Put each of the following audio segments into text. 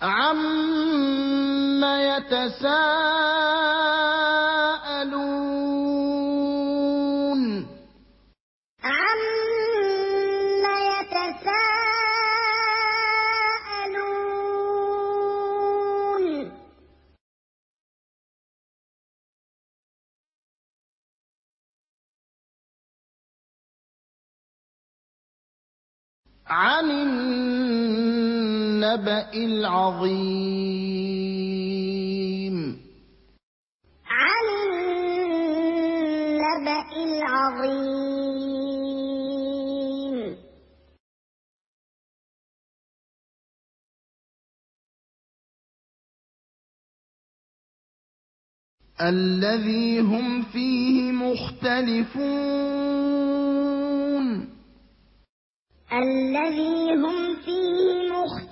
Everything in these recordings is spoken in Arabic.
عَمَّ يَتَسَاءَلُونَ عَمَّ يَتَسَاءَلُونَ عَنِ النَّبَإِ الْعَظِيمِ عَنِ النَّبَإِ الْعَظِيمِ الَّذِي هُمْ فِيهِ مُخْتَلِفُونَ الَّذِي هُمْ فِيهِ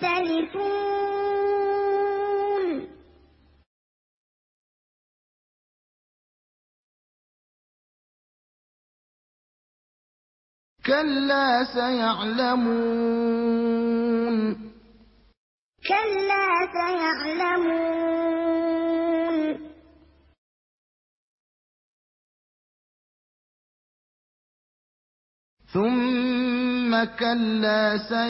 مُخْتَلِفُونَ كَلَّا سَيَعْلَمُونَ كَلَّا سَيَعْلَمُونَ ثُمَّ كَلَّا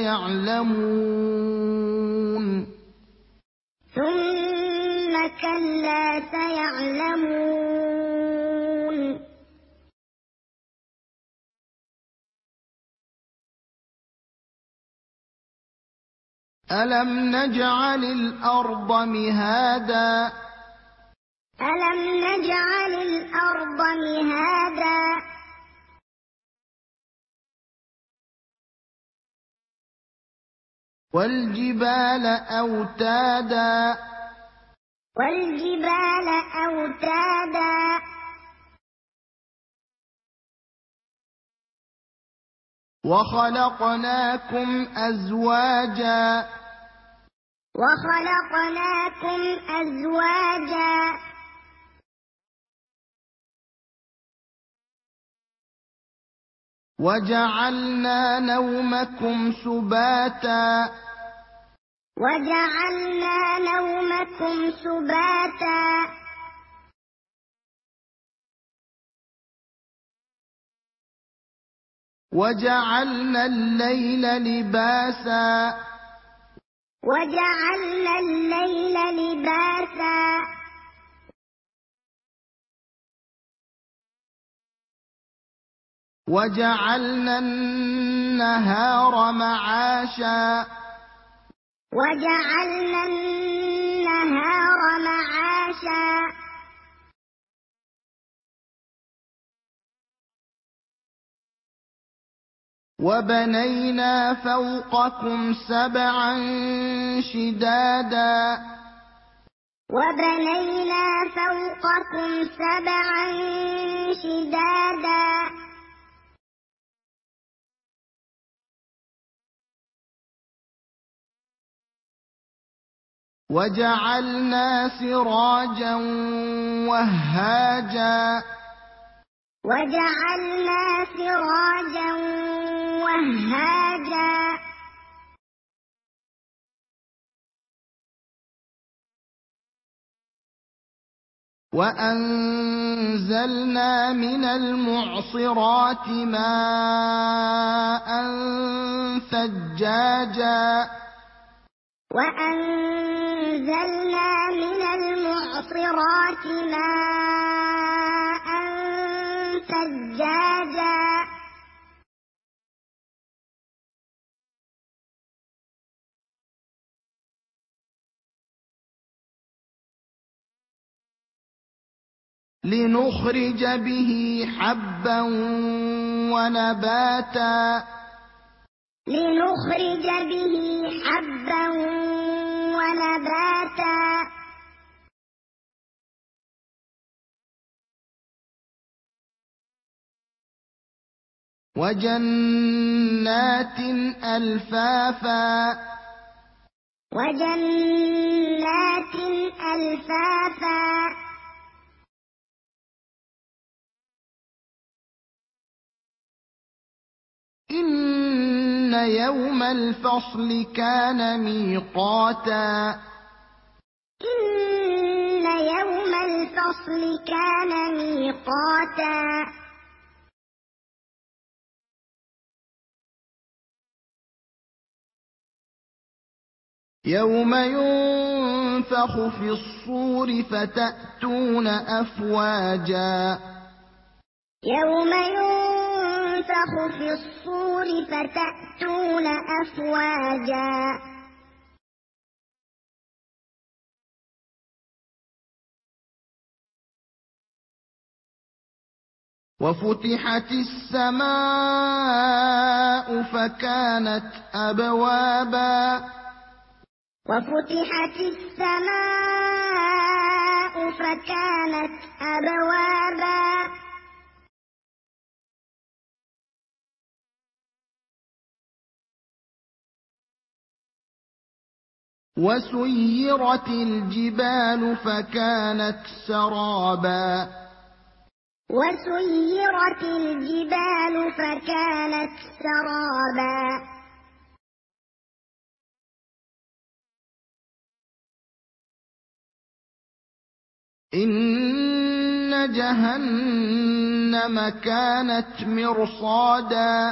سَيَعْلَمُونَ ثُمَّ كَلَّا سَيَعْلَمُونَ أَلَمْ نَجْعَلِ الْأَرْضَ مِهَادًا أَلَمْ نَجْعَلِ الْأَرْضَ مِهَادًا وَالْجِبَالَ أَوْتَادًا وَالْجِبَالَ أَوْتَادًا وَخَلَقْنَاكُمْ أَزْوَاجًا وَخَلَقْنَاكُمْ أَزْوَاجًا وَجَعَلْنَا نَوْمَكُمْ سُبَاتًا وَجَعَلْنَا نَوْمَكُمْ سُبَاتًا وَجَعَلْنَا اللَّيْلَ لِبَاسًا وَجَعَلْنَا اللَّيْلَ لِبَاسًا وَجَعَلْنَا النَّهَارَ مَعَاشًا وَجَعَلْنَا النَّهَارَ مَعَاشًا وَبَنَيْنَا فَوْقَكُمْ سَبْعًا شِدَادًا وَبَنَيْنَا فَوْقَكُمْ سَبْعًا شِدَادًا وَجَعَلْنَا سِرَاجًا وَهَّاجًا وَجَعَلْنَا سِرَاجًا وَهَّاجًا وَأَنزَلْنَا مِنَ الْمُعْصِرَاتِ مَاءً ثَجَّاجًا وَأَنزَلْنَا مِنَ الْمُعْصِرَاتِ مَاءً ثَجَّاجًا لِنُخْرِجَ بِهِ حَبًّا وَنَبَاتًا لِنُخْرِجَ بِهِ حَبًّا وَنَبَاتًا وَجَنَّاتٍ أَلْفَافًا وَجَنَّاتٍ أَلْفَافًا إِنَّ يوم الفصل كان ميقاتا إن يوم الفصل كان ميقاتا يوم ينفخ في الصور فتأتون أفواجا يوم ينفخ في الصور فتأتون أفواجا وفتحت السماء فكانت أبوابا وفتحت السماء فكانت أبوابا وسيرت الجبال فكانت سرابا وسيرت الجبال فكانت سرابا إن جهنم كانت مرصادا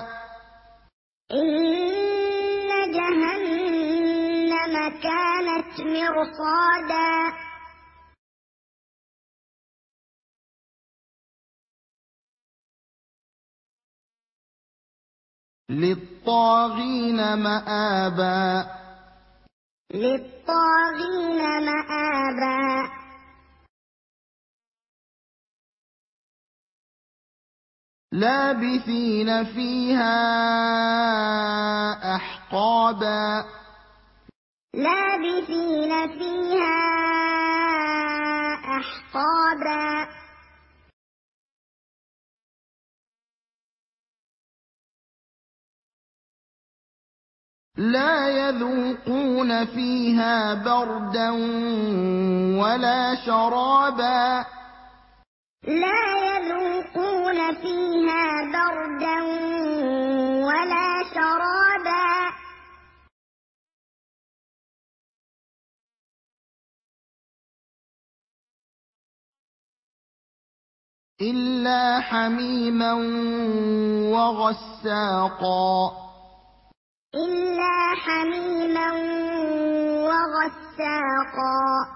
إن جهنم كانت مرصادا للطاغين مآبا للطاغين مآبا لابثين فيها أحقابا لابثين فيها أحقابا لا يذوقون فيها بردا ولا شرابا لا يذوقون فيها بردا ولا شرابا إلا حميما وغساقا إلا حميما وغساقا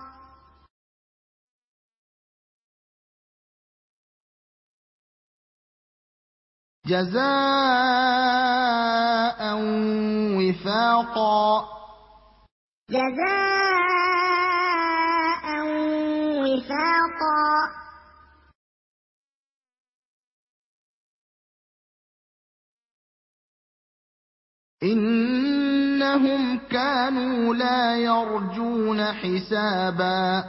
جزاء وفاقا جزاء وفاقا إنهم كانوا لا يرجون حسابا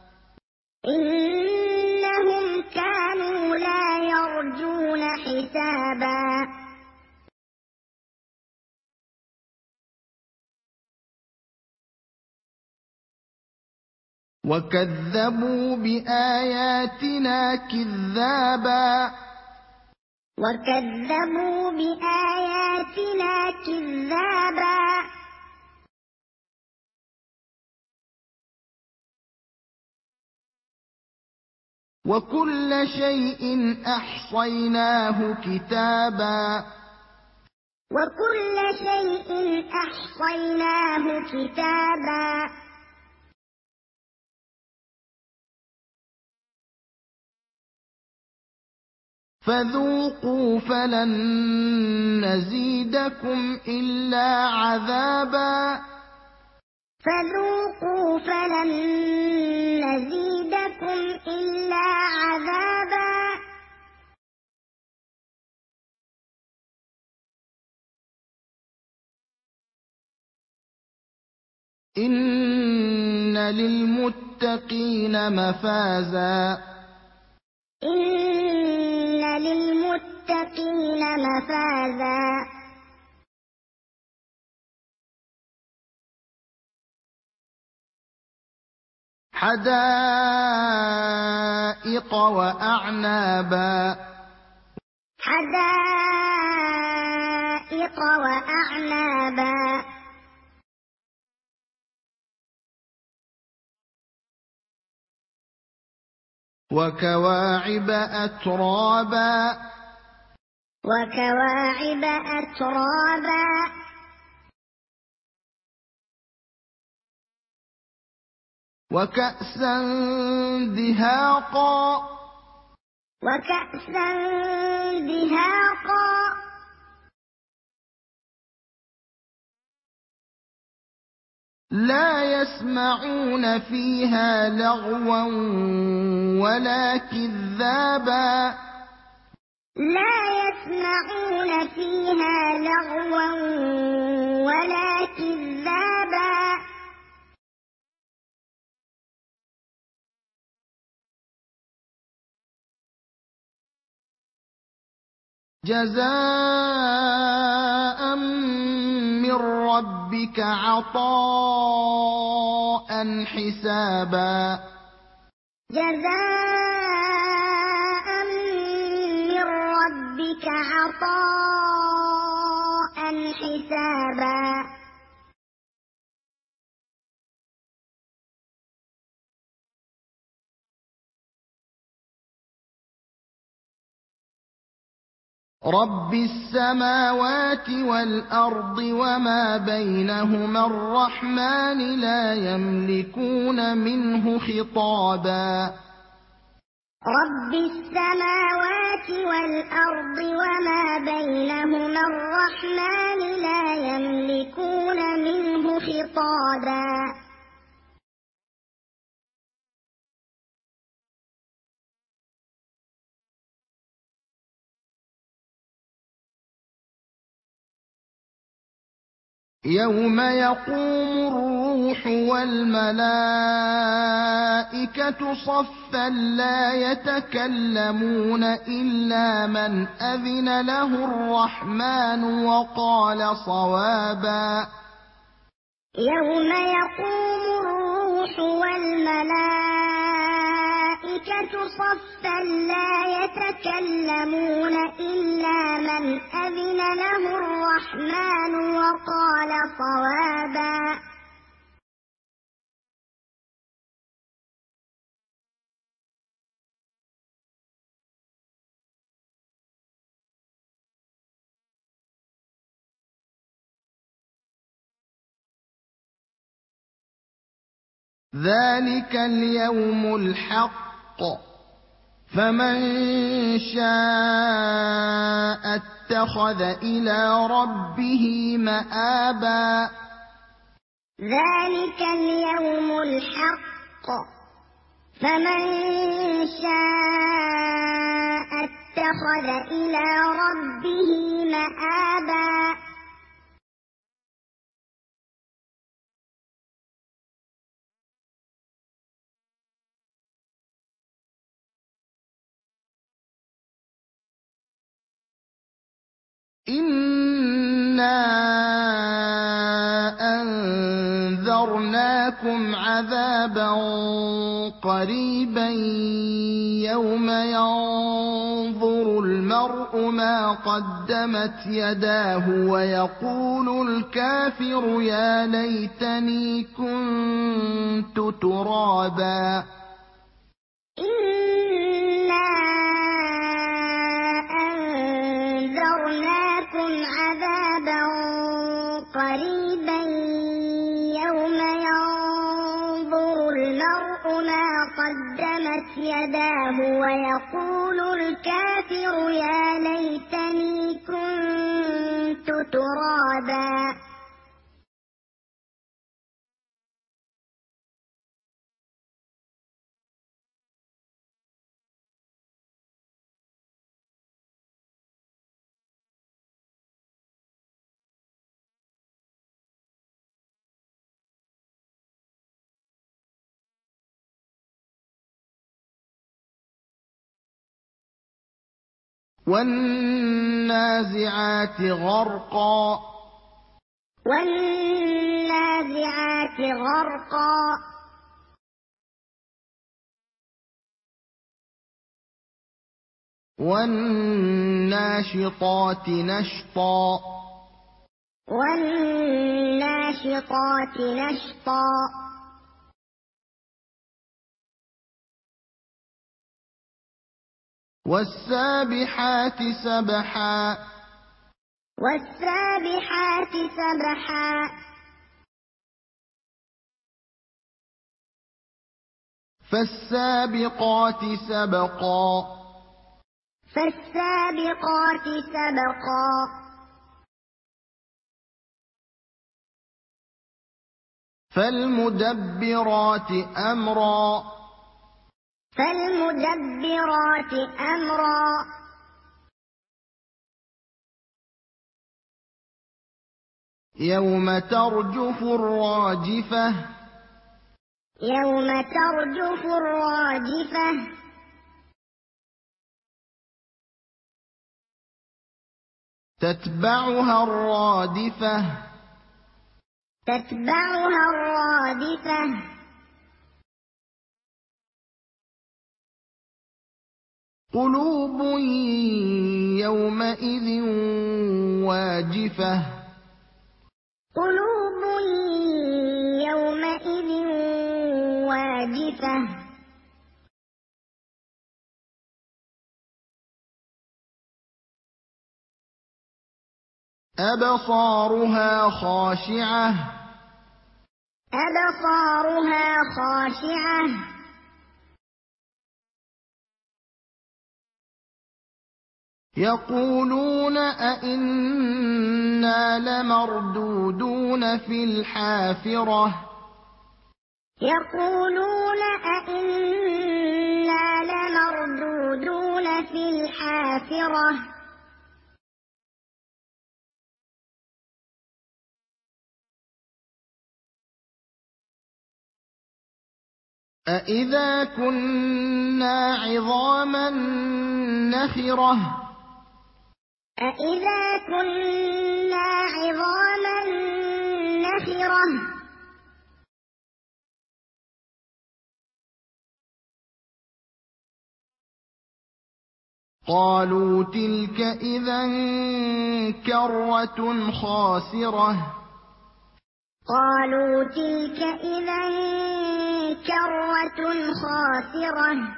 إنهم كانوا لا يرجون حسابا وكذبوا بآياتنا كذابا وكذبوا بآياتنا كذابا وكل شيء أحصيناه كتابا وكل شيء أحصيناه كتابا فذوقوا فلن نزيدكم إلا عذابا فذوقوا فلن نزيدكم إلا عذابا إن للمتقين مفازا إن للمتقين مفازا حدائق وأعنابا حدائق وأعنابا وكواعب أترابا وكواعب أترابا وكأسا دهاقا وكأسا دهاقا لا يسمعون فيها لغوا ولا كذابا لا يسمعون فيها لغوا ولا كذابا جزاء من ربك عطاء حسابا جزاء من ربك عطاء حسابا رب السماوات والأرض وما بينهما الرحمن لا يملكون منه خطابا رب السماوات والأرض وما بينهما الرحمن لا يملكون منه خطابا يوم يقوم الروح والملائكة صفا لا يتكلمون إلا من أذن له الرحمن وقال صوابا يوم يقوم الروح والملائكة صفا لا يتكلمون إلا من أذن له الرحمن وقال صوابا ذلك اليوم الحق فمن شاء اتخذ إلى ربه مآبا ذلك اليوم الحق فمن شاء اتخذ إلى ربه مآبا إنا أنذرناكم عذابا قريبا يوم ينظر المرء ما قدمت يداه ويقول الكافر يا ليتني كنت ترابا عذابا قريبا يوم ينظر المرء ما قدمت يداه ويقول الكافر يا ليتني كنت ترابا والنازعات غرقا والنازعات غرقا والناشطات نشطا والناشطات نشطا والسابحات سبحا والسابحات سبحا فالسابقات سبقا فالسابقات سبقا فالمدبرات أمرا فالمدبرات أمرا يوم ترجف الراجفة يوم ترجف الراجفة تتبعها الرادفة تتبعها الرادفة قلوب يومئذ واجفة قلوب يومئذ واجفة أبصارها خاشعة أبصارها خاشعة يقولون أئنا لمردودون في الحافرة يقولون أئنا لمردودون في الحافرة أإذا كنا عظاما نخرة أإذا كنا عظاما نخرة قالوا تلك إذا كرة خاسرة قالوا تلك إذا كرة خاسرة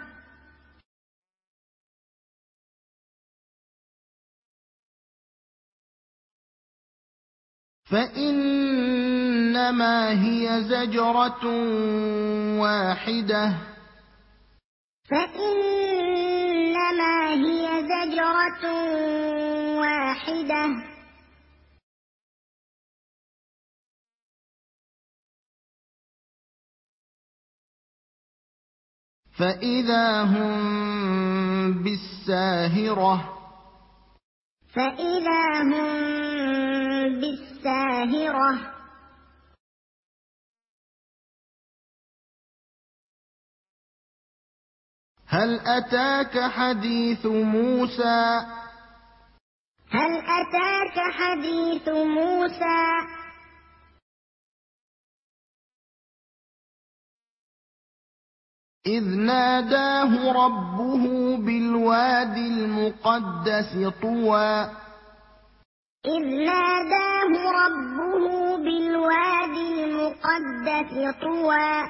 فإنما هي زجرة واحدة فإنما هي زجرة واحدة فإذا هم بالساهرة فإذا هم بالساهرة هل أتاك حديث موسى هل أتاك حديث موسى إذ ناداه ربه بالواد المقدس طوى إذ ناداه ربه بالواد المقدس طوى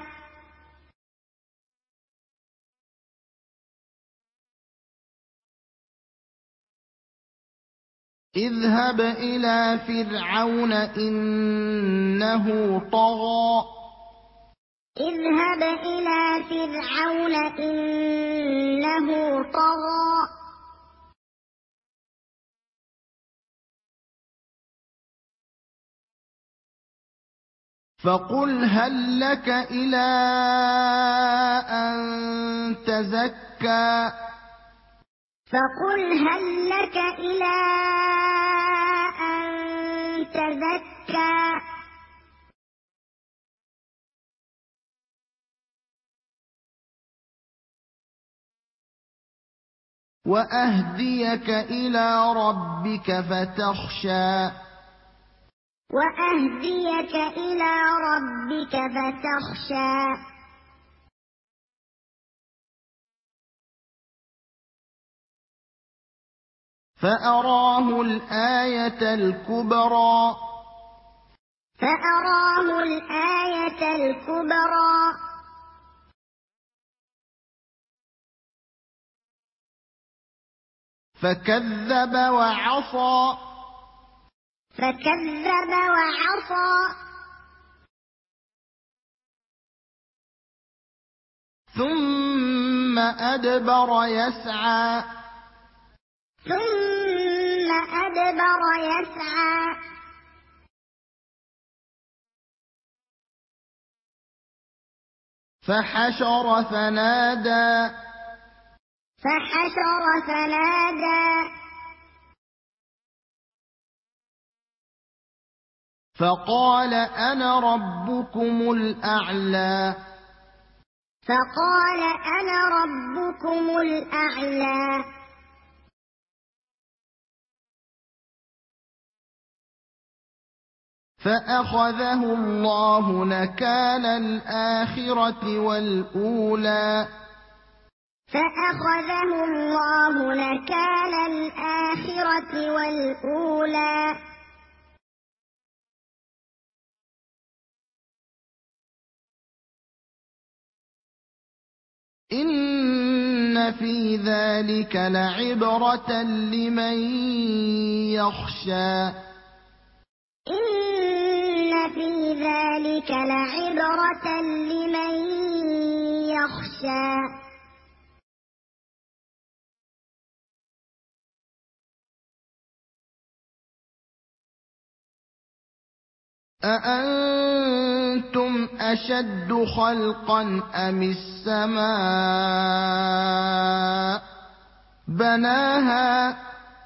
اذهب إلى فرعون إنه طغى اذهب إلى فرعون إنه طغى فقل هل لك إلى أن تزكى فقل هل لك إلى أن تزكى وأهديك إلى ربك فتخشى وأهديك إلى ربك فتخشى فأراه الآية الكبرى فأراه الآية الكبرى فكذب وعصى ثم أدبر يسعى فحشر فنادى فقال أنا ربكم الأعلى فأخذه الله نكال الآخرة والأولى إن في ذلك لعبرة لمن يخشى أأنتم أشد خلقا أم السماء بناها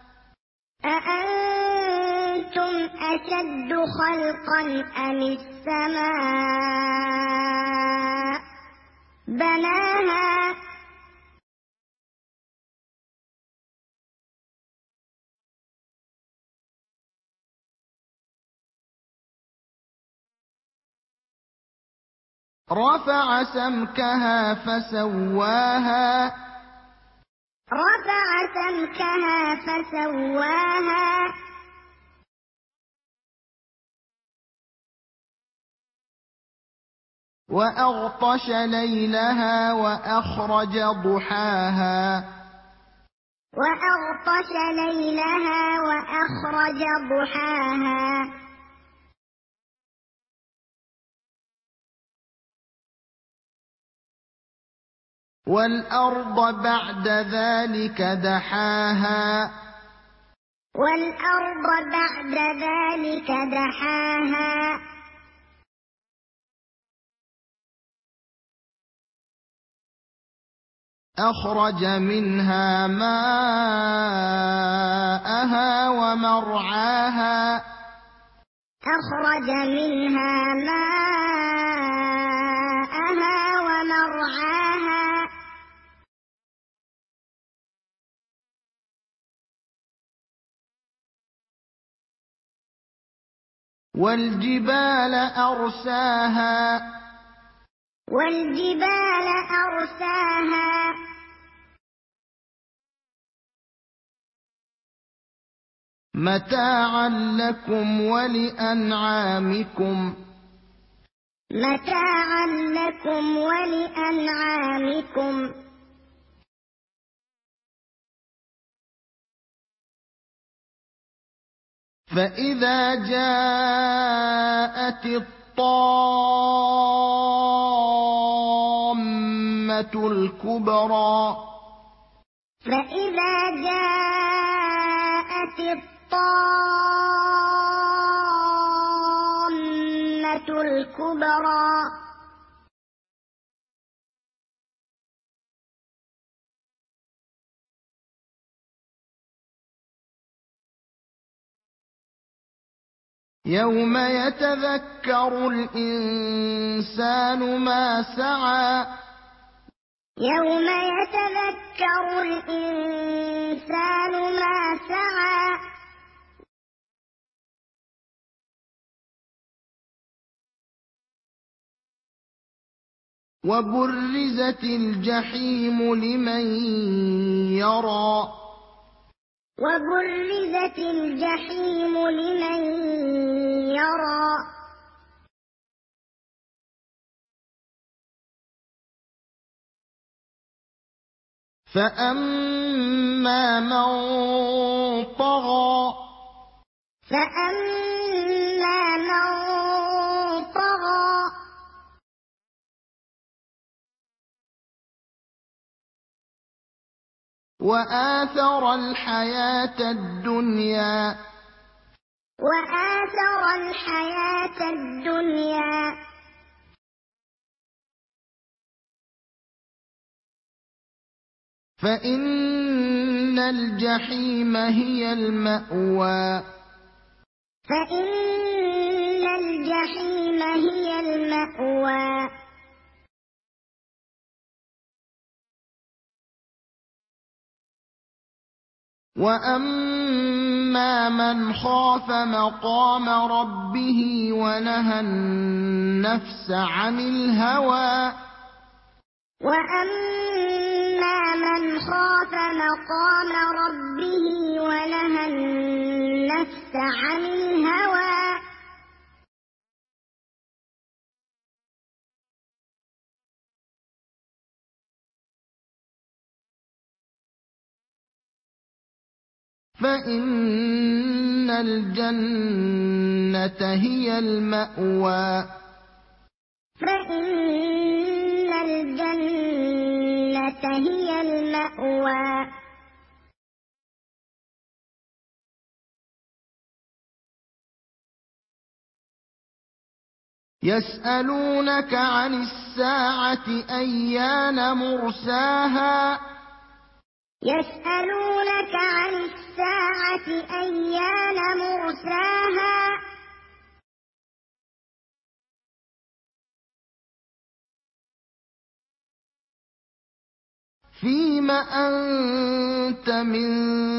رفع سمكها فسواها وأغطش ليلها وأخرج ضحاها والأرض بعد ذلك دحاها أخرج منها ماءها ومرعاها والجبال أرساها متاعا لكم ولأنعامكم فإذا جاءت الطامة الكبرى يوم يتذكر الإنسان ما سعى وبرزت الجحيم لمن يرى فأما من طغى فأما من طغى وآثر الحياة الدنيا وآثر الحياة الدنيا فإن الجحيم هي المأوى فإن الجحيم هي المأوى وأما من خاف مقام ربه ونهى النفس عن الهوى وأما من خاف مقام ربه ونهى النفس عن الهوى فإن الجنة هي المأوى فإن الجنة هي المأوى يسألونك عن الساعة أيان مرساها يسألونك عن الساعة أيان مرساها فيم أنت من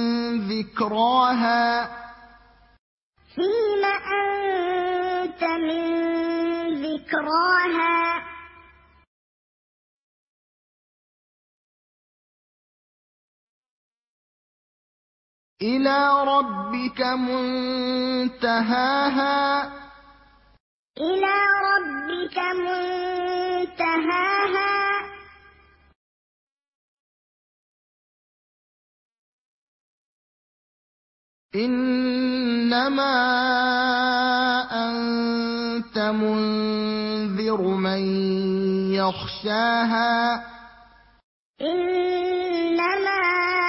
ذكراها فيم أنت من ذكراها إلى ربك منتهاها إلى ربك منتهاها إنما أنت منذر من يخشاها إنما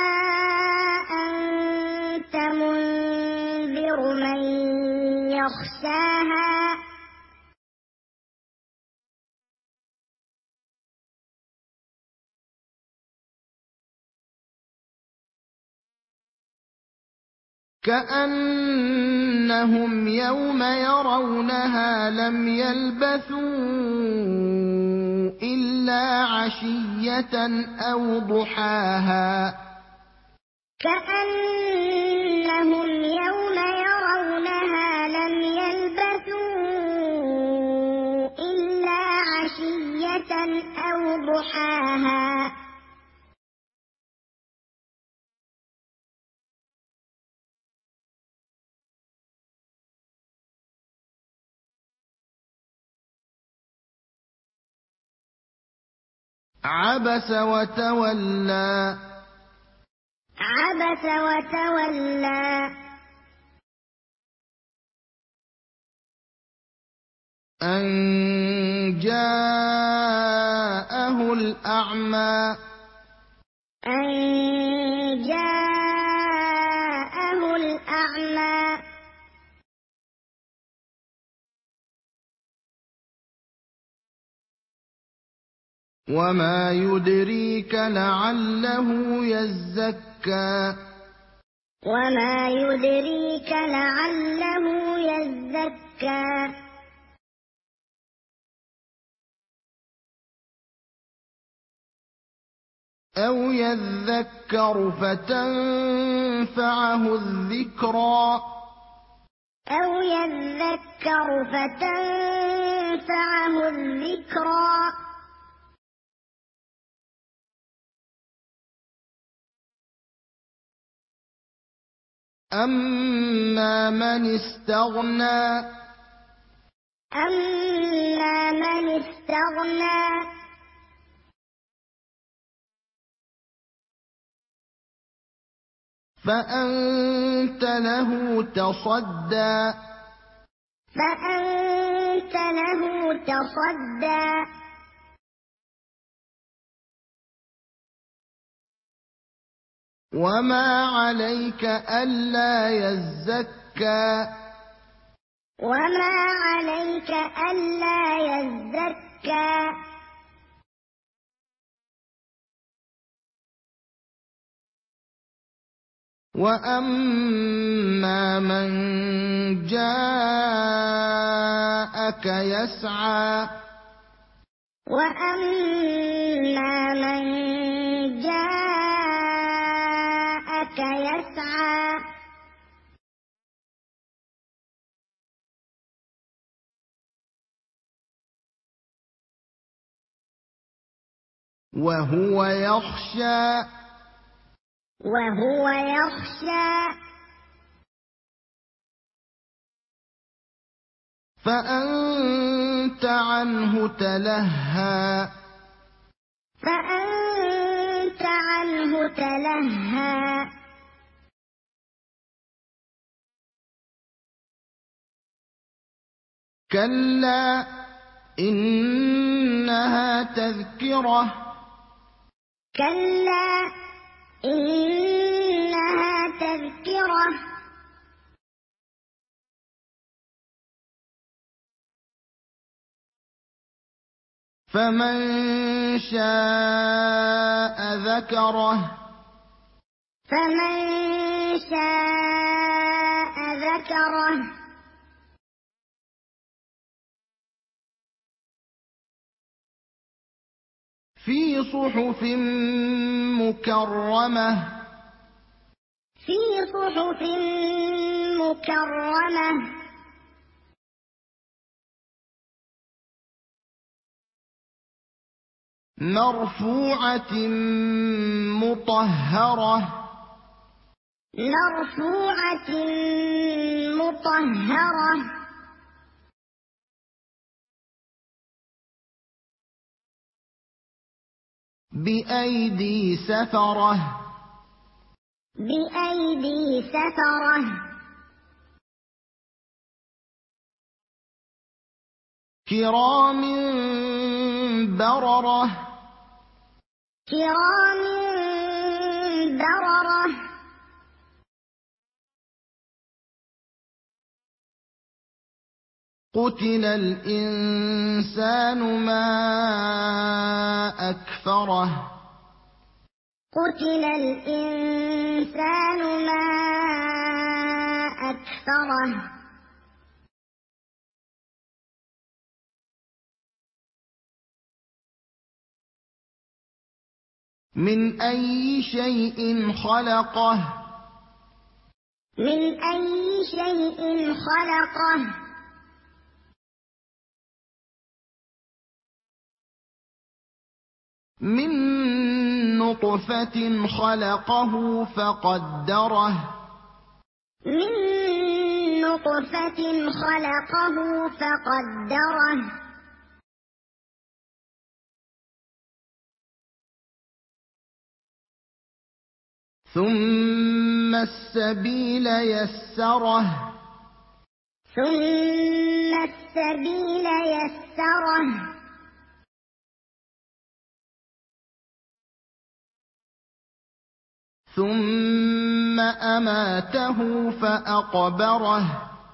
أنت منذر من يخشاها كأنهم يوم يرونها لم يلبثوا إلا عشية أو ضحاها كأنهم يوم يرونها لم يلبثوا إلا عشية أو ضحاها عبس وتولى عبس وتولى أن جاءه الأعمى أن جاءه الأعمى وما يدريك لعله يزكى وما يدريك لعله يزكى أو يذكر فتنفعه الذكرى أو يذكر فتنفعه الذكرى أما من استغنى أما من استغنى فأنت له تصدى فأنت له تصدى وما عليك ألا يزكى وما عليك ألا يزكى وأما من جاءك يسعى وأما من جاءك يسعى وهو يخشى فأنت عنه تلهى كلا إنها تذكرة كلا إنها تذكرة فمن شاء ذكره في صحف مكرمة مرفوعة مطهرة بأيدي سفرة كرام بررة قتل الإنسان ما أكفره من أي شيء خلقه من نطفة خلقه فقدره ثم السبيل يسره ثم أماته فأقبره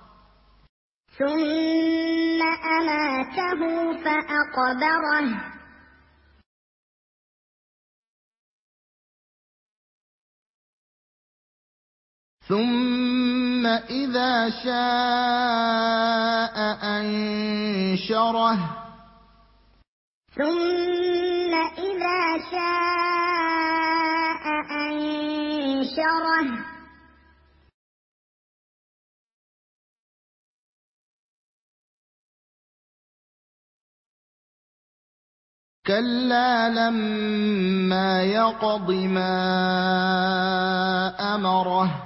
ثم إذا شاء أنشره كلا لما يقض ما أمره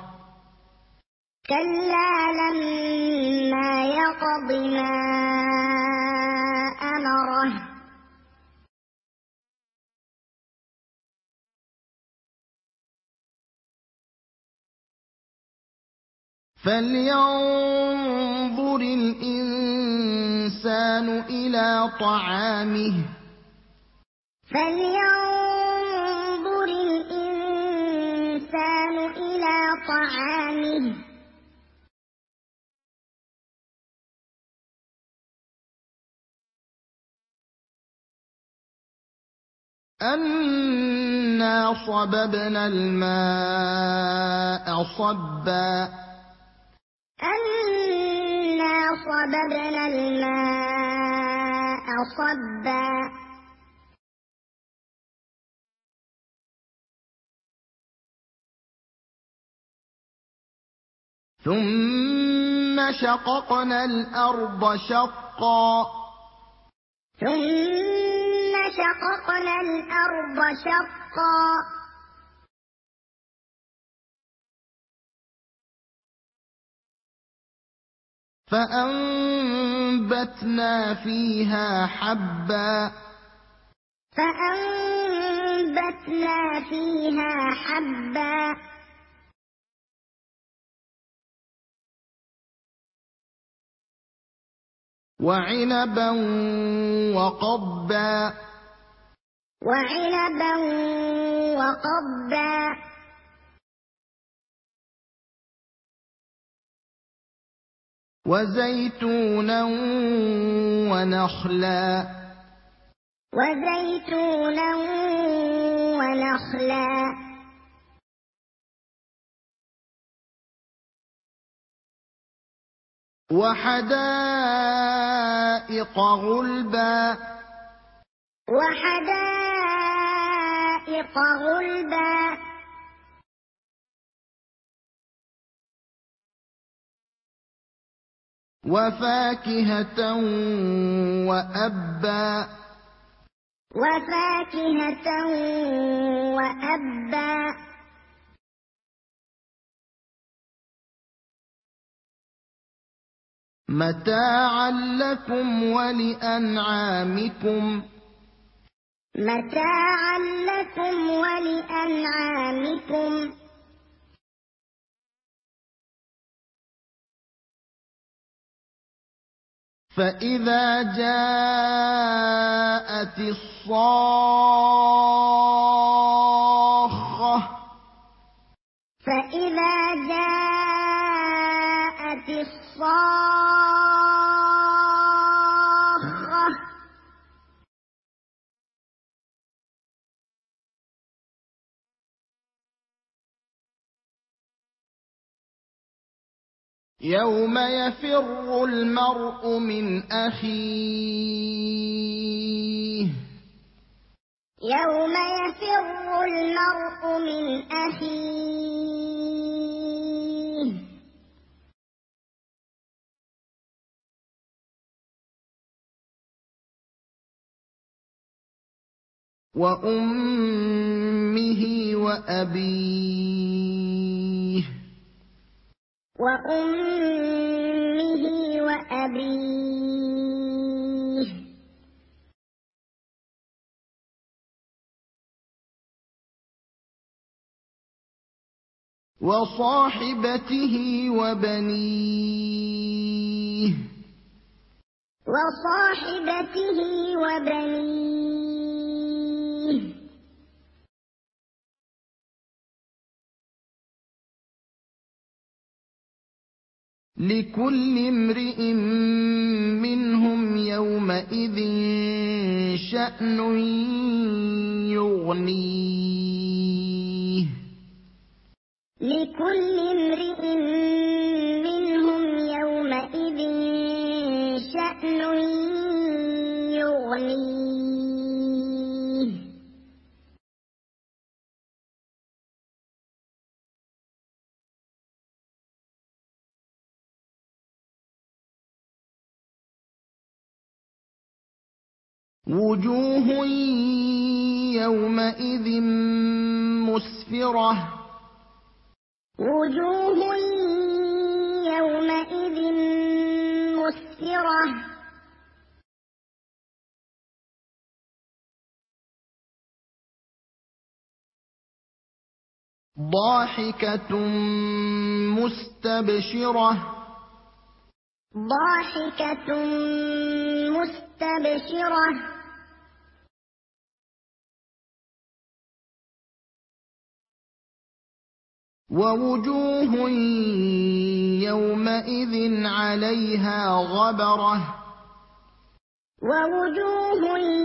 فلينظر الإنسان إلى طعامه فلينظر الإنسان إلى طعامه أنا صببنا الماء صبا أنا صببنا الماء صبا ثم شققنا الأرض شقا ثم شققنا الأرض شقا فأنبتنا فيها حبا فأنبتنا فيها حبا وعنبا وقضبا وعنبا وقضبا وزيتونا ونخلا وزيتونا ونخلا وحدائق غلبا وحدائق غلبا وفاكهة وأبا وفاكهة وأبا متاعا لكم ولأنعامكم متاعا لكم ولأنعامكم فإذا جاءت الصاخة فإذا جاءت الصاخة يوم يفر المرء من أخيه يوم يفر المرء من أخيه وأمه وأبيه وأمه وأبيه وصاحبته وبنيه وصاحبته وبنيه لكل امرئ منهم يومئذ شأن يغنيه لكل امرئ منهم يومئذ شأن يغنيه وجوه يومئذ مسفرة وجوه يومئذ مسفرة ضاحكة مستبشرة ضاحكة مستبشرة ووجوه يومئذ عليها غبرة ووجوه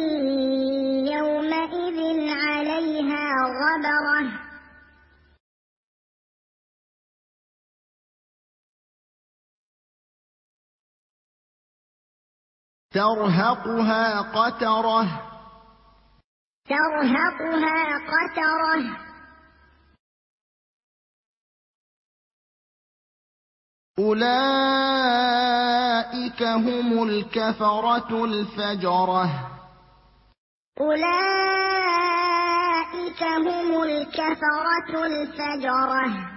يومئذ عليها غبرة ترهقها قترة ترهقها قترة أولئك هم الكفرة الفجرة أولئك هم الكفرة الفجرة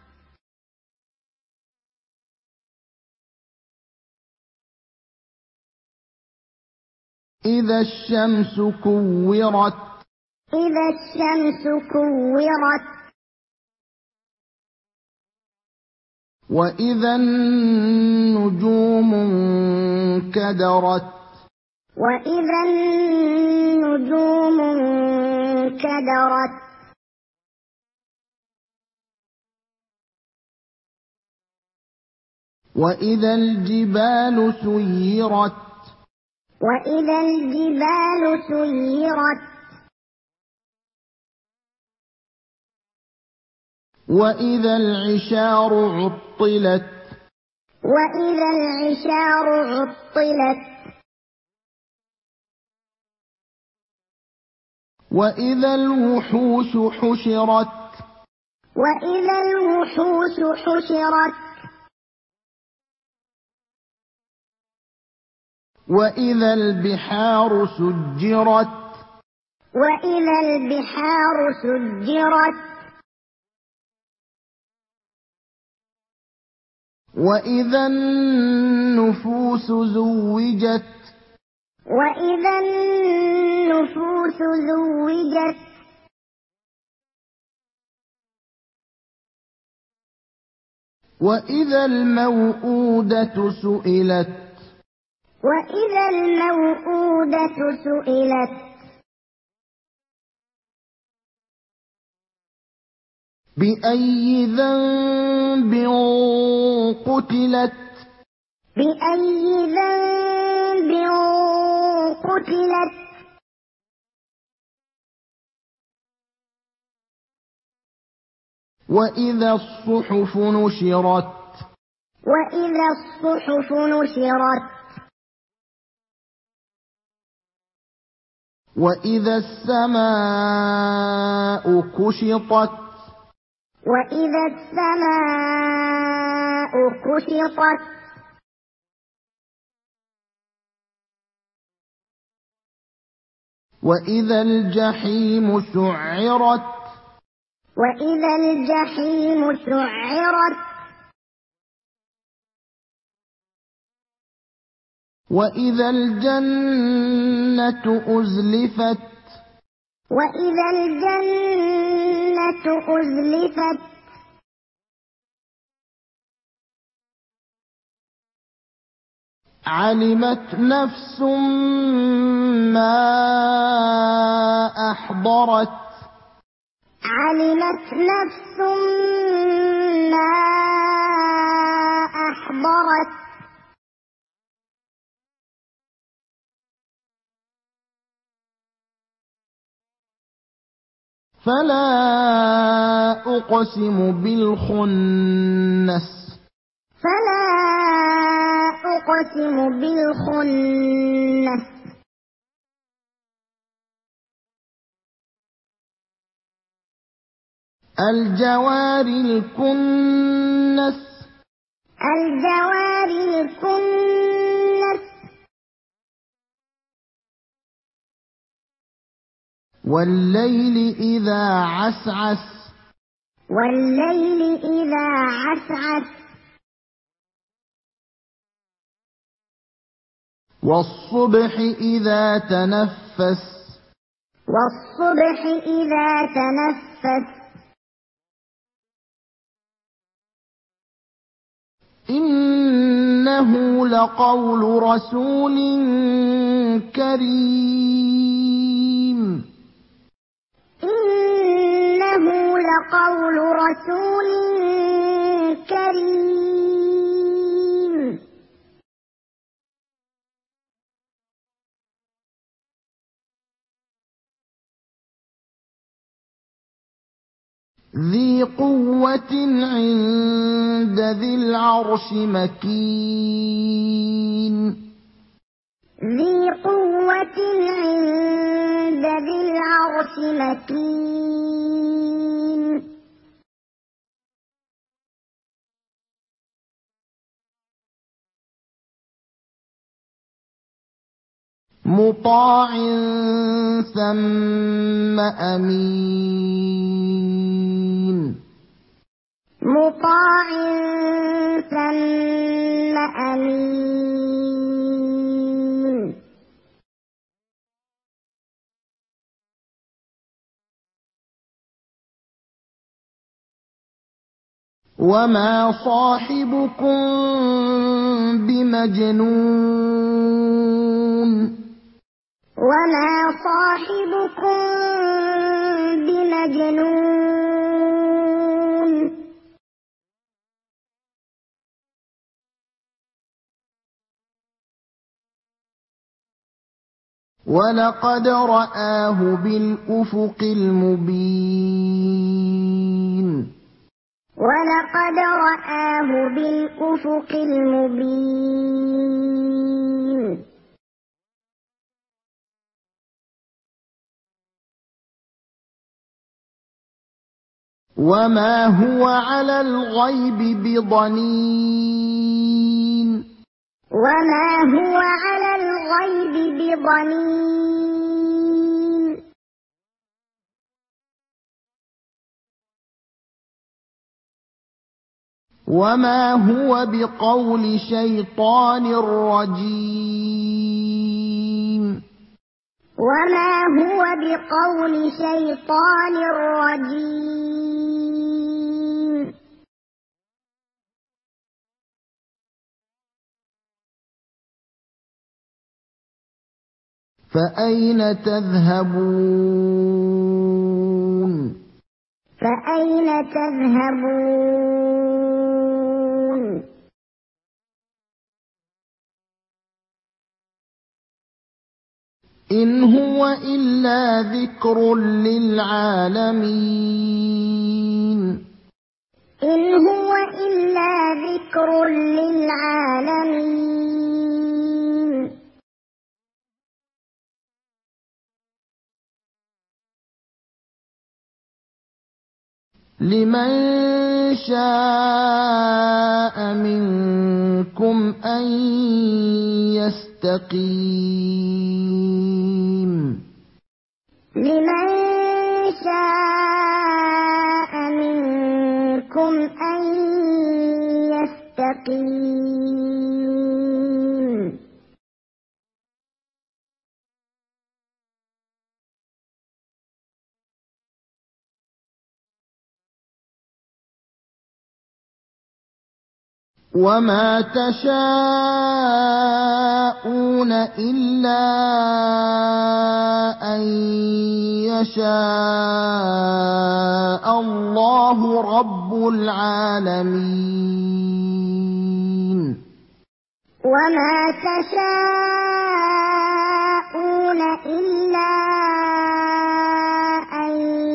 إذا الشمس كورت إذا الشمس كورت وإذا النجوم انكدرت وإذا النجوم انكدرت وإذا الجبال سيرت وإذا الجبال سيرت وإذا العشار عطلت وإذا العشار عطلت وإذا الوحوش حشرت وإذا الوحوش حشرت وإذا البحار سجرت وإذا البحار سجرت وإذا النفوس زوجت وإذا النفوس زوجت وإذا الموءودة سئلت وإذا الموءودة سئلت بأي ذنب قتلت بأي ذنب قتلت وإذا الصحف نشرت وإذا الصحف نشرت وإذا السماء كشطت وإذا السماء كشطت وإذا الجحيم سعرت وإذا الجحيم سعرت وإذا الجنة أزلفت وإذا الجنة أزلفت علمت نفس ما أحضرت علمت نفس ما أحضرت فلا أقسم بالخنس فلا أقسم بالخنس الجوار الكنس الجوار الكنس والليل إذا عسعس والليل إذا عسعس والصبح إذا تنفس والصبح إذا تنفس إنه لقول رسول كريم. إنه لقول رسول كريم. ذي قوة عند ذي العرش مكين. ذي قوة عند ذي العرش مكين. مطاع ثم أمين. مطاع ثم أمين. وما صاحبكم بمجنون. وما صاحبكم بمجنون. ولقد رآه بالأفق المبين. ولقد رآه بالأفق المبين. وما هو على الغيب بضنين. وما هو على الغيب بضنين. وما هو بقول شيطان رجيم. وما هو بقول شيطان رجيم. فأين تذهبون؟ فأين تذهبون؟ إن هو إلا ذكر للعالمين. إن هو إلا ذكر للعالمين. لمن شاء منكم أن يستقيم. لمن شاء منكم أن يستقيم. وما تشاءون إلا أن يشاء الله رب العالمين. وما تشاءون إلا أن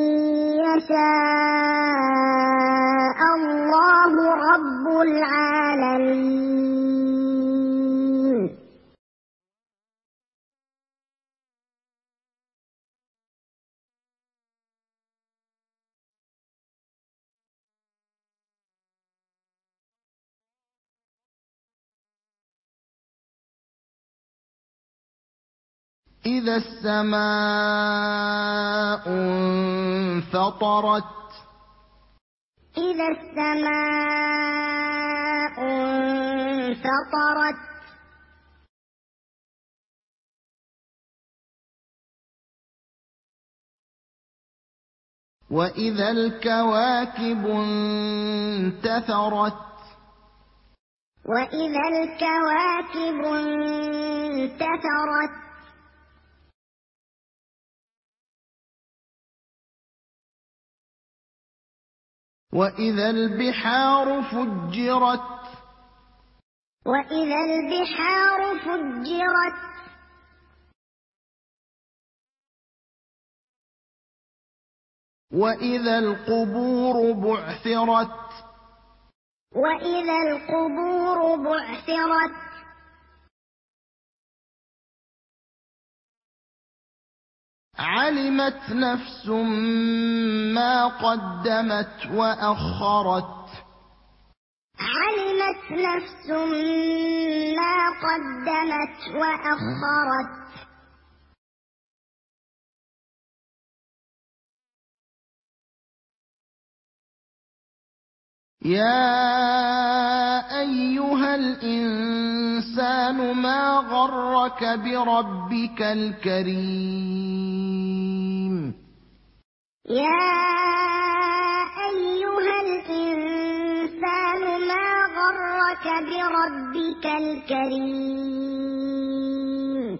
يشاء الله رب العالمين. إذا السماء انفطرت. إذا السماء انفطرت. وإذا الكواكب انتثرت. وإذا الكواكب انتثرت وإذا البحار فجرت وإذا البحار فجرت وإذا القبور بعثرت وإذا القبور بعثرت علمت نفس ما قدمت وأخرت علمت نفس ما قدمت وأخرت يا أيها الإنسان ما غرك بربك الكريم يا أيها الإنسان ما غرك بربك الكريم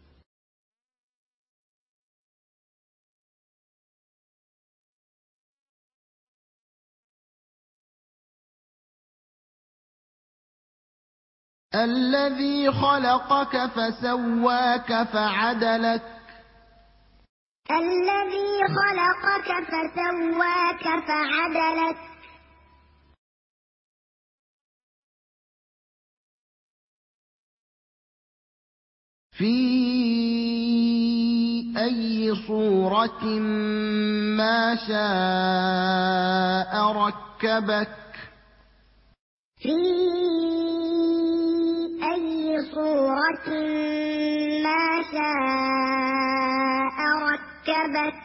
الذي خلقك فسواك فعدلك الذي خلقك فسواك فعدلك في أي صورة ما شاء ركبك في أي صورة ما شاء ركبك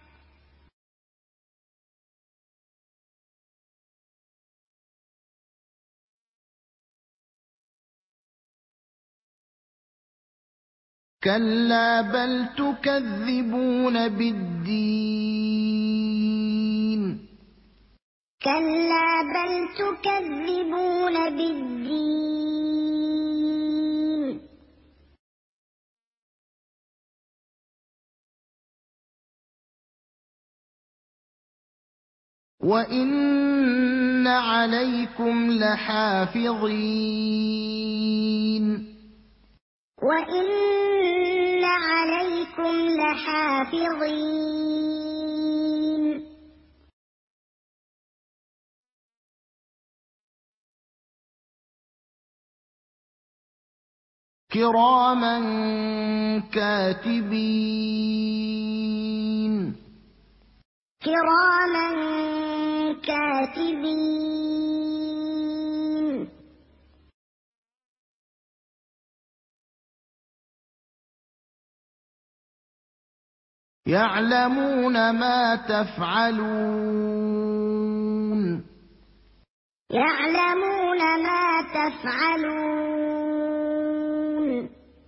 كلا بل تكذبون بالدين كلا بل تكذبون بالدين وإن عليكم لحافظين وإن عليكم لحافظين كراما كاتبين كراما كاتبين يعلمون ما تفعلون يعلمون ما تفعلون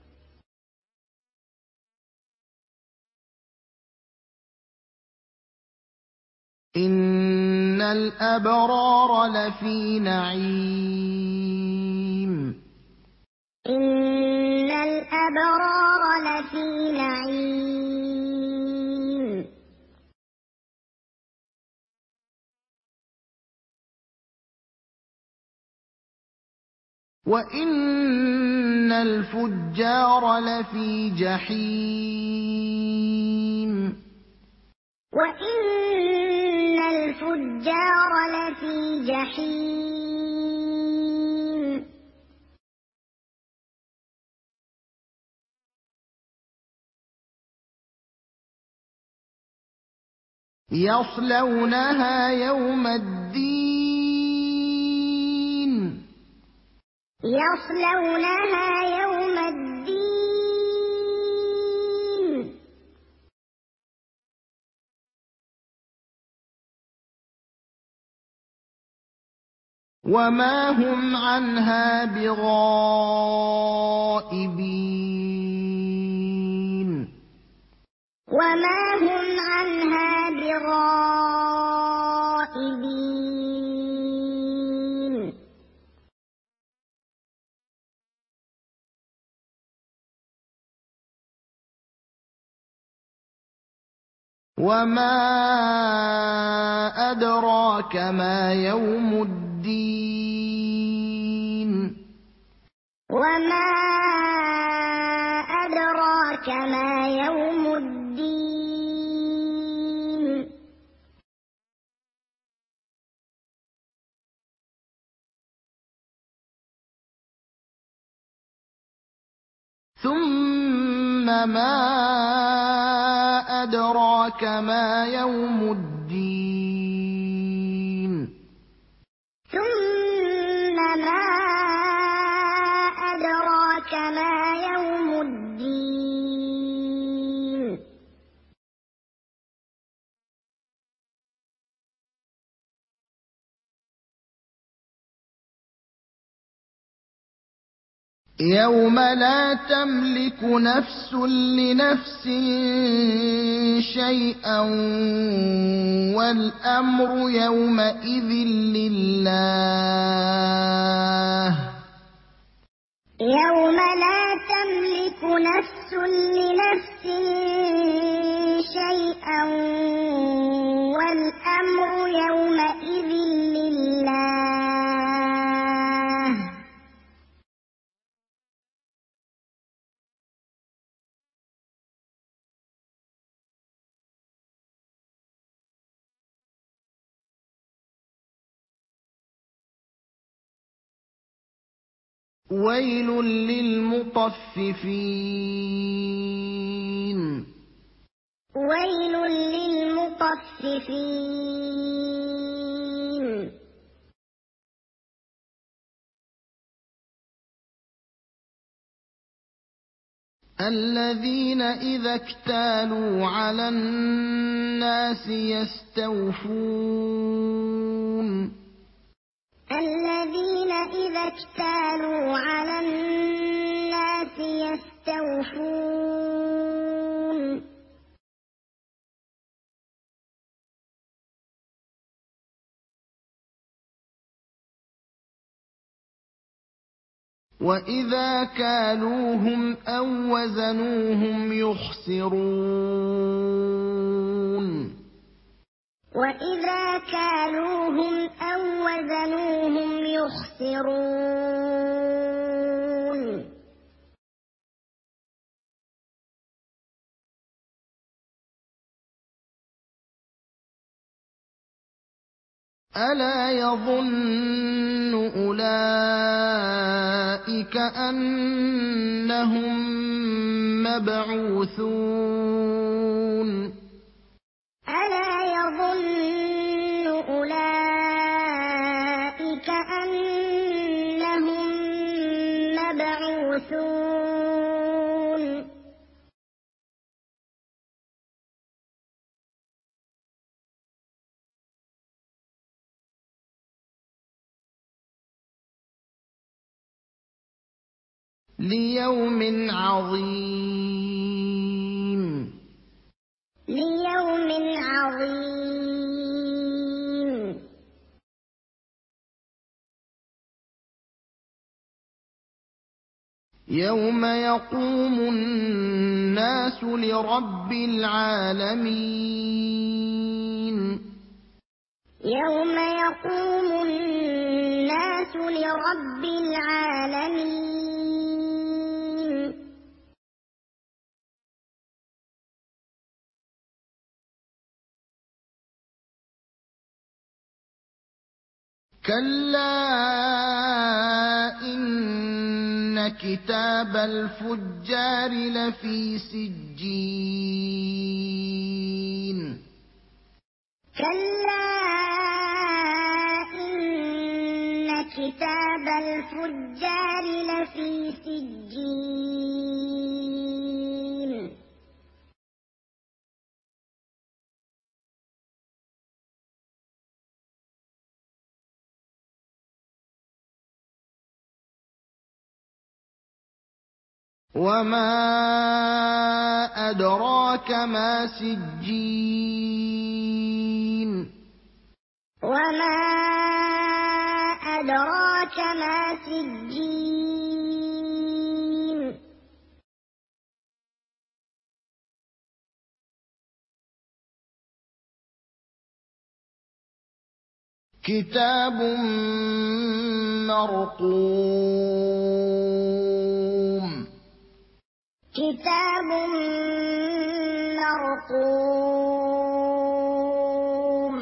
إن الأبرار لفي نعيم إن الأبرار لفي نعيم وإن الفجار لفي جحيم وإن الفجار لفي جحيم يصلونها يوم الدين يصلونها يوم الدين وما هم عنها بغائبين وما هم عنها بغائبين وما أدراك ما يوم الدين وما أدراك ما يوم الدين ثم ما أدراك ما يوم الدين ثم ما أدراك ما يوم الدين يوم لا تملك نفس لنفس شيئا والأمر يومئذ لله يوم لا تملك نفس لنفس شيئا والأمر يومئذ لله ويل للمطففين ويل للمطففين الذين إذا اكتالوا على الناس يستوفون الذين إذا اكتالوا على الناس يستوفون وإذا كالوهم أو وزنوهم يخسرون وإذا كالوهم أو وزنوهم يخسرون ألا يظن أولئك أنهم مبعوثون ألا يظن أولئك أنهم مبعوثون ليوم عظيم ليوم عظيم يوم يقوم الناس لرب العالمين يوم يقوم الناس لرب العالمين كلا إن كتاب الفجار لفي سجين كلا إن كتاب الفجار لفي سجين وما أدراك ما سجين وما أدراك ما سجين كتاب مرقوم كتاب مرقوم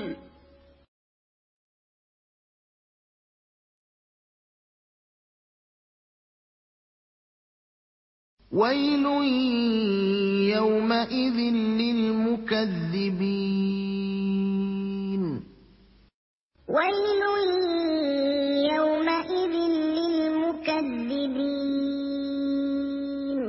ويل يومئذ للمكذبين ويل يومئذ للمكذبين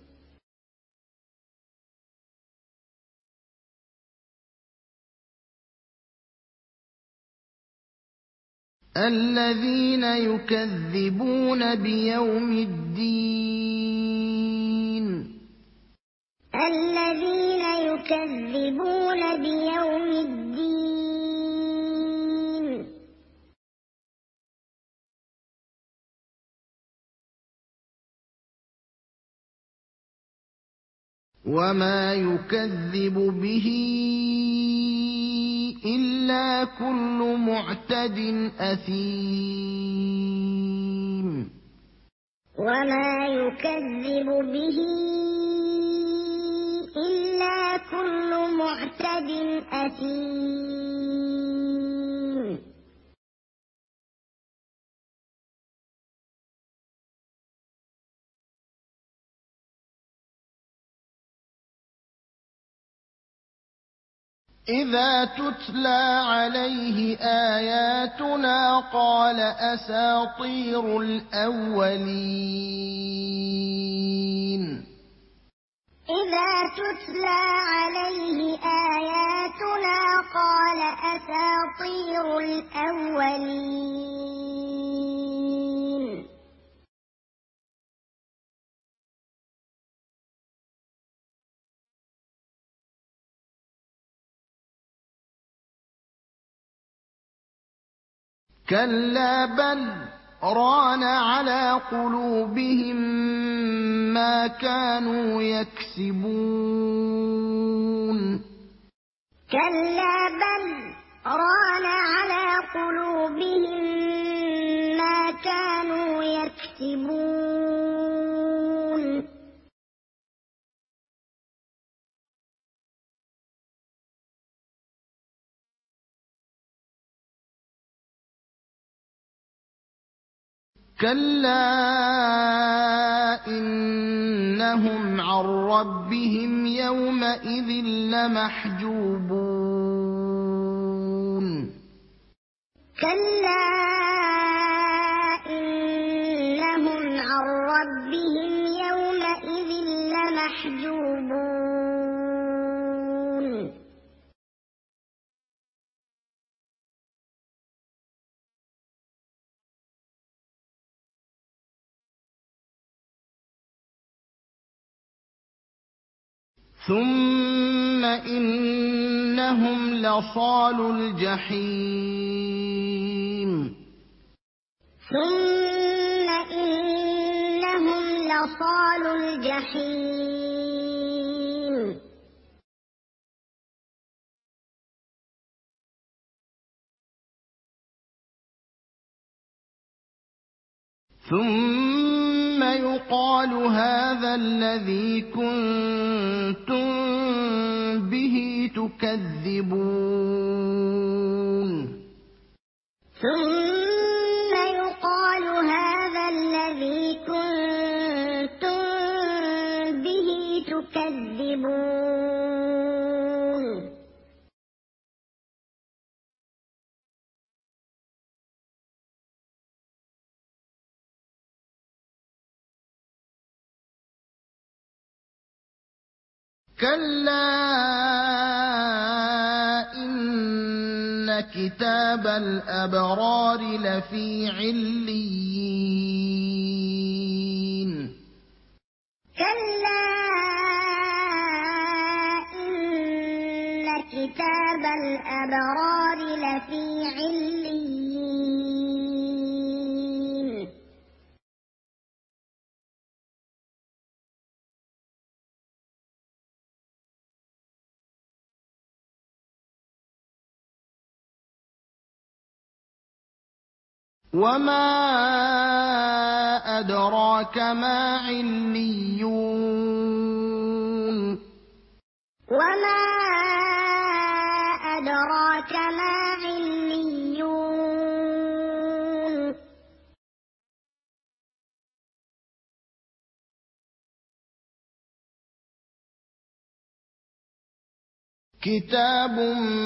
الذين يكذبون بيوم الدين الذين يكذبون بيوم الدين وما يكذب به إلا كل معتد أثيم وما يكذب به إلا كل معتد أثيم إذا تتلى عليه آياتنا قال أساطير الأولين إذا تتلى عليه آياتنا قال أساطير الأولين كلا بل ران على قلوبهم ما كانوا يكسبون كلا بل ران على قلوبهم ما كانوا يكسبون كلا إنهم عن ربهم يومئذ لمحجوبون كلا إنهم عن ربهم يومئذ لمحجوبون ثم إنهم لصالوا الجحيم ثم إنهم لصالوا الجحيم ثم يقال هذا الذي كنتم به تكذبون ثم يقال هذا الذي كنتم به تكذبون كلا إن كتاب الأبرار لفي عليين كلا إن كتاب الأبرار لفي عليين وما أدراك ما عليون وما أدراك ما عليون كتاب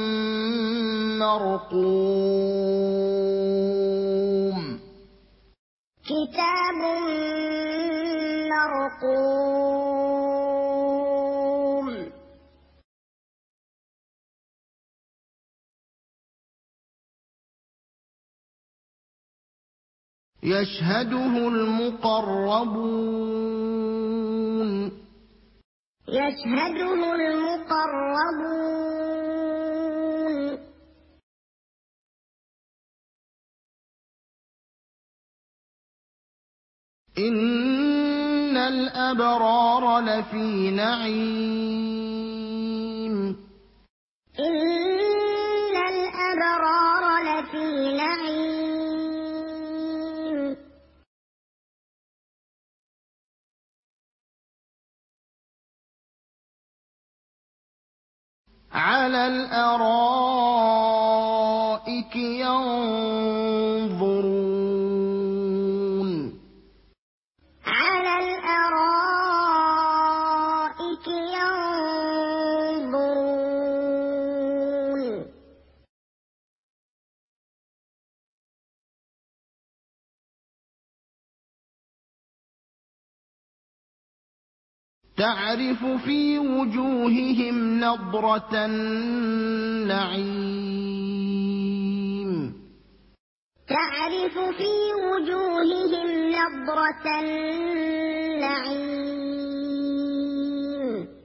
مرقوم كتاب مرقوم يشهده المقربون يشهده المقربون إن الأبرار لفي نعيم إن الأبرار لفي نعيم على الأرائك ينظرون على الأرائك ينظرون تعرف في وجوههم نضرة النعيم تعرف في وجوههم نضرة النعيم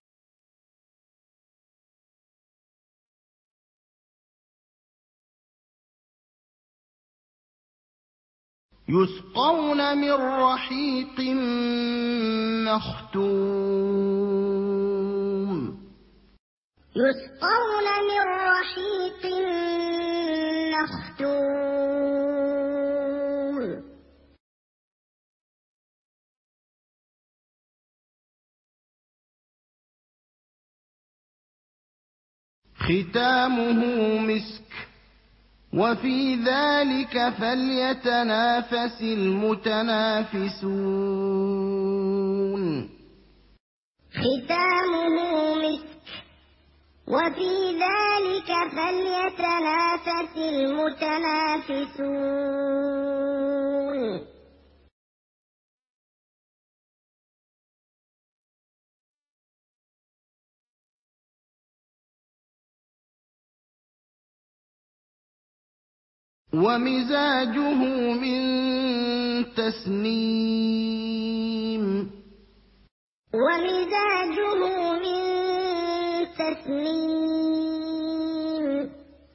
يسقون من رحيق مختوم يسقون من رحيق مختوم ختامه مسك وفي ذلك فليتنافس المتنافسون ختامه مسك وفي ذلك فليتنافس المتنافسون ومزاجه من تسنيم ومزاجه من تسنيم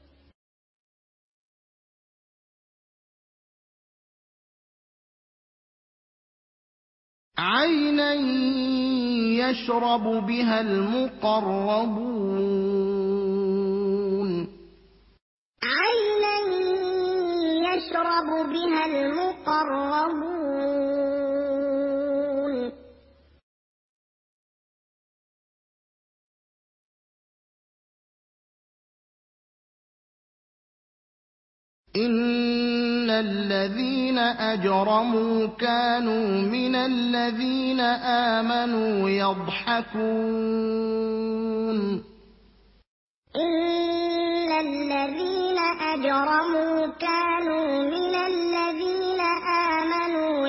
عينا يشرب بها المقربون عينا يشرب بها المقربون إن الذين أجرموا كانوا من الذين آمنوا يضحكون إن الذين أجرموا كانوا من الذين آمنوا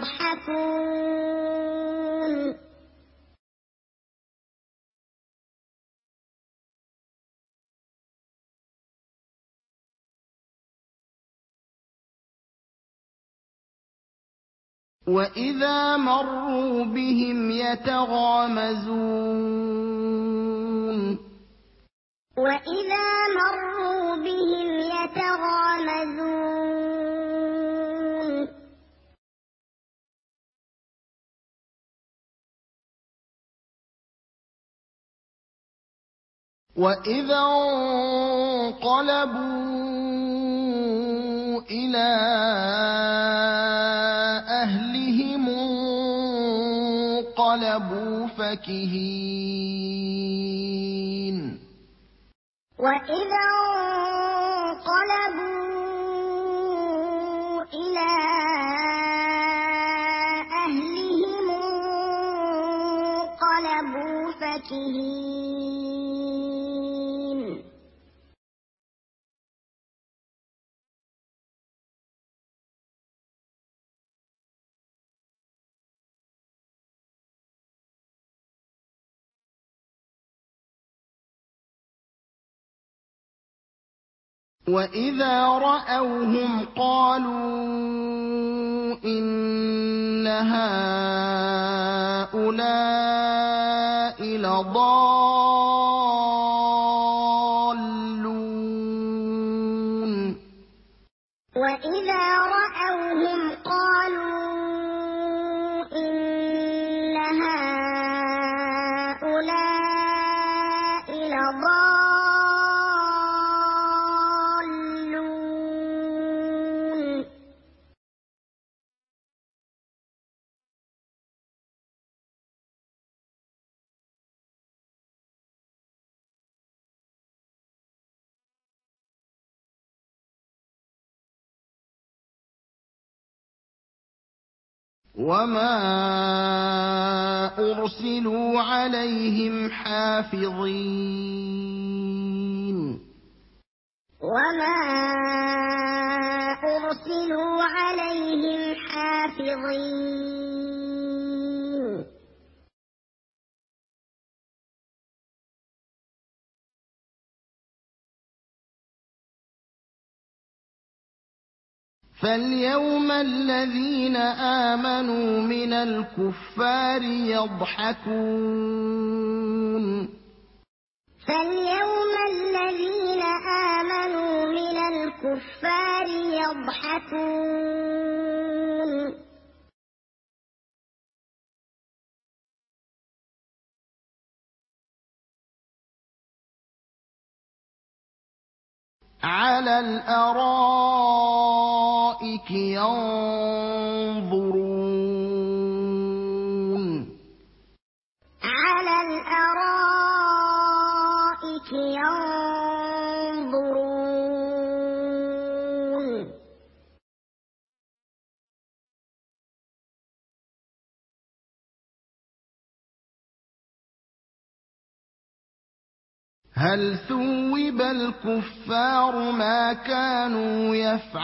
يضحكون وإذا مروا بهم يتغامزون وإذا مروا بهم يتغامزون وإذا انقلبوا إلى أهلهم انقلبوا فكهين وإذا انقلبوا إلى أهلهم انقلبوا فكهين وإذا رأوهم قالوا إن هؤلاء لضالون وإذا رأوهم قالوا إن هؤلاء لضالون وما أرسلوا عليهم حافظين وما أرسلوا عليهم حافظين فاليوم الذين آمنوا من الكفار يضحكون فاليوم الذين آمنوا من الكفار يضحكون على الأرائك ينظرون على الأرائك ينظرون هل ثوب الكفار ما كانوا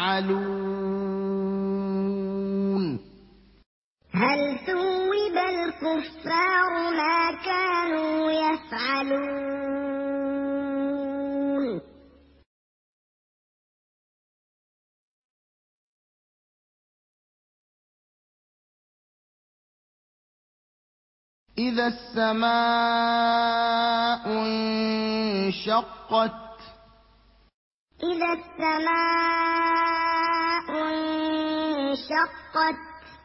يفعلون هل ثوب الكفار ما كانوا يفعلون إذا السماء انشقت إذا السماء انشقت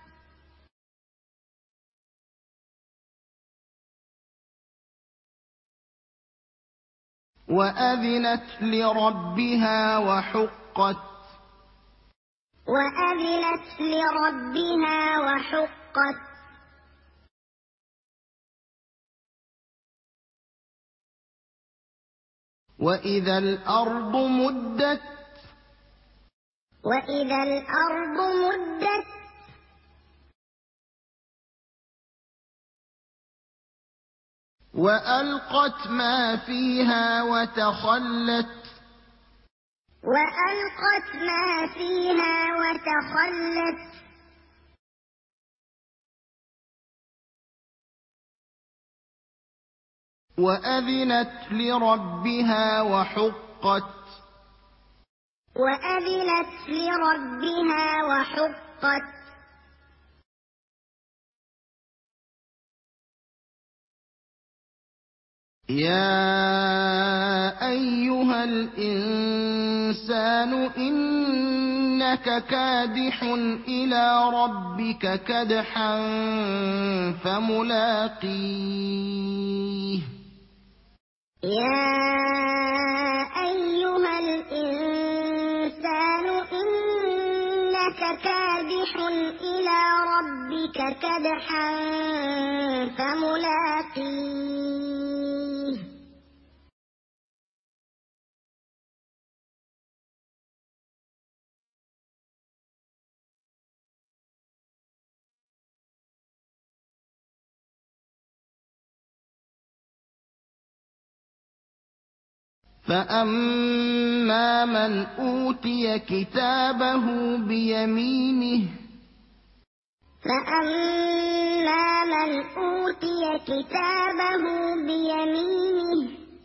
وأذنت لربها وحقت وأذنت لربها وحقت وإذا الأرض مدت وإذا الأرض مدت وألقت ما فيها وتخلت وألقت ما فيها وتخلت وأذنت لربها وحقت وأذنت لربها وحقت يا أيها الإنسان إنك كادح إلى ربك كدحا فملاقيه يا أيها الإنسان كادح إلى ربك كدحا فملاقيه فأما من أوتي كتابه بيمينه فأما من أوتي كتابه بيمينه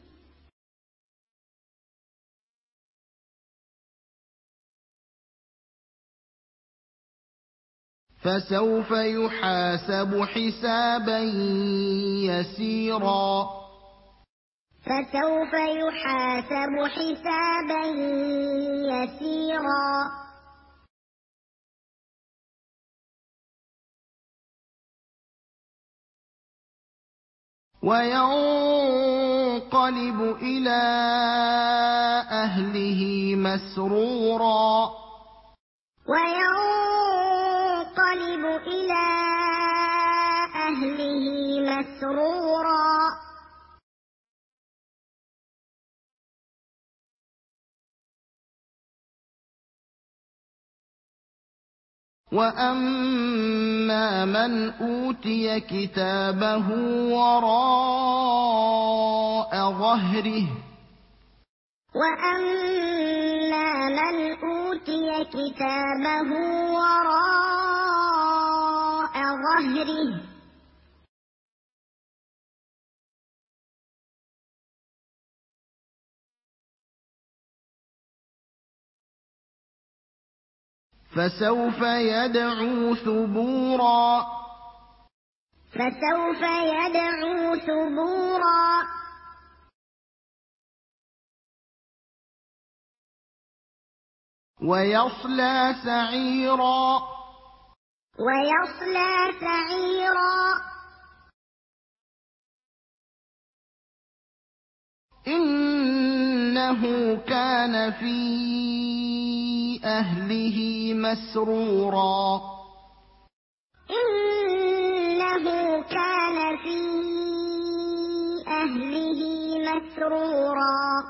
فسوف يحاسب حسابا يسيرا فسوف يحاسب حسابا يسيرا وينقلب إلى أهله مسرورا وينقلب إلى أهله مسرورا وأما من أوتي كتابه وراء ظهره وأما من أوتي كتابه وراء ظهره فسوف يدعو ثبورا فسوف يدعو ثبورا ويصلى سعيرا ويصلى سعيرا إنه كان في أهله مسرورا إنه كان في أهله مسرورا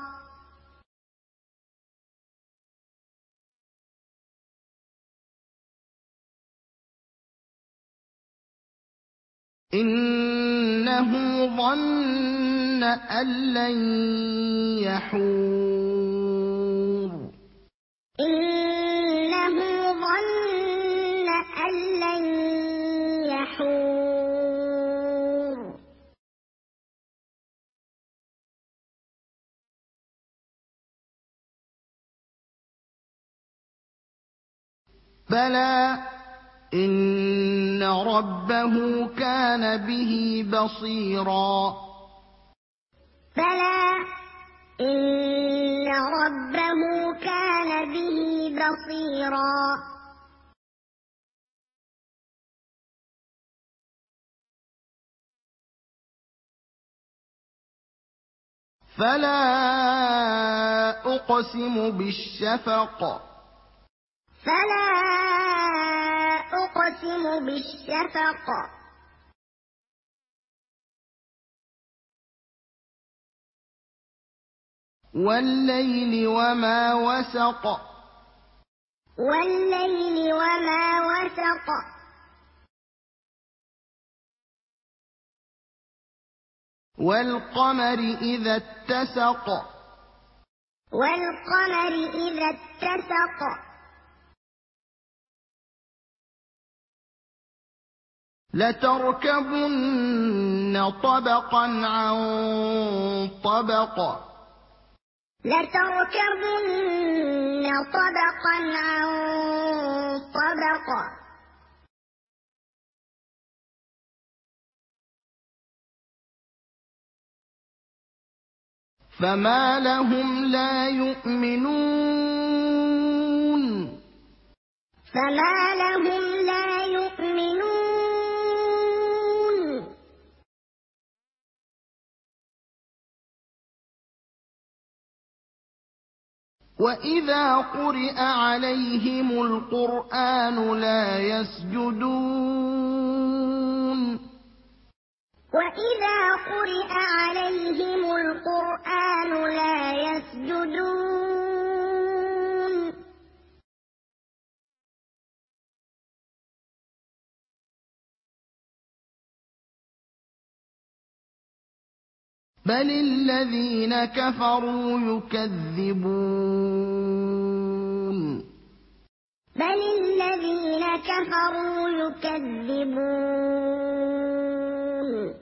إنه ظن أن لن يحور إنه ظن أن لن يحور بلى إن ربه كان به بصيرا بلى إن ربه كان به بصيرا فلا أقسم بالشفق فلا أقسم بالشفق والليل وما وسق والليل وما وسق والقمر إذا اتسق والقمر إذا اتسق لتركبن طبقا عن طبق لتركبن طبقا عن طبق فما لهم لا يؤمنون فما لهم لا يؤمنون وإذا قرئ عليهم القرآن لا يسجدون وإذا قرئ عليهم القرآن لا يسجدون بل الذين كفروا يكذبون بل الذين كفروا يكذبون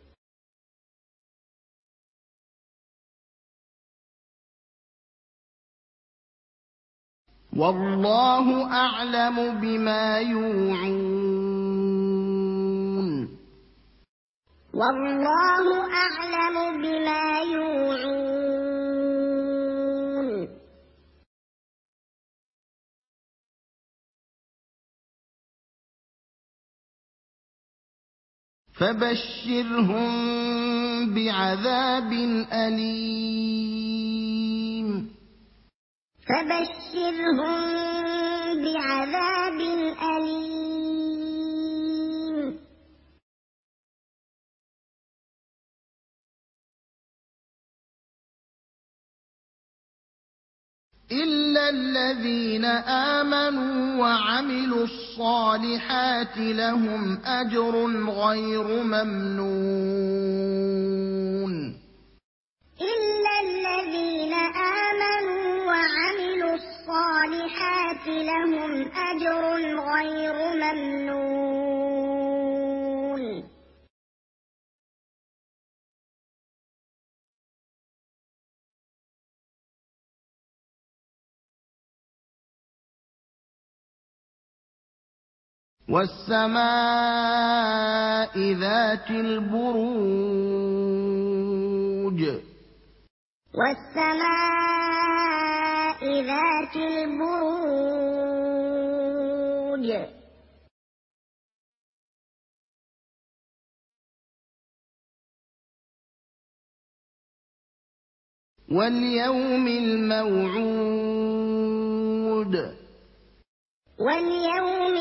والله أعلم بما يوعون والله أعلم بما يوعون فبشرهم بعذاب أليم فبشرهم بعذاب أليم إلا الذين آمنوا وعملوا الصالحات لهم أجر غير ممنون إلا الذين آمنوا وعملوا الصالحات لهم أجر غير ممنون والسماء ذات البروج والسماء ذات البروج واليوم الموعود واليوم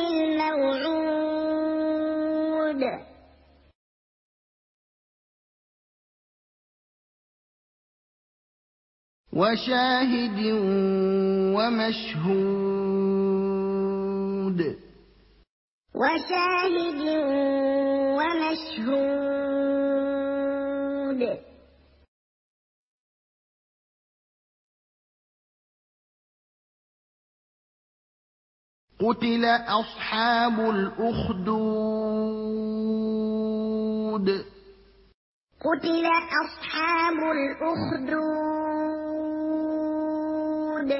الموعود وشاهد ومشهود وشاهد ومشهود قتل أصحاب الأخدود قتل أصحاب الأخدود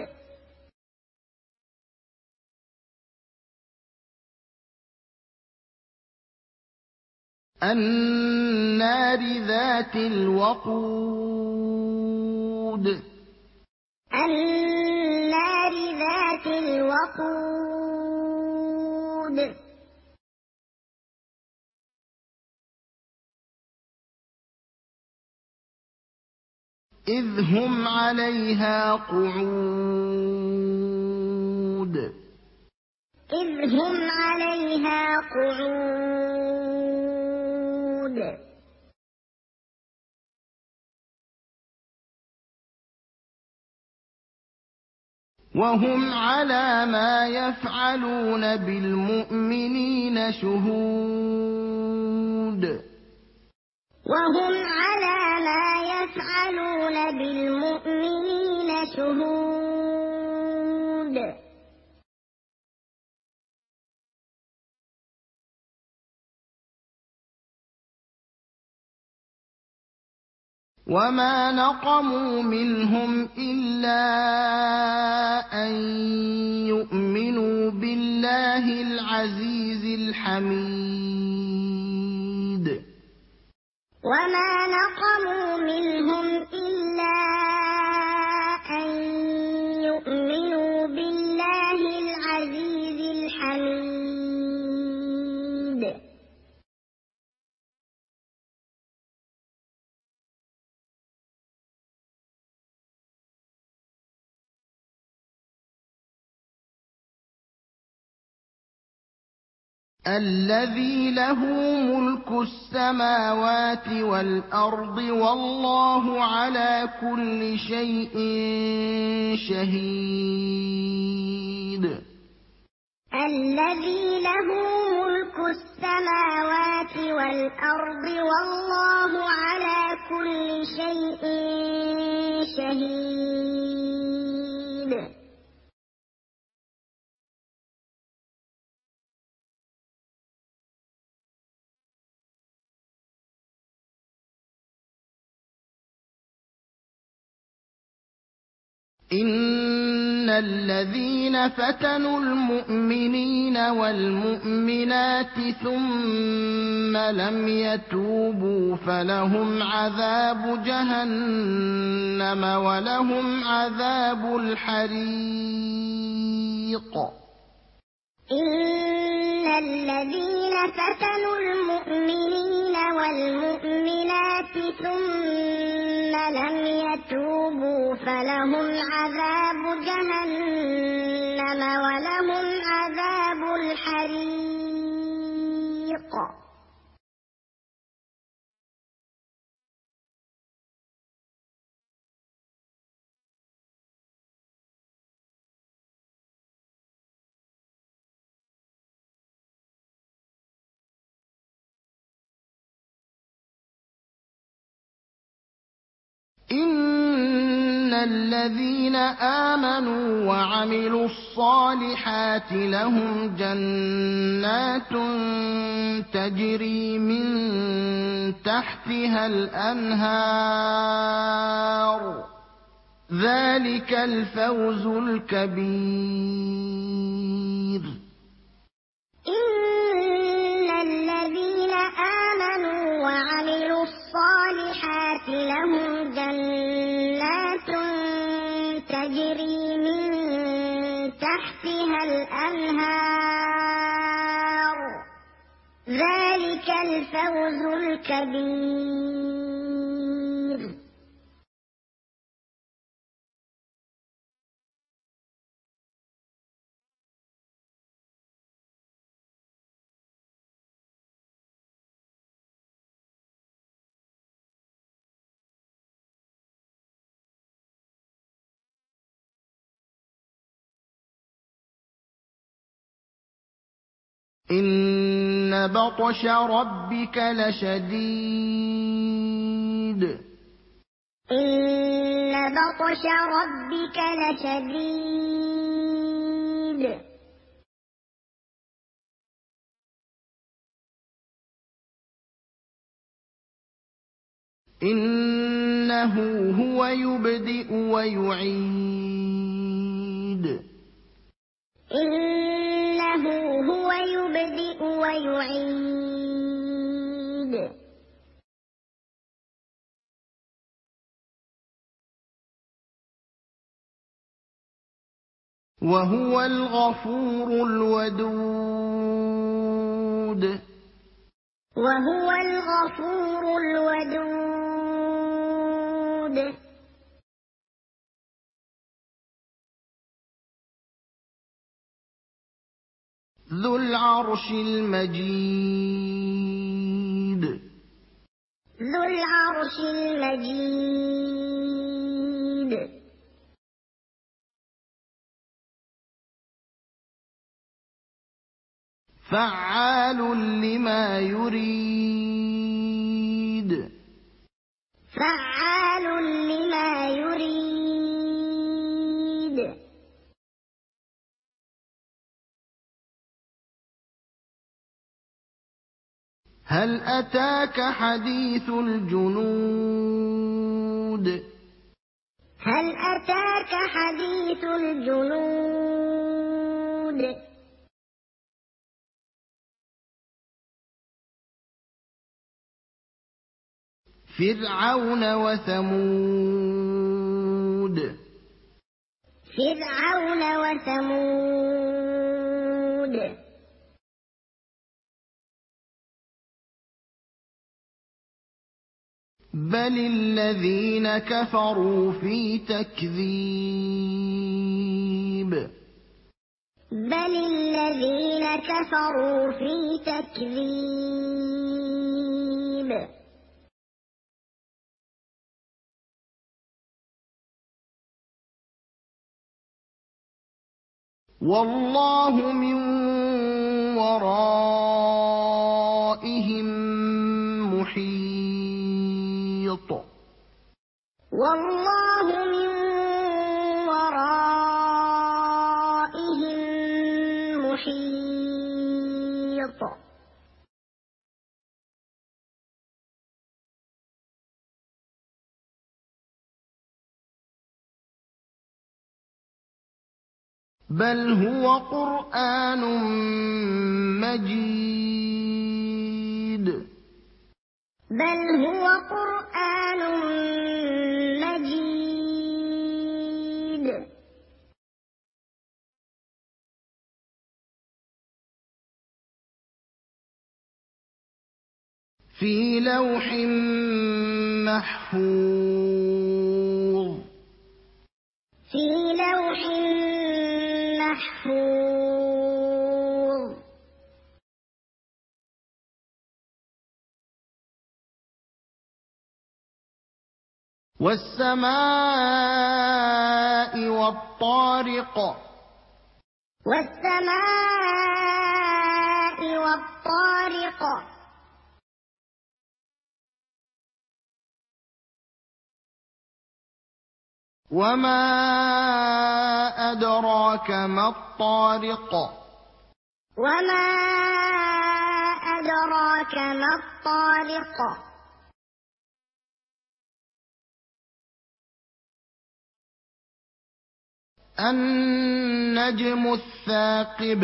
النار ذات الوقود النار ذات الوقود إذ هم عليها قعود إذ هم عليها قعود وهم على ما يفعلون بالمؤمنين شهود وهم على ما يفعلون بالمؤمنين شهود وما نقموا منهم إلا أن يؤمنوا بالله العزيز الحميد وما نقموا منهم إلا أن يؤمنوا بالله العزيز الحميد الذي له ملك السماوات والأرض والله على كل شيء شهيد الذي له ملك السماوات والأرض والله على كل شيء شهيد إن الذين فتنوا المؤمنين والمؤمنات ثم لم يتوبوا فلهم عذاب جهنم ولهم عذاب الحريق إن الذين فتنوا المؤمنين والمؤمنات ثم لم يتوبوا فلهم عذاب جهنم ولهم عذاب الحريق إن الذين آمنوا وعملوا الصالحات لهم جنات تجري من تحتها الأنهار ذلك الفوز الكبير إن الذين آمنوا وعملوا الصالحات لهم جنات تجري من تحتها الأنهار ذلك الفوز الكبير إن بطش ربك لشديد إن بطش ربك لشديد إنه هو يبدئ ويعيد إنه هو يبدئ ويعيد وهو الغفور الودود وهو الغفور الودود ذو العرش المجيد ذو العرش المجيد فعال لما يريد فعال لما يريد هل أتاك حديث الجنود هل أتاك حديث الجنود فرعون وثمود فرعون وثمود بل الذين كفروا في تكذيب بل الذين كفروا في تكذيب والله من ورائهم محيط والله من ورائهم محيط بل هو قرآن مجيد بل هو قرآن مجيد في لوح محفوظ في لوح محفوظ والسماء والطارق والسماء والطارق وما أدراك ما الطارق وما أدراك ما الطارق النجم الثاقب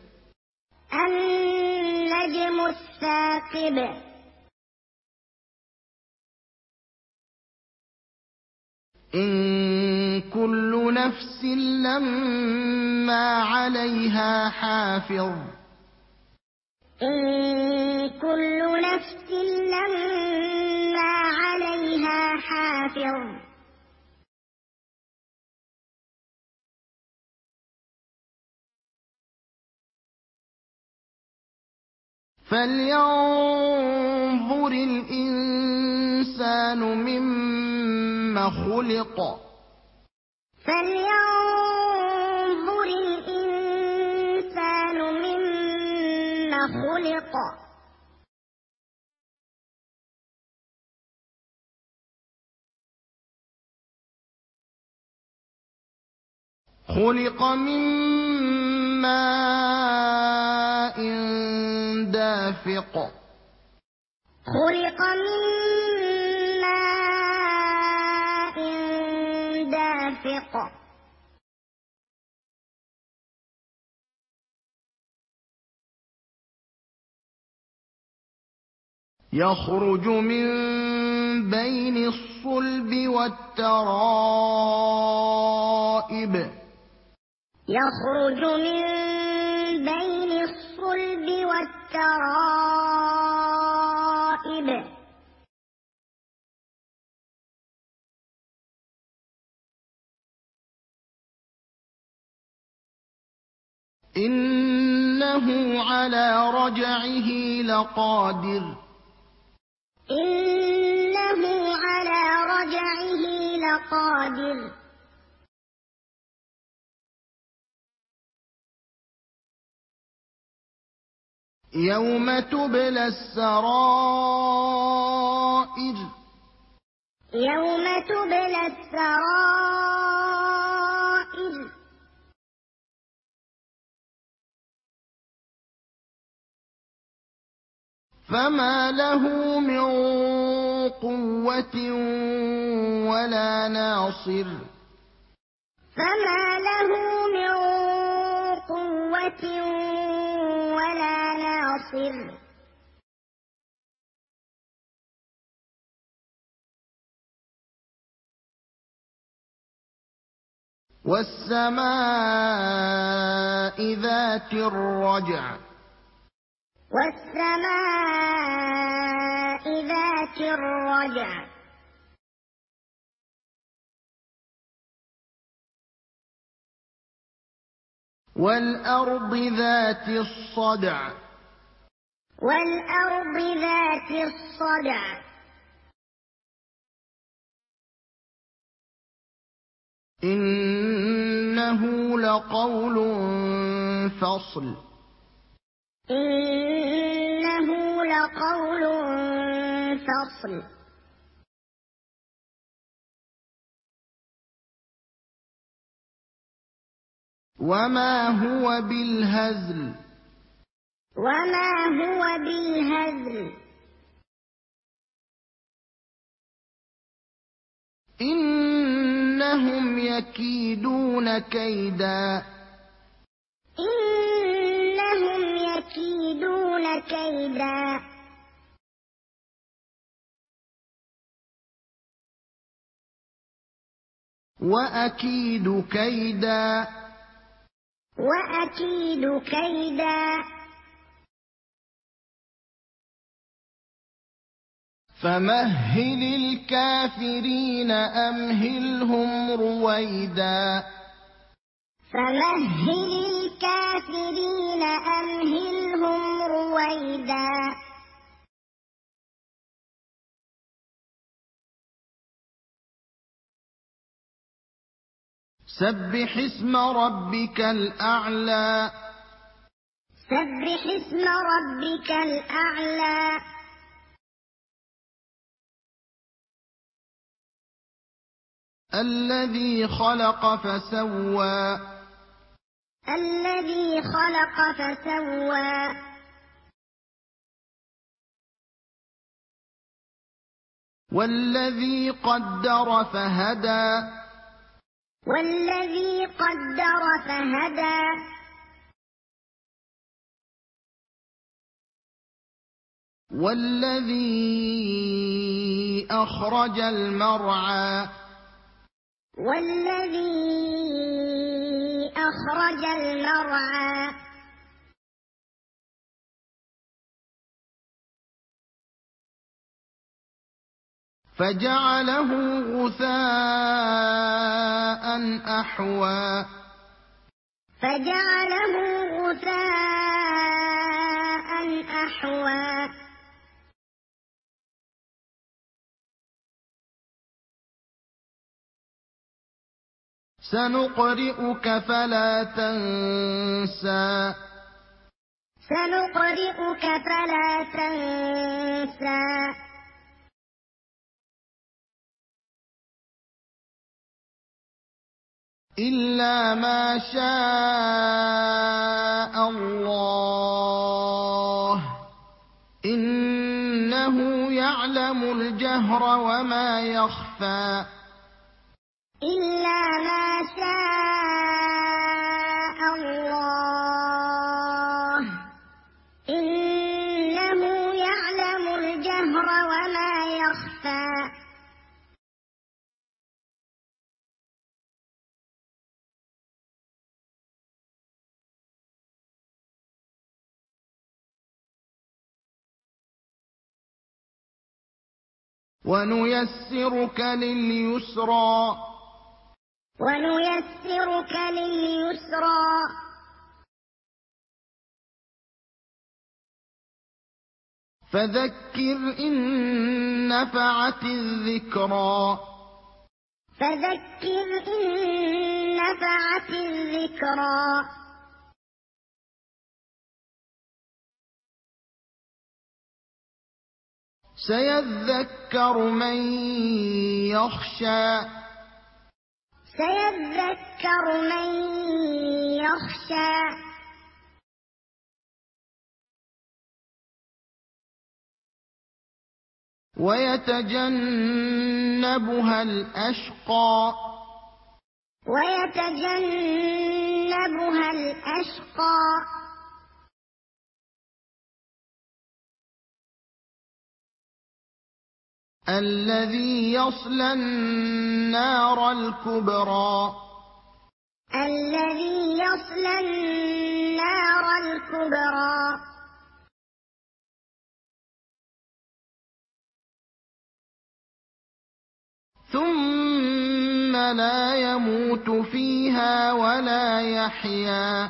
النجم الثاقب إن كل نفس لما عليها حافظ إن كل نفس لما عليها حافظ فلينظر الإنسان مما خلق فلينظر الإنسان مما خلق خلق من ماء دافق خلق من ماء دافق يخرج من بين الصلب والترائب يخرج من بين الصلب والترائب إنه على رجعه لقادر إنه على رجعه لقادر يوم تبلى السرائر يوم تبلى السرائر فما له من قوة ولا ناصر فما له من قوة ولا ناصر والسماء ذات الرجع والسماء ذات الرجع وَالْأَرْضِ ذَاتِ الصَّدْعِ وَالْأَرْضِ ذَاتِ الصَّدْعِ إِنَّهُ لَقَوْلٌ فَصْلٌ إِنَّهُ لَقَوْلٌ فَصْلٌ وَمَا هُوَ بِالْهَزْلِ وَمَا هُوَ بِالْهَزْلِ إِنَّهُمْ يَكِيدُونَ كَيْدًا إِنَّهُمْ يَكِيدُونَ كَيْدًا وَأَكِيدُ كَيْدًا وَأَكِيدُ كَيْدًا فَمَهِّلِ الْكَافِرِينَ أَمْهِلْهُمْ رُوَيْدًا فَمَهِّلِ الْكَافِرِينَ أَمْهِلْهُمْ رُوَيْدًا سَبِّحِ اسْمَ رَبِّكَ الْأَعْلَى سَبِّحِ اسْمَ رَبِّكَ الْأَعْلَى الَّذِي خَلَقَ فَسَوَّىٰ الَّذِي خَلَقَ فَسَوَّىٰ وَالَّذِي قَدَّرَ فَهَدَىٰ وَالَّذِي قَدَّرَ فَهَدَىٰ وَالَّذِي أَخْرَجَ الْمَرْعَىٰ وَالَّذِي أَخْرَجَ الْمَرْعَىٰ فَجَعَلَهُ غُثَاءً أَحْوَىٰ فَجَعَلَهُ غُثَاءً أَحْوَىٰ سَنُقْرِئُكَ فَلَا تَنسَىٰ سَنُقْرِئُكَ فَلَا تَنسَىٰ إِلَّا مَا شَاءَ اللَّهُ ۚ إِنَّهُ يَعْلَمُ الْجَهْرَ وَمَا يَخْفَىٰ إِلَّا مَا شَاءَ اللَّهُ ۚ إِنَّهُ يَعْلَمُ الْجَهْرَ وَمَا يَخْفَىٰ وَنُيَسِّرُكَ لِلْيُسْرَىٰ وَنُيَسِّرُكَ لِلْيُسْرَىٰ فَذَكِّرْ إِن نَّفَعَتِ الذِّكْرَىٰ فَذَكِّرْ إِن نَّفَعَتِ الذِّكْرَىٰ سَيَذَّكَّرُ مَن يَخْشَىٰ سَيَذَّكَّرُ مَن يَخْشَىٰ وَيَتَجَنَّبُهَا الْأَشْقَى وَيَتَجَنَّبُهَا الْأَشْقَى الَّذِي يَصْلَى النَّارَ الْكُبْرَىٰ الَّذِي يَصْلَى النَّارَ الْكُبْرَىٰ ثُمَّ لا يموت فيها ولا يحيا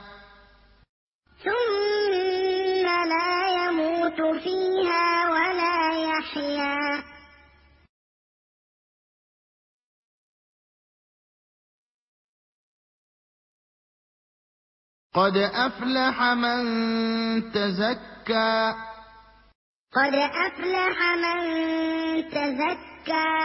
ثم لا يموت فيها ولا يحيا قد أفلح من تزكى قد أفلح من تزكى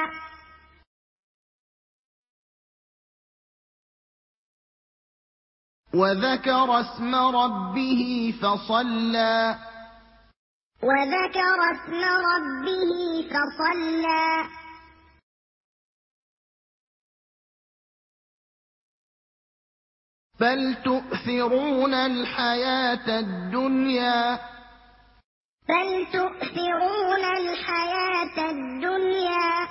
وذكر اسم ربه فصلى وذكر اسم ربه فصلى بل تؤثرون الحياة الدنيا بل تؤثرون الحياة الدنيا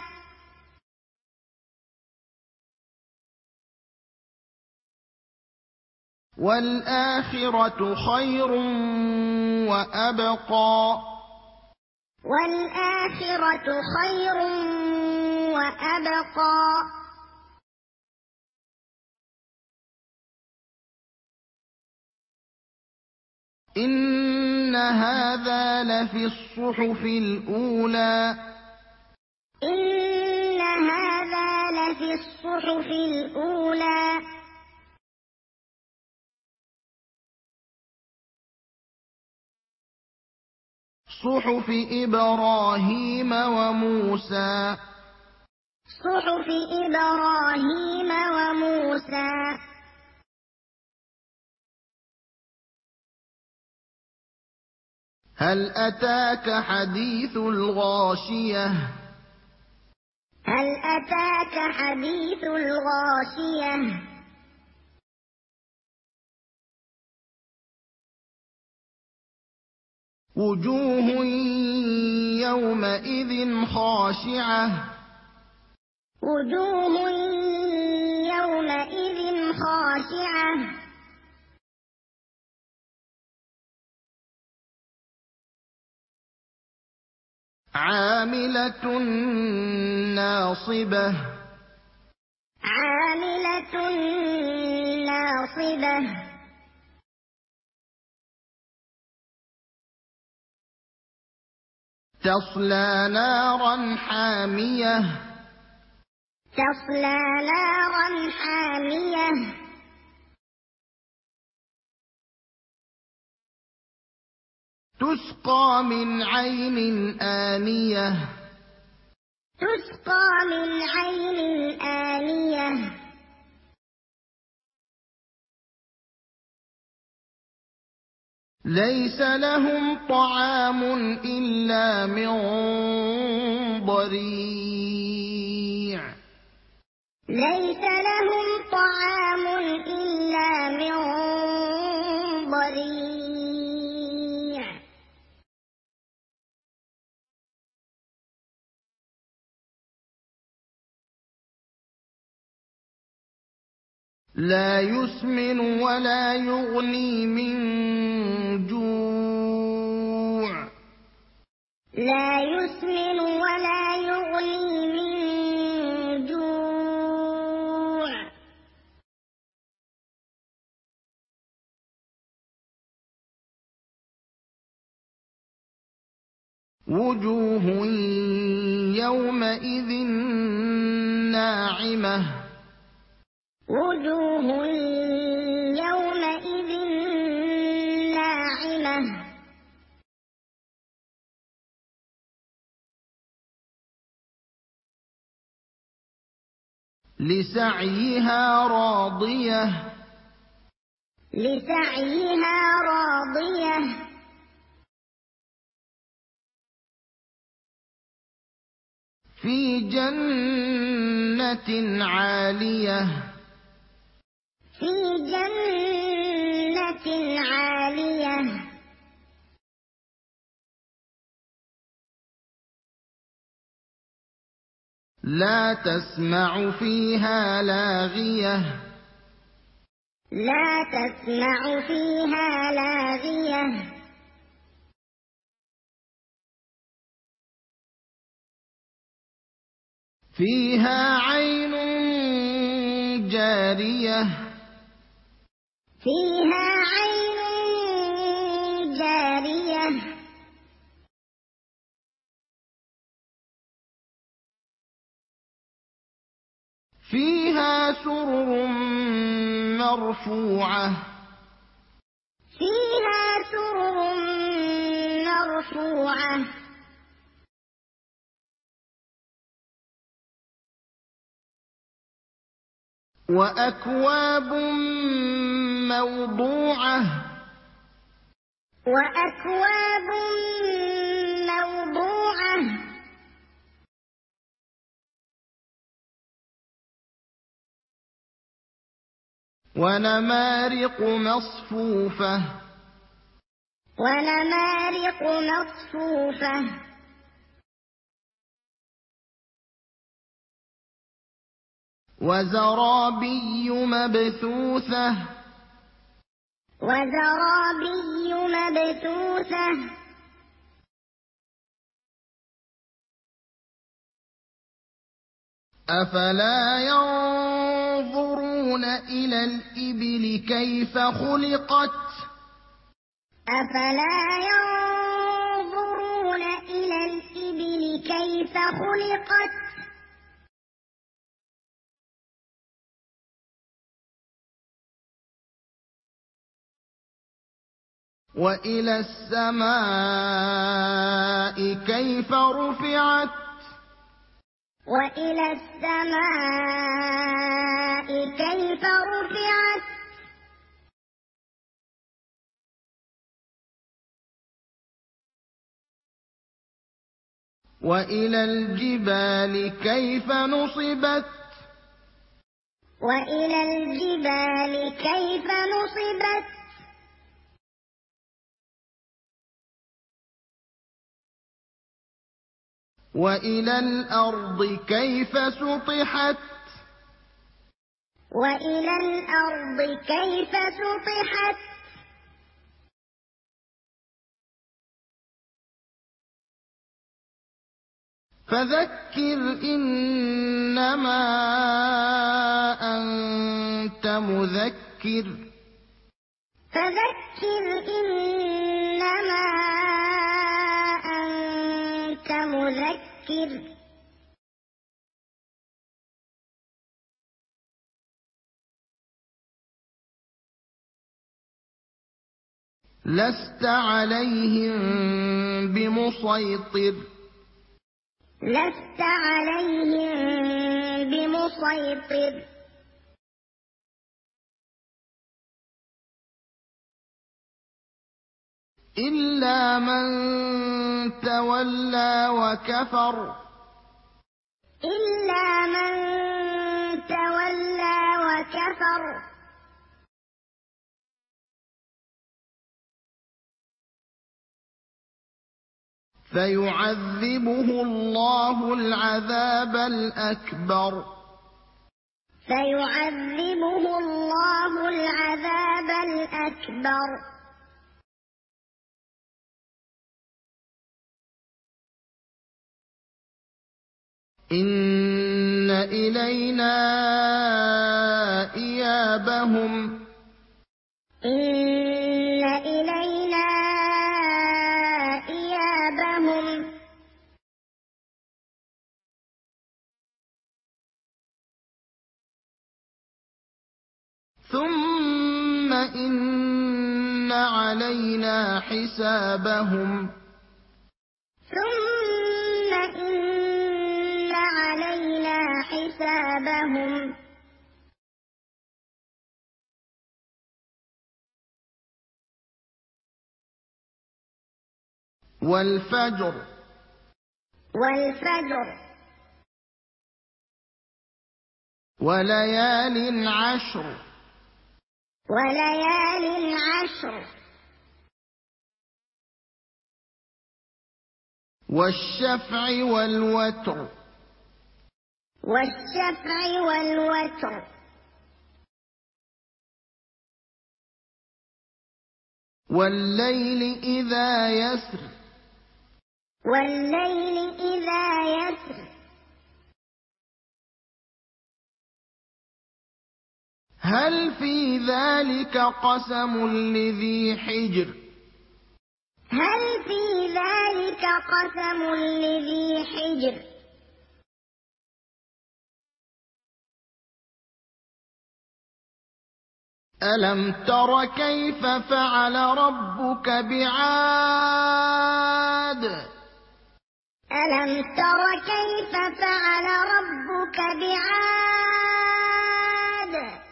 والآخرة خير وأبقى والآخرة خير وأبقى إن هذا لفي الصحف الأولى إن هذا لفي الصحف الأولى صحف إبراهيم وموسى صحف إبراهيم وموسى هل أتاك حديث الغاشية هل أتاك حديث الغاشية وجوه يومئذ خاشعة وجوه يومئذ خاشعة عاملة ناصبة عاملة ناصبة تصلى نارا حامية تصلى نارا حامية تسقى من عين آنية تسقى من عين آنية ليس لهم طعام إلا من ضريع ليس لهم طعام إلا من ضريع لا يسمن ولا يغني من جوع لا يسمن ولا يغني من جوع وجوه يومئذ ناعمة وجوه يومئذ ناعمة لسعيها راضية لسعيها راضية في جنة عالية في جنة عالية لا تسمع فيها لاغية لا تسمع فيها لاغية فيها عين جارية فيها عين جارية فيها سرر مرفوعة فيها سرر مرفوعة وأكواب موضوعة وأكواب موضوعة ونمارق مصفوفة ونمارق مصفوفة وزرابي مبثوثة وزرابي مبثوثة أفلا ينظرون إلى الإبل كيف خلقت أفلا ينظرون إلى الإبل كيف خلقت وإلى السماء كيف رفعت وإلى السماء كيف رفعت وإلى الجبال كيف نصبت وإلى الجبال كيف نصبت وإلى الأرض كيف سطحت وإلى الأرض كيف سطحت فذكر إنما أنت مذكر فذكر إنما أنت مذكر لست عليهم بمسيطر لست عليهم بمسيطر إلا من تولى وكفر إلا من تولى وكفر فيعذبه الله العذاب الأكبر فيعذبه الله العذاب الأكبر إن إلينا إيابهم إن إلينا إيابهم ثم إن علينا حسابهم ثم إن علينا حسابهم والفجر والفجر وليال عشر وليال عشر والشفع والوتر والشفع والوتر والليل إذا يسر والليل إذا يسر هل في ذلك قسم لذي حجر هل في ذلك قسم لذي حجر ألم تر كيف فعل ربك بعاد ألم تر كيف فعل ربك بعاد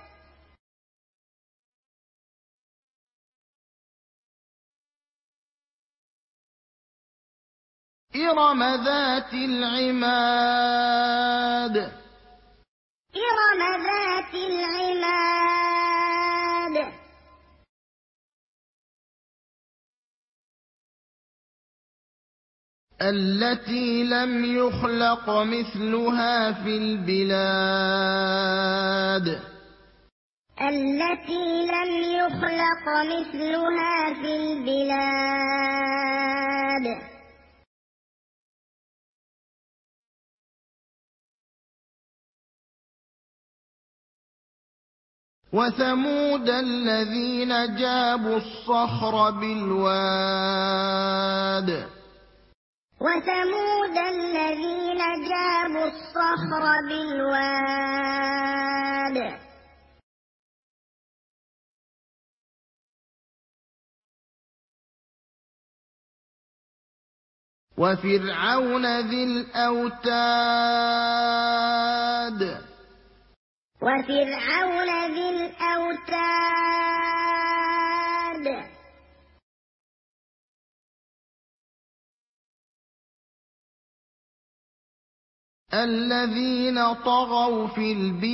إرم ذات العماد إرم ذات العماد التي لم يخلق مثلها في البلاد التي لم يخلق مثلها في البلاد وثمود الذين جابوا الصخر بالواد وثمود الذين جابوا الصخر بالواد وفرعون ذي الأوتاد وفرعون ذي الأوتاد الذين طغوا في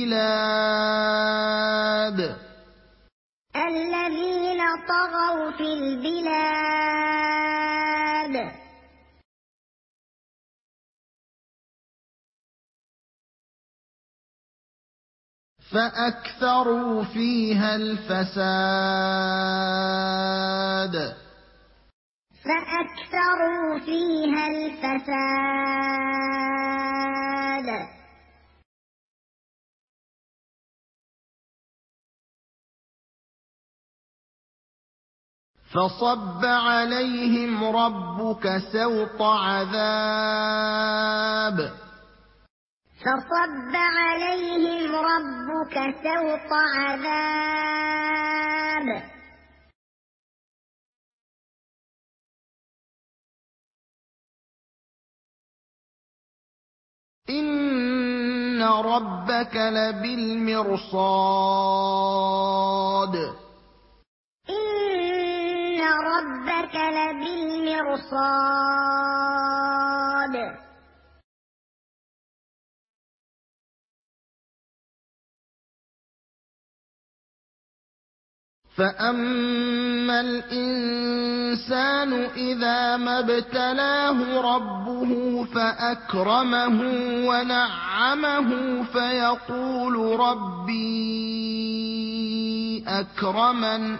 البلاد الذين طغوا في البلاد فأكثروا فيها الفساد فأكثروا فيها الفساد فصب عليهم ربك سوط عذاب فصب عليهم ربك سوط عذاب إن ربك لبالمرصاد إن ربك لبالمرصاد فأما الإنسان إذا ما ابتلاه ربه فأكرمه ونعمه فيقول ربي أكرمن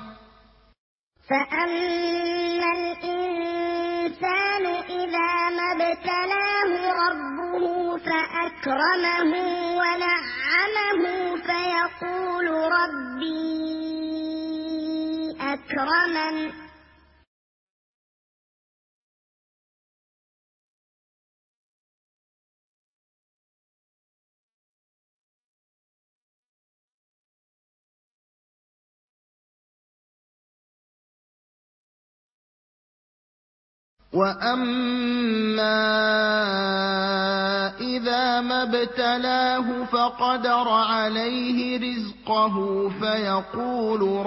فأما الإنسان إذا ما ابتلاه ربه فأكرمه ونعمه فيقول ربي أكرمن وأما إذا ما ابتلاه فقدر عليه رزقه فيقول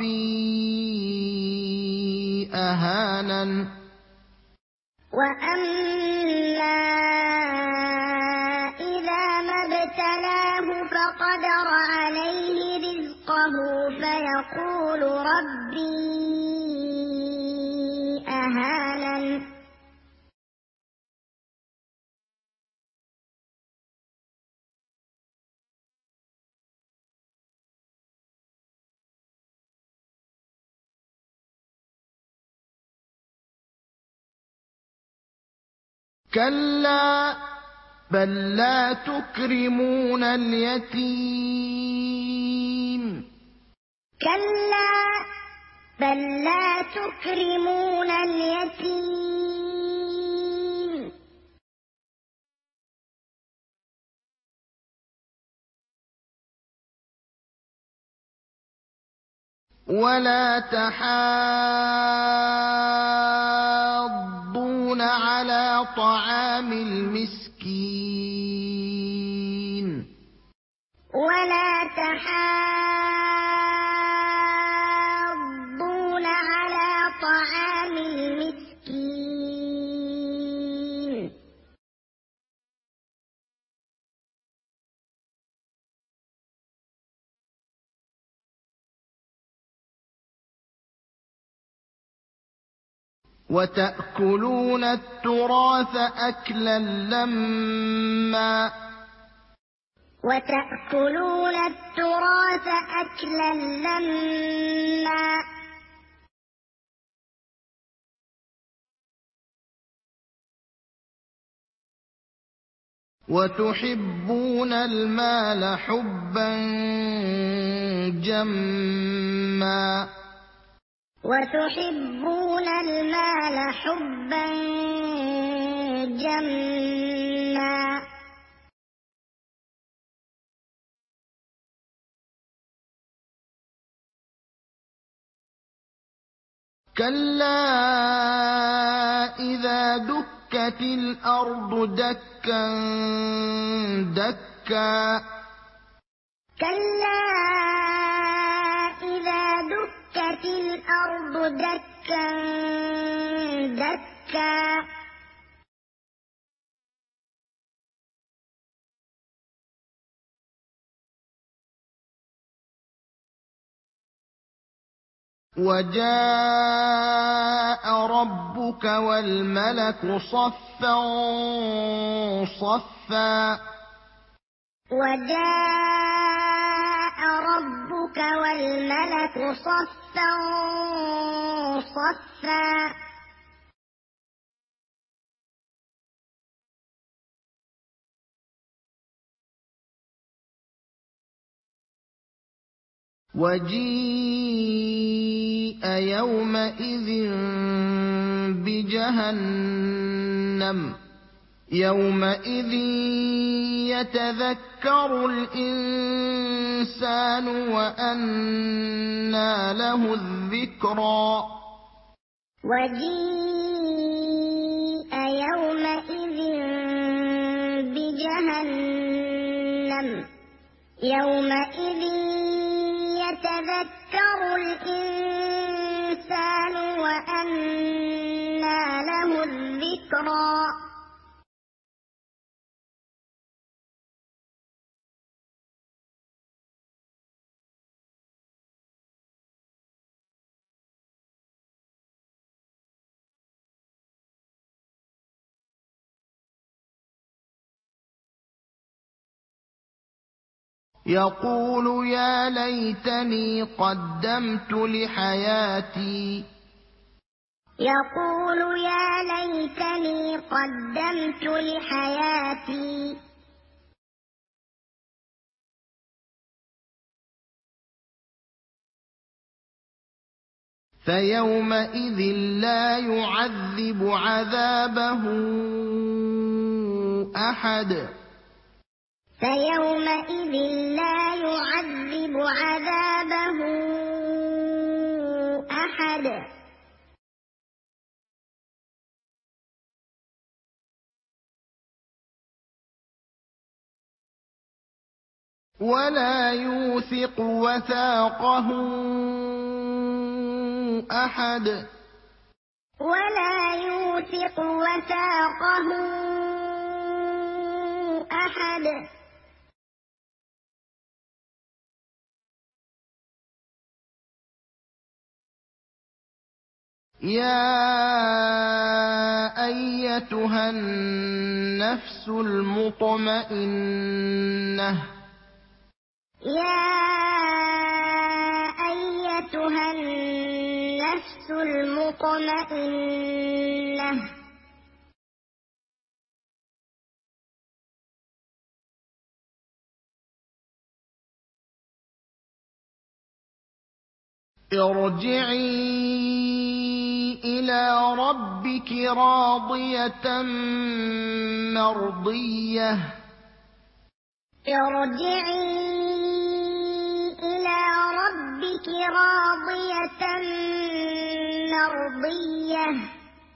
ربي أهانن وأما إذا ما ابتلاه فقدر عليه رزقه فيقول ربي أهانن كلا بل لا تكرمون اليتيم كلا بل لا تكرمون اليتيم ولا تحاضون على طعام المسكين ولا تحاضون على طعام المسكين وتأكلون التراث أكلا لما وتأكلون التراث أكلا لما وتحبون المال حبا جما وتحبون المال حبا جما كلا إذا دكت الأرض دكا دكا كلا إذا دكت الأرض دكا دكا وجاء ربك والملك صفا صفا وجاء ربك والملك صفا صفا وجيء يومئذ بجهنم يومئذ يتذكر الإنسان وأنى له الذكرى وجيء يومئذ بجهنم يومئذ يتذكر الإنسان وأنى له الذكرى يقول يا ليتني قدمت لحياتي يقول يا ليتني قدمت لحياتي فيومئذ لا يعذب عذابه أحد فيومئذ لا يعذب عذابه أحد ولا يوثق وثاقه أحد ولا يوثق وثاقه أحد يا أيتها النفس المطمئنة يا أيتها النفس المطمئنة ارجعي إلى ربك راضية مرضية ارجعي إلى ربك راضية مرضية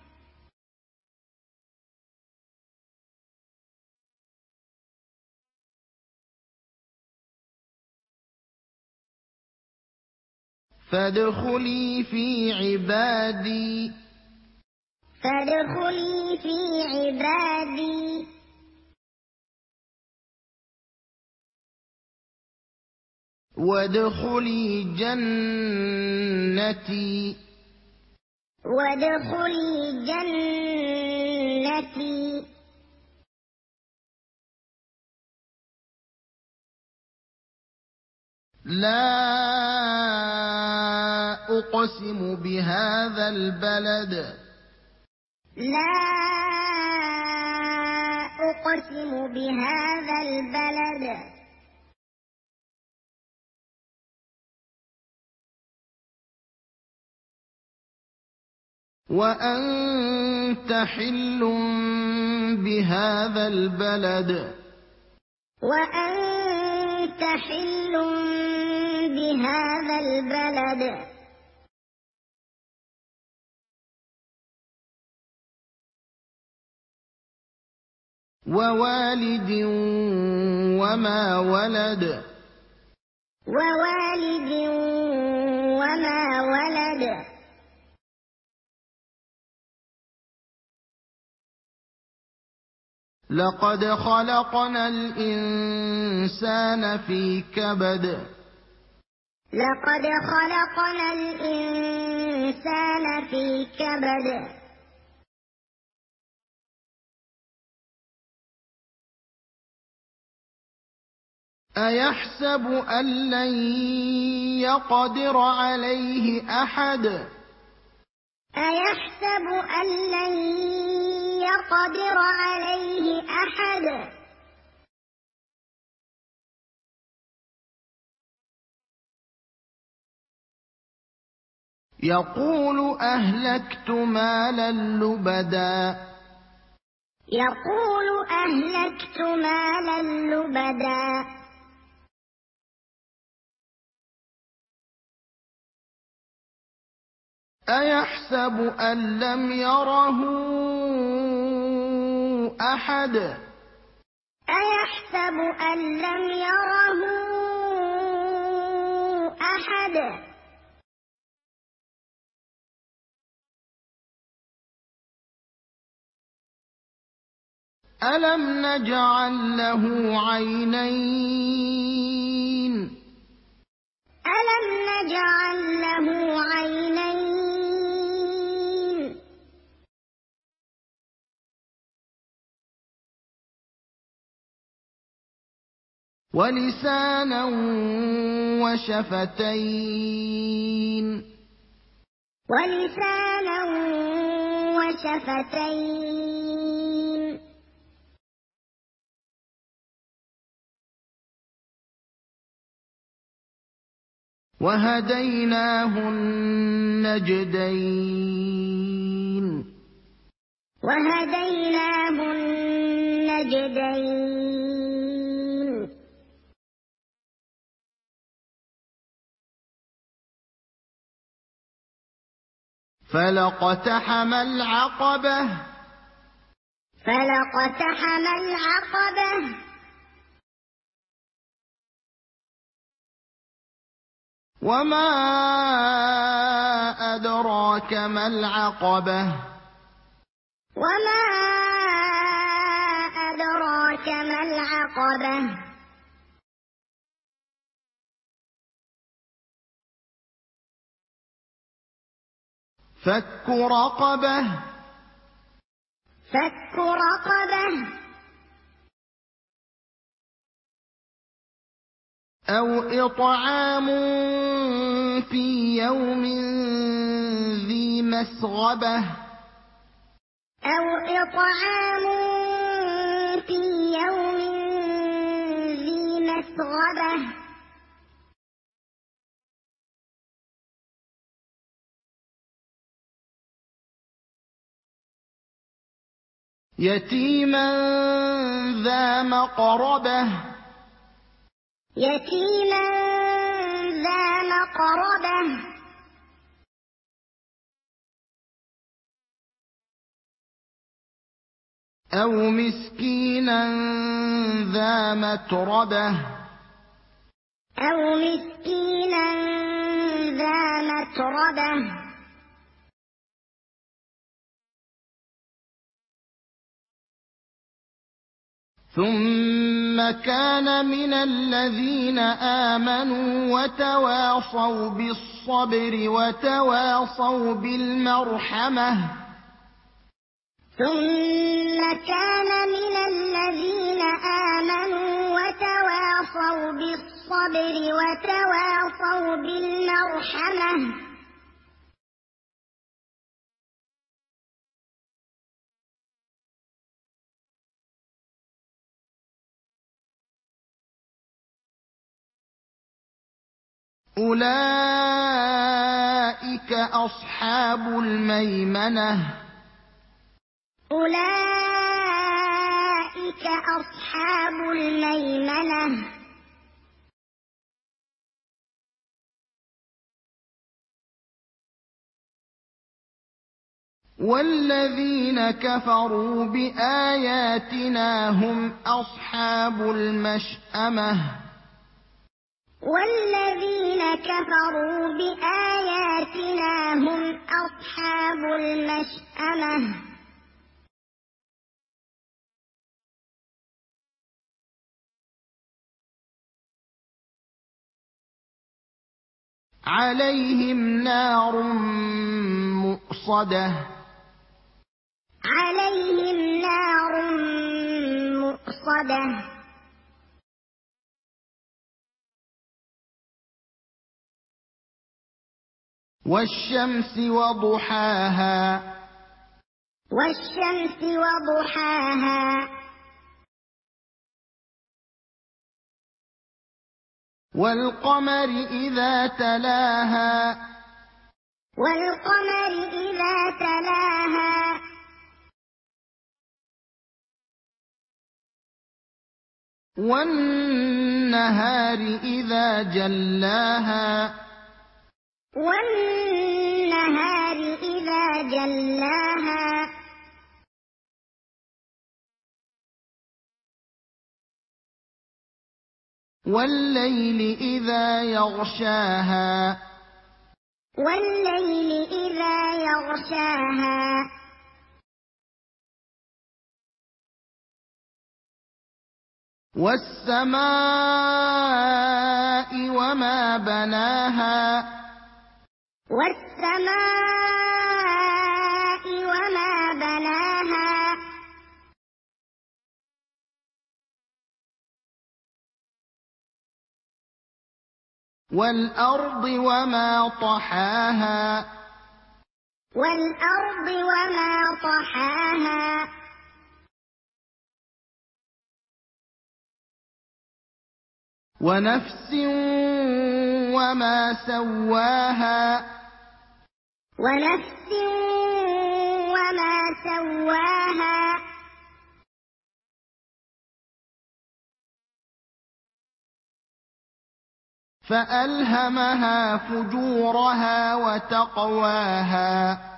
فادخلي في عبادي فادخلي في عبادي وادخلي جنتي وادخلي جنتي لا أقسم بهذا البلد لا أقسم بهذا البلد وأنت حل بهذا البلد وأنت حل بهذا البلد ووالد وما ولد ووالد وما ولد لقد خلقنا الإنسان في كبد لقد خلقنا الإنسان في كبد أيحسب أن لن يقدر عليه أحد أيحسب أن لن يقدر عليه أحد يقول أهلكت مالا لبدا يقول أهلكت مالا لبدا أيحسب أن لم يره أحد أيحسب أن لم يره أحد ألم نجعل له عينين ألم نجعل له عينين ولسانا وشفتين ولسانا وشفتين وهديناه النجدين وهديناه النجدين فلاقتحم العقبة فلاقتحم العقبة وما أدراك ما العقبة وما أدراك ما العقبة فك رقبة فك رقبة أو إطعام في يوم ذي مسغبة أو إطعام في يوم ذي مسغبة يتيما ذا مقربة يتيما ذا مقربة أو مسكينا ذا متربة أو مسكينا ذا متربة ثم كان من الذين آمنوا وتواصوا بالصبر وتواصوا بالمرحمة ثم كان من الذين آمنوا وتواصوا بالصبر وتواصوا بالمرحمة أولئك أصحاب الميمنة أولئك أصحاب الميمنة والذين كفروا بآياتنا هم أصحاب المشأمة والذين كفروا بآياتنا هم أصحاب المشأمة عليهم نار مؤصدة عليهم نار مؤصدة والشمس وضحاها والشمس وضحاها والقمر إذا تلاها والقمر إذا تلاها والنهار إذا جلاها والنهار إذا جلاها والليل إذا يغشاها والليل إذا يغشاها والسماء وما بناها والسماء وما بناها والأرض وما طحاها والأرض وما طحاها ونفس وما سواها ونفس وما سواها فألهمها فجورها وتقواها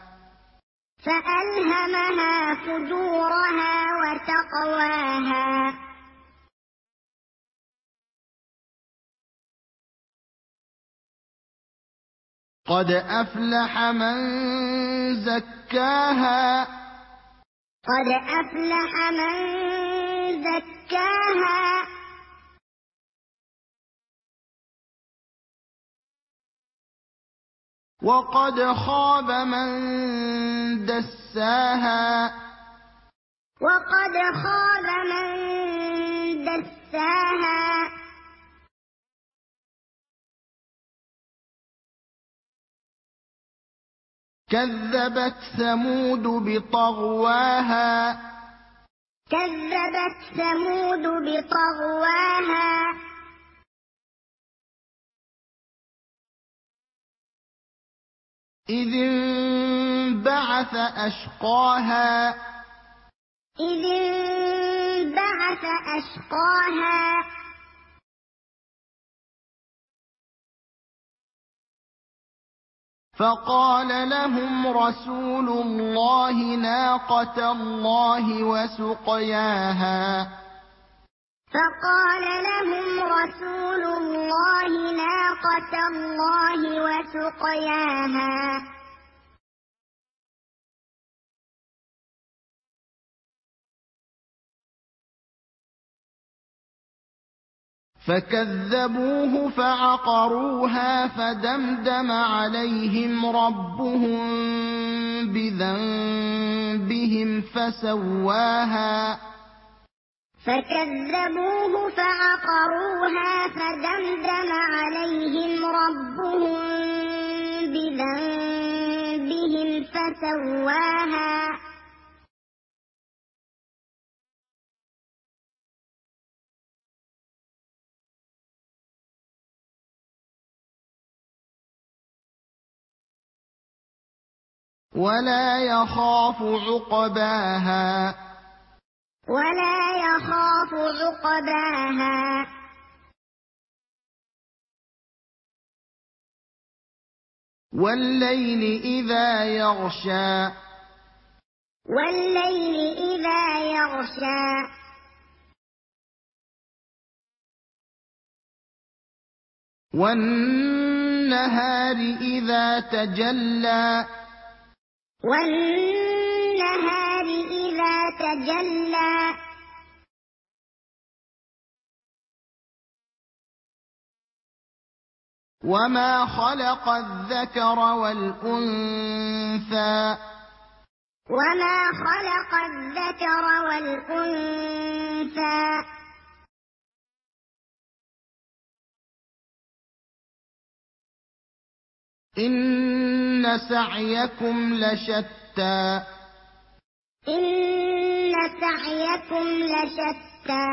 فألهمها فجورها وتقواها قد أفلح من زكاها قد أفلح من زكاها وقد خاب من دساها وقد خاب من دساها كذبت ثمود بطغواها كذبت ثمود بطغواها إذ انبعث أشقاها إذ انبعث أشقاها فقال لهم رسول الله ناقة الله وسقياها فقال لهم رسول الله ناقة الله وسقياها فكذبوه فعقروها فدمدم عليهم ربهم بذنبهم فسواها فكذبوه فعقروها فدمدم عليهم ربهم بذنبهم فسواها ولا يخاف عقباها ولا يخاف عقباها والليل إذا يغشى والليل إذا يغشى والنهار إذا تجلى والنهار إذا تجلى وما خلق الذكر والأنثى وما خلق الذكر والأنثى إن سعيكم لشتى إن سعيكم لشتى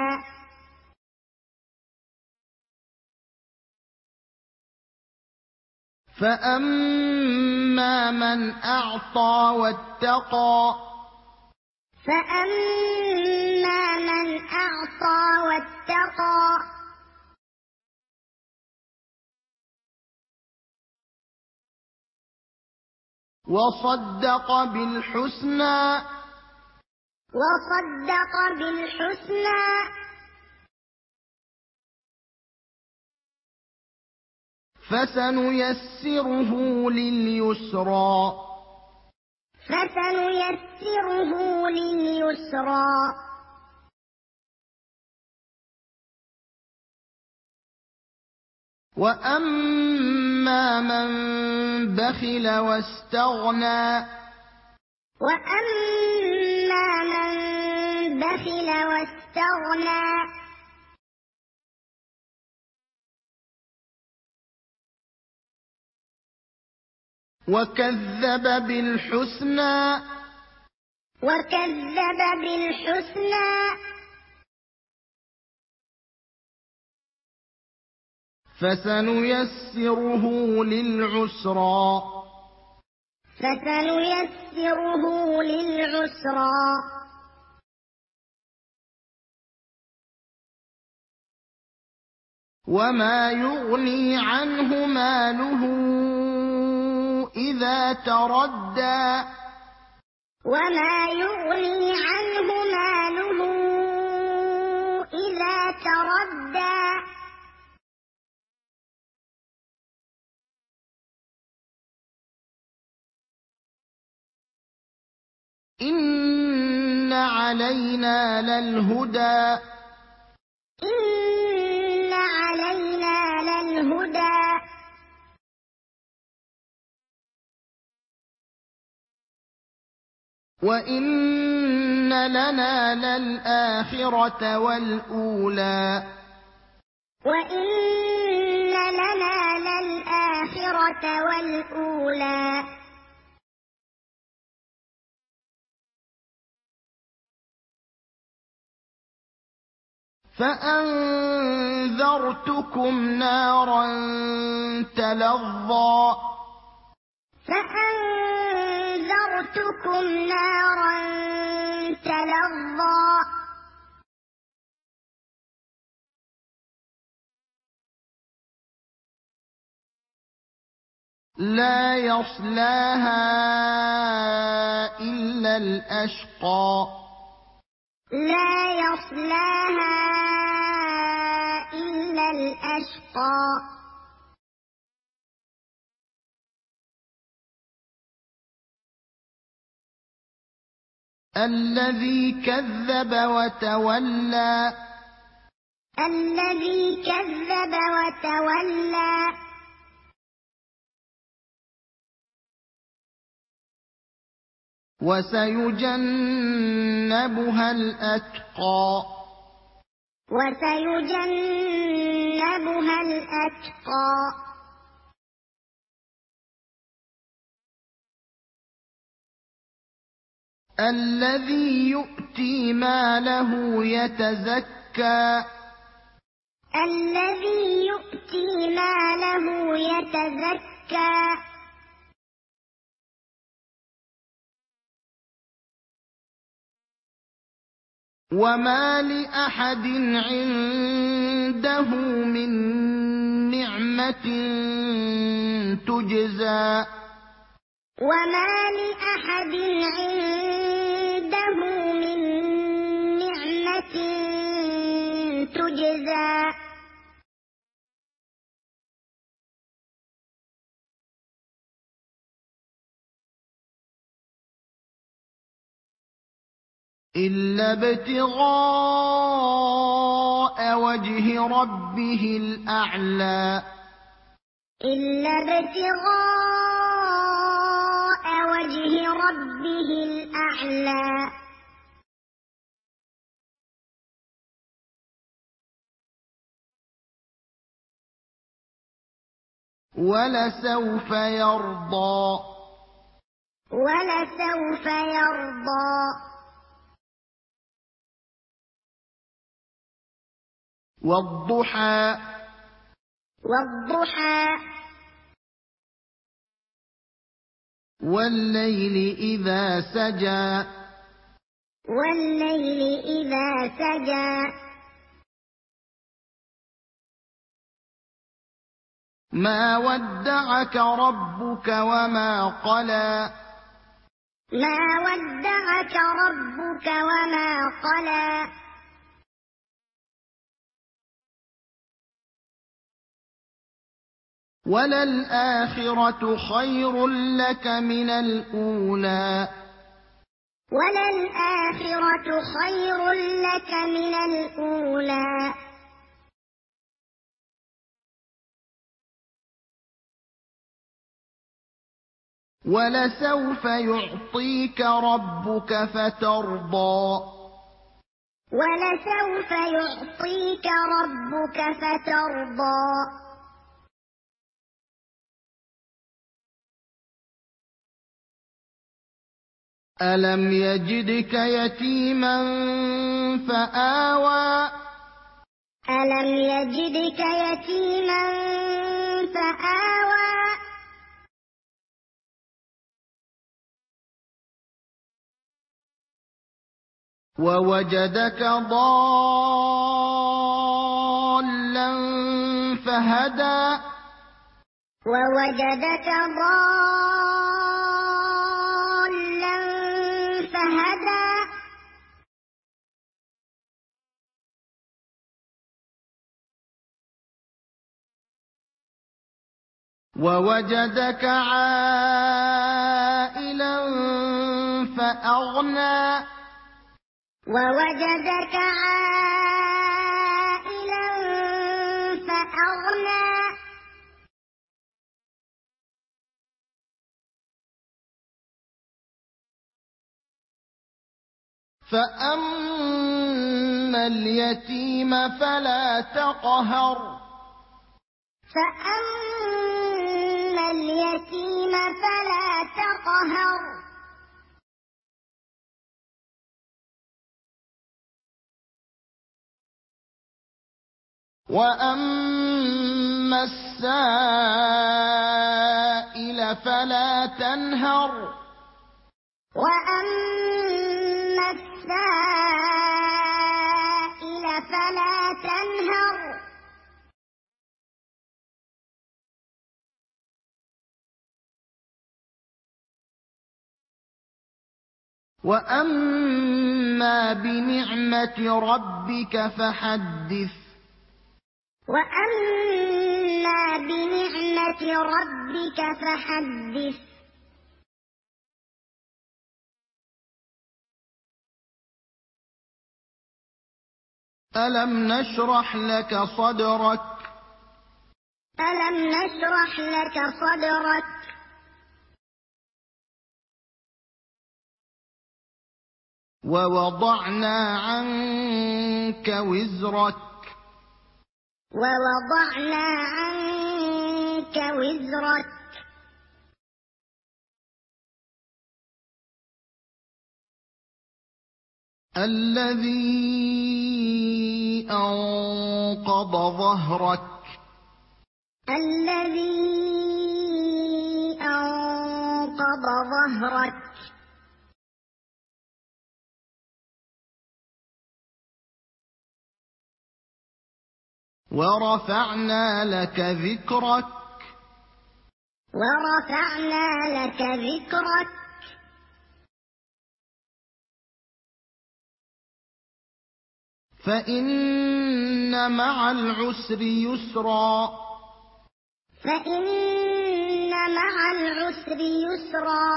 فأما من أعطى واتقى فأما من أعطى واتقى وصدق بالحسنى وصدق بالحسنى فسنيسره لليسرى فسنيسره لليسرى وأما من بخل واستغنى وأما من بخل واستغنى وكذب بالحسنى وكذب بالحسنى فسنيسره للعسرى فسنيسره للعسرى وما يغني عنه ماله إذا تردى وما يغني عنه ماله إذا تردى إن علينا للهدى إن علينا للهدى وإن لنا للآخرة والأولى وإن لنا للآخرة والأولى فأنذرتكم نارا تلظى فأنذرتكم نارا تلظى ترضى لا يصلاها إلا الأشقى لا يصلاها إلا الأشقى الذي كذب وتولى الذي كذب وتولى وسيجنبها الأتقى وسيجنبها الأتقى الذي يؤتي ماله يتزكى الذي يؤتي ماله يتزكى وما لأحد عنده من نعمة تجزى وما لأحد عنده من نعمة تجزى إلا ابتغاء وجه ربه الأعلى إلا ابتغاء وجه ربه الأعلى ولسوف يرضى ولسوف يرضى والضحى والضحى والليل إذا سجى والليل إذا سجى ما ودعك ربك وما قلى ما ودعك ربك وما قلى وللآخرة خير لك من الأولى وللآخرة خير لك من الأولى ولسوف يعطيك ربك فترضى ولسوف يعطيك ربك فترضى ألم يجدك يتيما فآوى ألم يجدك يتيما فآوى ووجدك ضالا فهدى ووجدك ضالا فهدى ووجدك عائلا فأغنى ووجدك عائلا فأغنى فأما اليتيم فلا تقهر فأما اليتيم فلا تقهر وأما السائل فلا تنهر وأما السائل فلا تنهر وأما بنعمة ربك فحدث وأما بنعمة ربك فحدث ألم نشرح لك صدرك ألم نشرح لك صدرك ووضعنا عنك وزرك ووضعنا عنك وزرك الذي أنقض ظهرك الذي أنقض ظهرك ورفعنا لك ذكرك ورفعنا لك ذكرك فإن مع العسر يسرا فإن مع العسر يسرا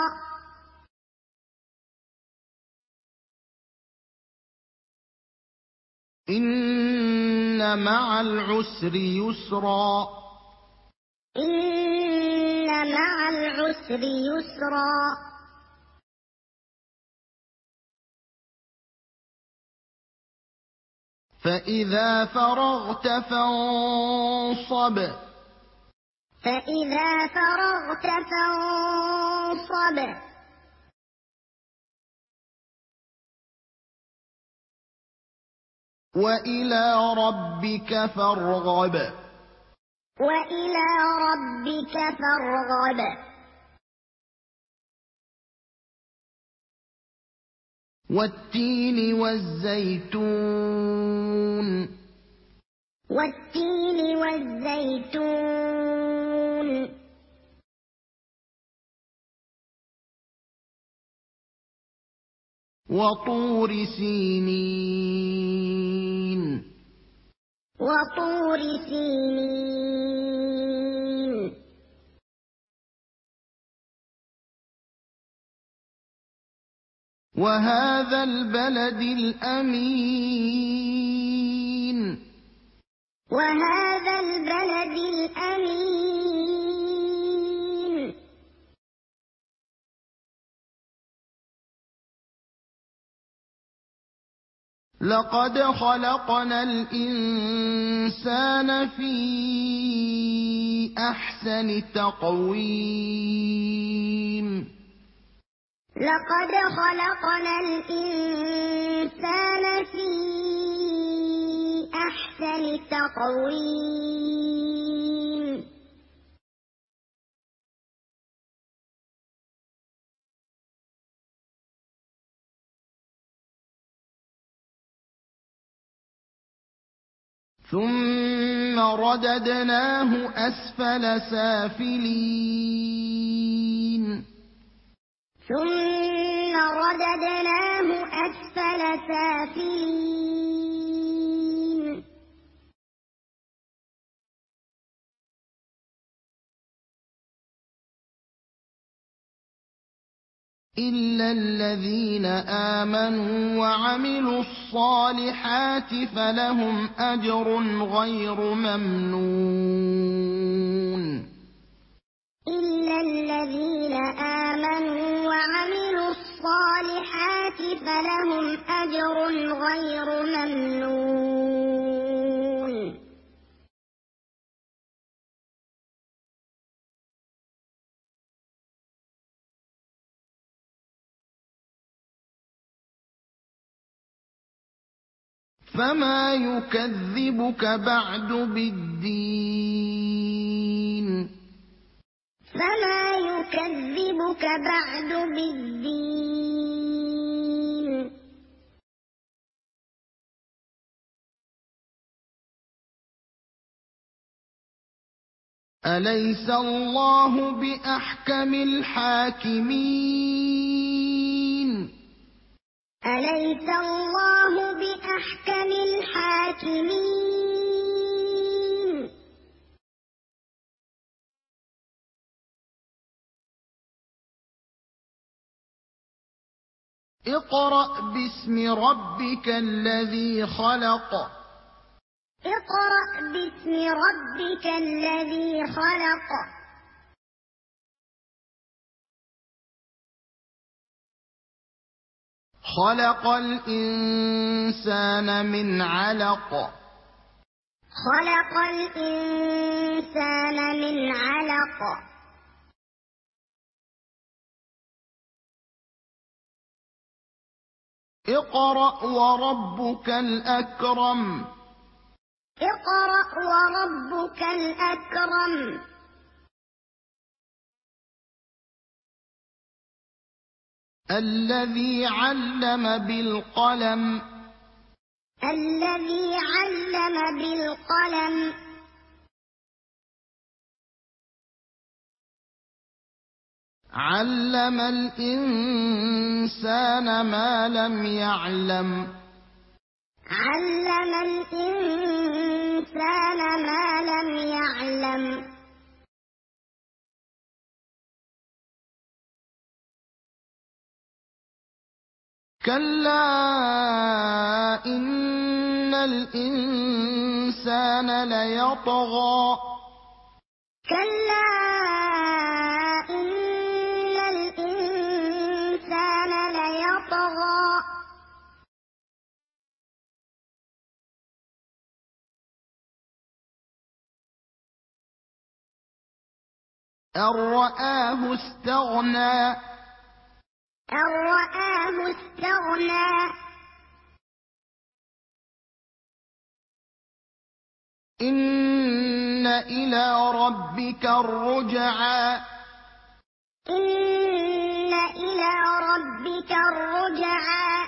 إن مع العسر يسرا إن مع العسر يسرا فإذا فرغت فانصب فإذا فرغت فانصب وإلى ربك فارغب وإلى ربك فارغب والتين والزيتون والتين والزيتون وطور سينين وطور سينين وهذا البلد الأمين وهذا البلد الأمين لقد خلقنا الإنسان في أحسن تقويم لقد خلقنا الإنسان في أحسن تقويم ثم رددناه أسفل سافلين ثم رددناه أسفل سافلين إلا الذين آمنوا وعملوا الصالحات فلهم أجر غير ممنون إلا الذين آمنوا وعملوا الصالحات فلهم أجر غير ممنون فما يكذبك بعد بالدين فما يكذبك بعد بالدين أليس الله بأحكم الحاكمين أليس الله بأحكم الحاكمين اقرأ باسم ربك الذي خلق اقرأ باسم ربك الذي خلق خلق الإنسان من علق خلق الإنسان من علق اقرأ وربك الأكرم اقرأ وربك الأكرم الذي علم بالقلم الذي علم بالقلم علم الإنسان ما لم يعلم علم الإنسان ما لم يعلم كلا إن الإنسان ليطغى كلا إن الإنسان ليطغى أن رآه استغنى أن رآه استغنى إن إلى ربك الرجعى إن إلى ربك الرجعى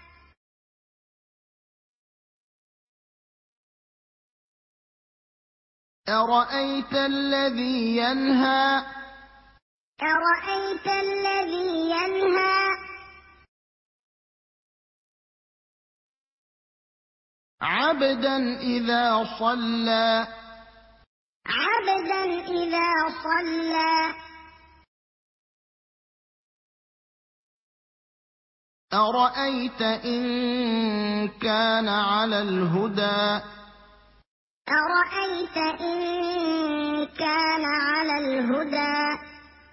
أرأيت الذي ينهى أرأيت الذي ينهى عبدا إذا صلى عبدا إذا صلى أرأيت إن كان على الهدى أرأيت إن كان على الهدى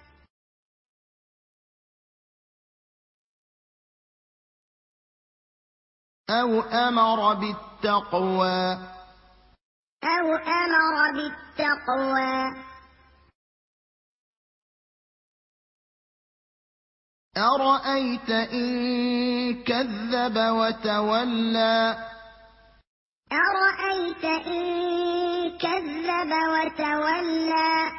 أو أمر بالتقوى أو أمر بالتقوى أرأيت إن كذب وتولى أرأيت إن كذب وتولى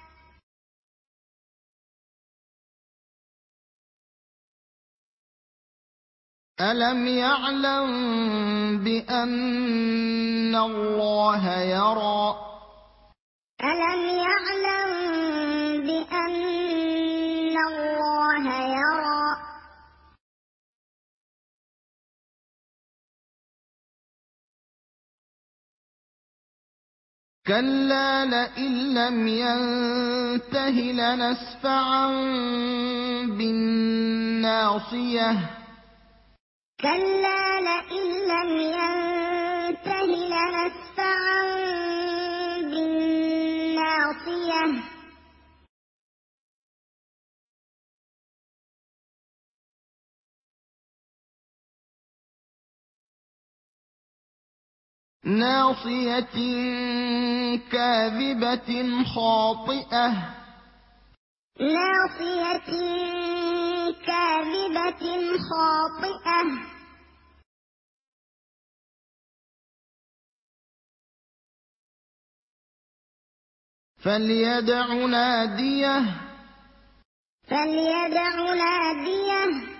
ألم يعلم بأن الله يرى ألم يعلم بأن الله يرى كلا لئن لم ينته لنسفعا بالناصية كلا لئن لم ينته لنسفعا بالناصية ناصية كاذبة خاطئة ناصية كاذبة خاطئة فليدع ناديه فليدع ناديه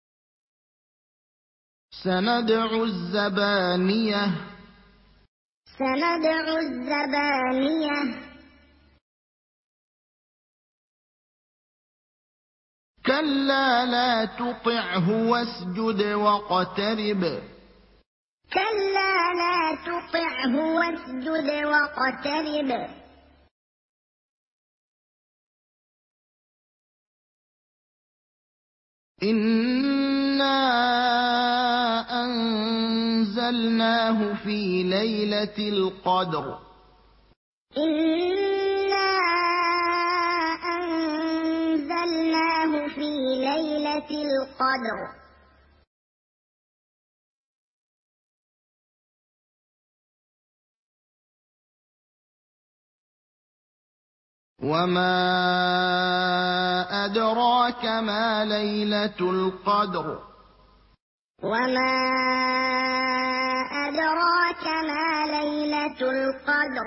سندع الزبانية سندع الزبانية كلا لا تطعه واسجد واقترب كلا لا تطعه واسجد واقترب إنا أنزلناه في ليلة القدر إنا أنزلناه في ليلة القدر وما أدراك ما ليلة القدر وما أدراك ما ليلة القدر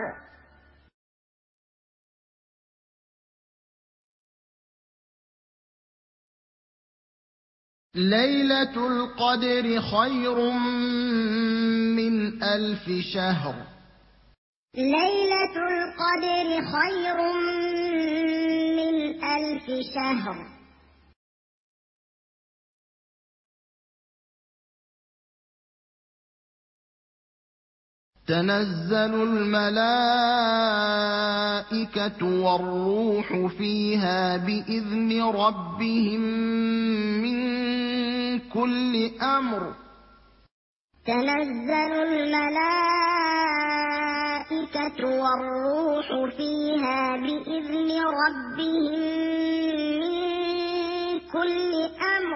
ليلة القدر خير من 1000 شهر ليلة القدر خير من 1000 شهر تنزل الملائكة والروح فيها بإذن ربهم من كل أمر تنزل الملائكة والروح فيها بإذن ربهم من كل أمر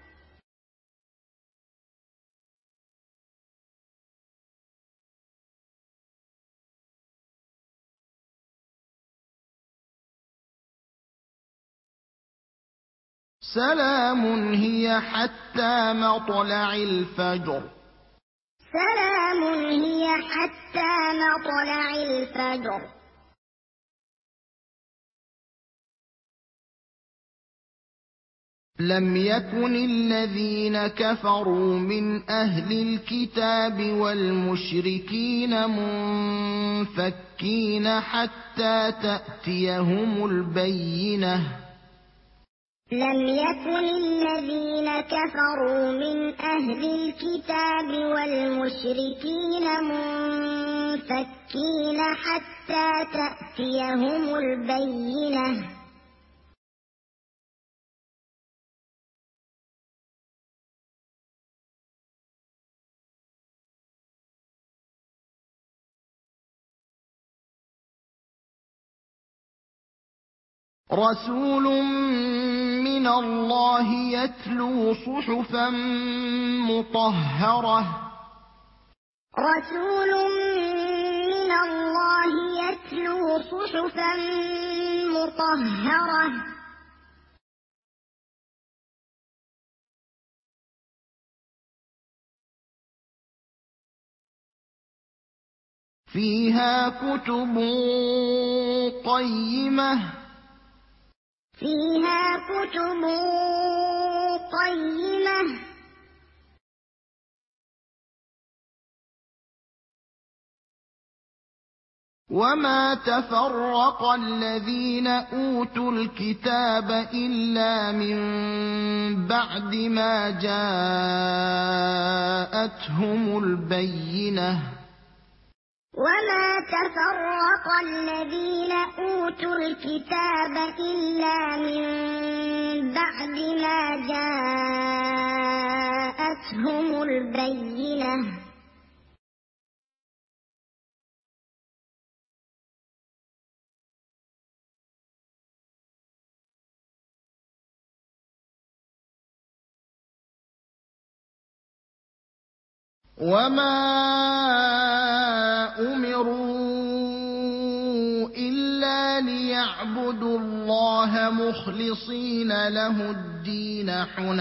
سلام هي حتى مطلع الفجر سلام هي حتى مطلع الفجر لم يكن الذين كفروا من أهل الكتاب والمشركين منفكين حتى تأتيهم البينة لم يكن الذين كفروا من أهل الكتاب والمشركين منفكين حتى تأتيهم البينة رسول من الله يتلو صحفا مطهرة رسول من الله يتلو صحفا مطهرة فيها كتب قيمة فيها كتب قيمة وما تفرق الذين أوتوا الكتاب إلا من بعد ما جاءتهم البينة وما تفرق الذين أوتوا الكتاب إلا من بعد ما جاءتهم البينة وما أمروا إلا ليعبدوا الله مخلصين له الدين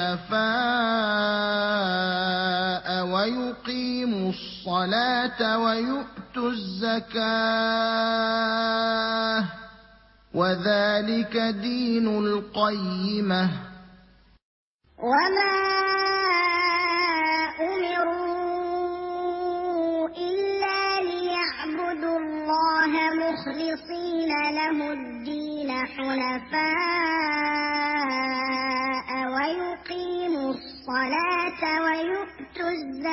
حنفاء ويقيموا الصلاة ويؤتوا الزكاة وذلك دين القيمة وما أمروا إلا ليعبدوا مخلصين له الدين حنفاء ويقيموا الصلاة ويؤتوا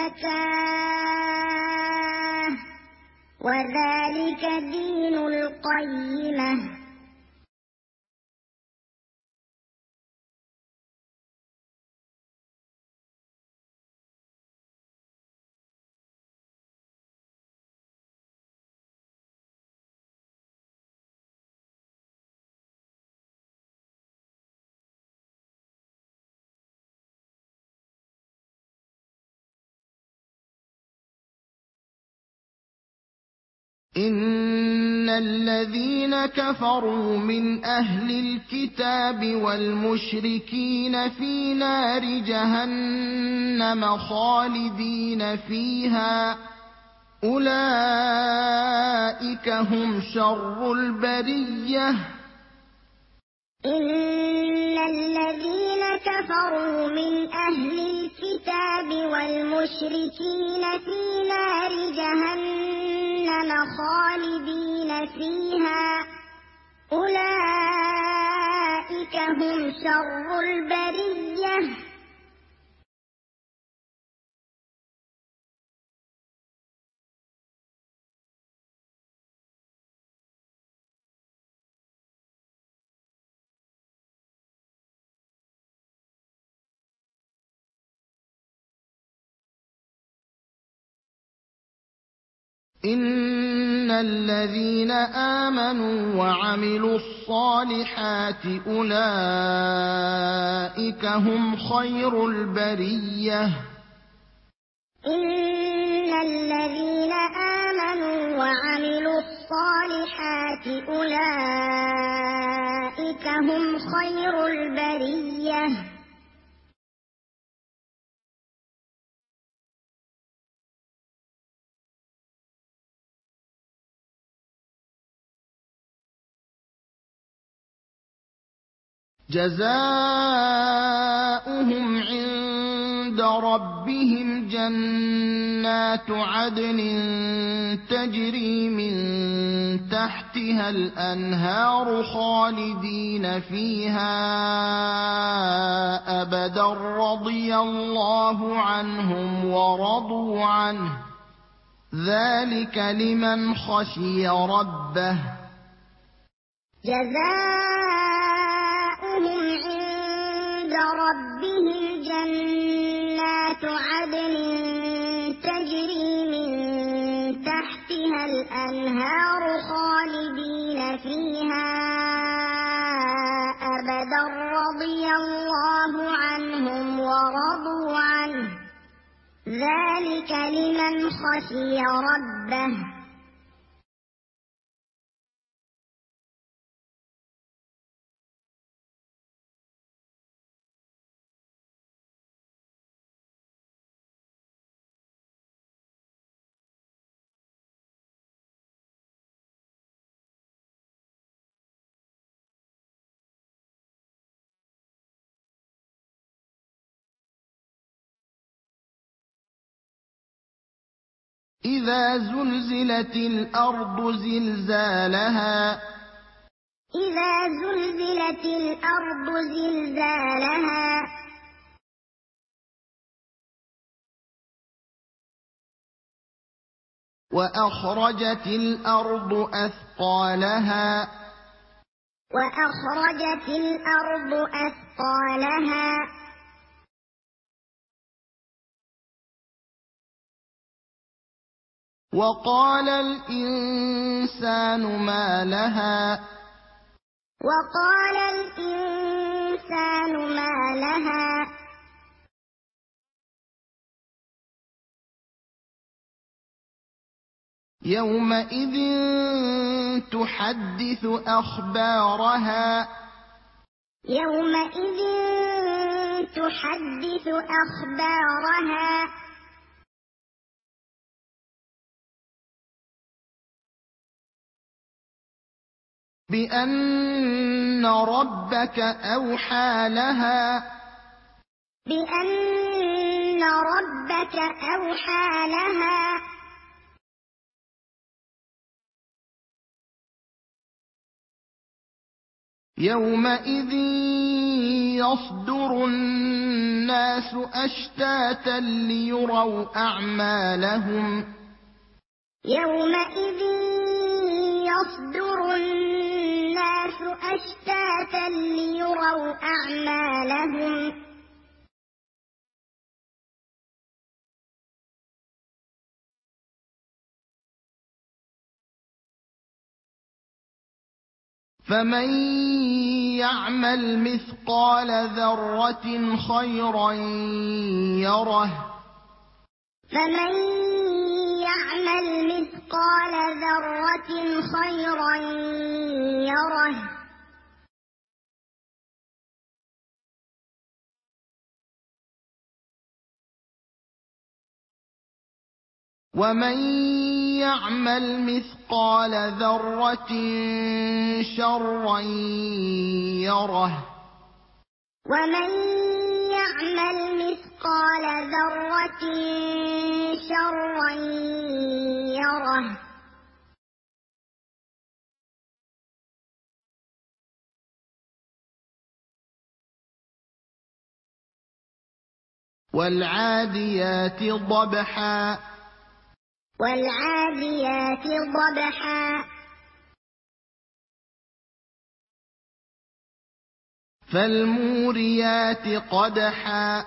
الزكاة وذلك دين القيمة. إن الذين كفروا من أهل الكتاب والمشركين في نار جهنم خالدين فيها أولئك هم شر البرية. إن الذين كفروا من أهل الكتاب والمشركين في نار جهنم خالدين فيها أولئك هم شر البرية. إن الذين آمنوا وعملوا الصالحات أولئك هم خير البرية. إن الذين آمنوا وعملوا الصالحات أولئك هم خير البرية. جزاؤهم عند ربهم جنات عدن تجري من تحتها الأنهار خالدين فيها أبدا رضي الله عنهم ورضوا عنه ذلك لمن خشي ربه. جزاؤهم عند ربهم جنات عدن تجري من تحتها الأنهار خالدين فيها أبدا رضي الله عنهم ورضوا عنه ذلك لمن خشي ربه. إذا زلزلت الأرض زلزالها إذا زلزلت الأرض زلزالها وأخرجت الأرض أثقالها وأخرجت الأرض أثقالها وقال الإنسان ما لها وقال الإنسان ما لها يومئذ تحدث أخبارها يومئذ تحدث أخبارها بأن ربك أوحى لها بأن ربك أوحى لها يومئذ يصدر الناس أشتاتا ليروا أعمالهم يومئذ يصدر الناس أشتاتا ليروا أعمالهم فمن يعمل مثقال ذرة خيرا يره فمن يعمل مثقال ذرة خيرا يره ومن يعمل مثقال ذرة شرا يره ومن يعمل مثقال ذرة شرا يره والعاديات ضبحا والعاديات ضبحا فالموريات قدحا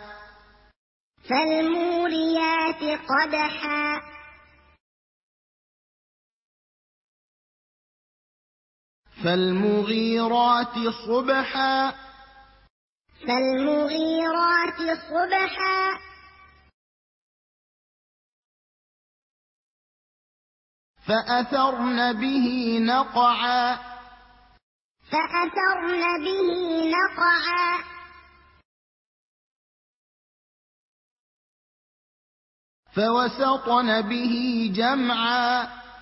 فالموريات قدحا فالمغيرات صبحا فالمغيرات صبحا فأثرن به نقعا فأثرن به نقعا فوسطن به جمعا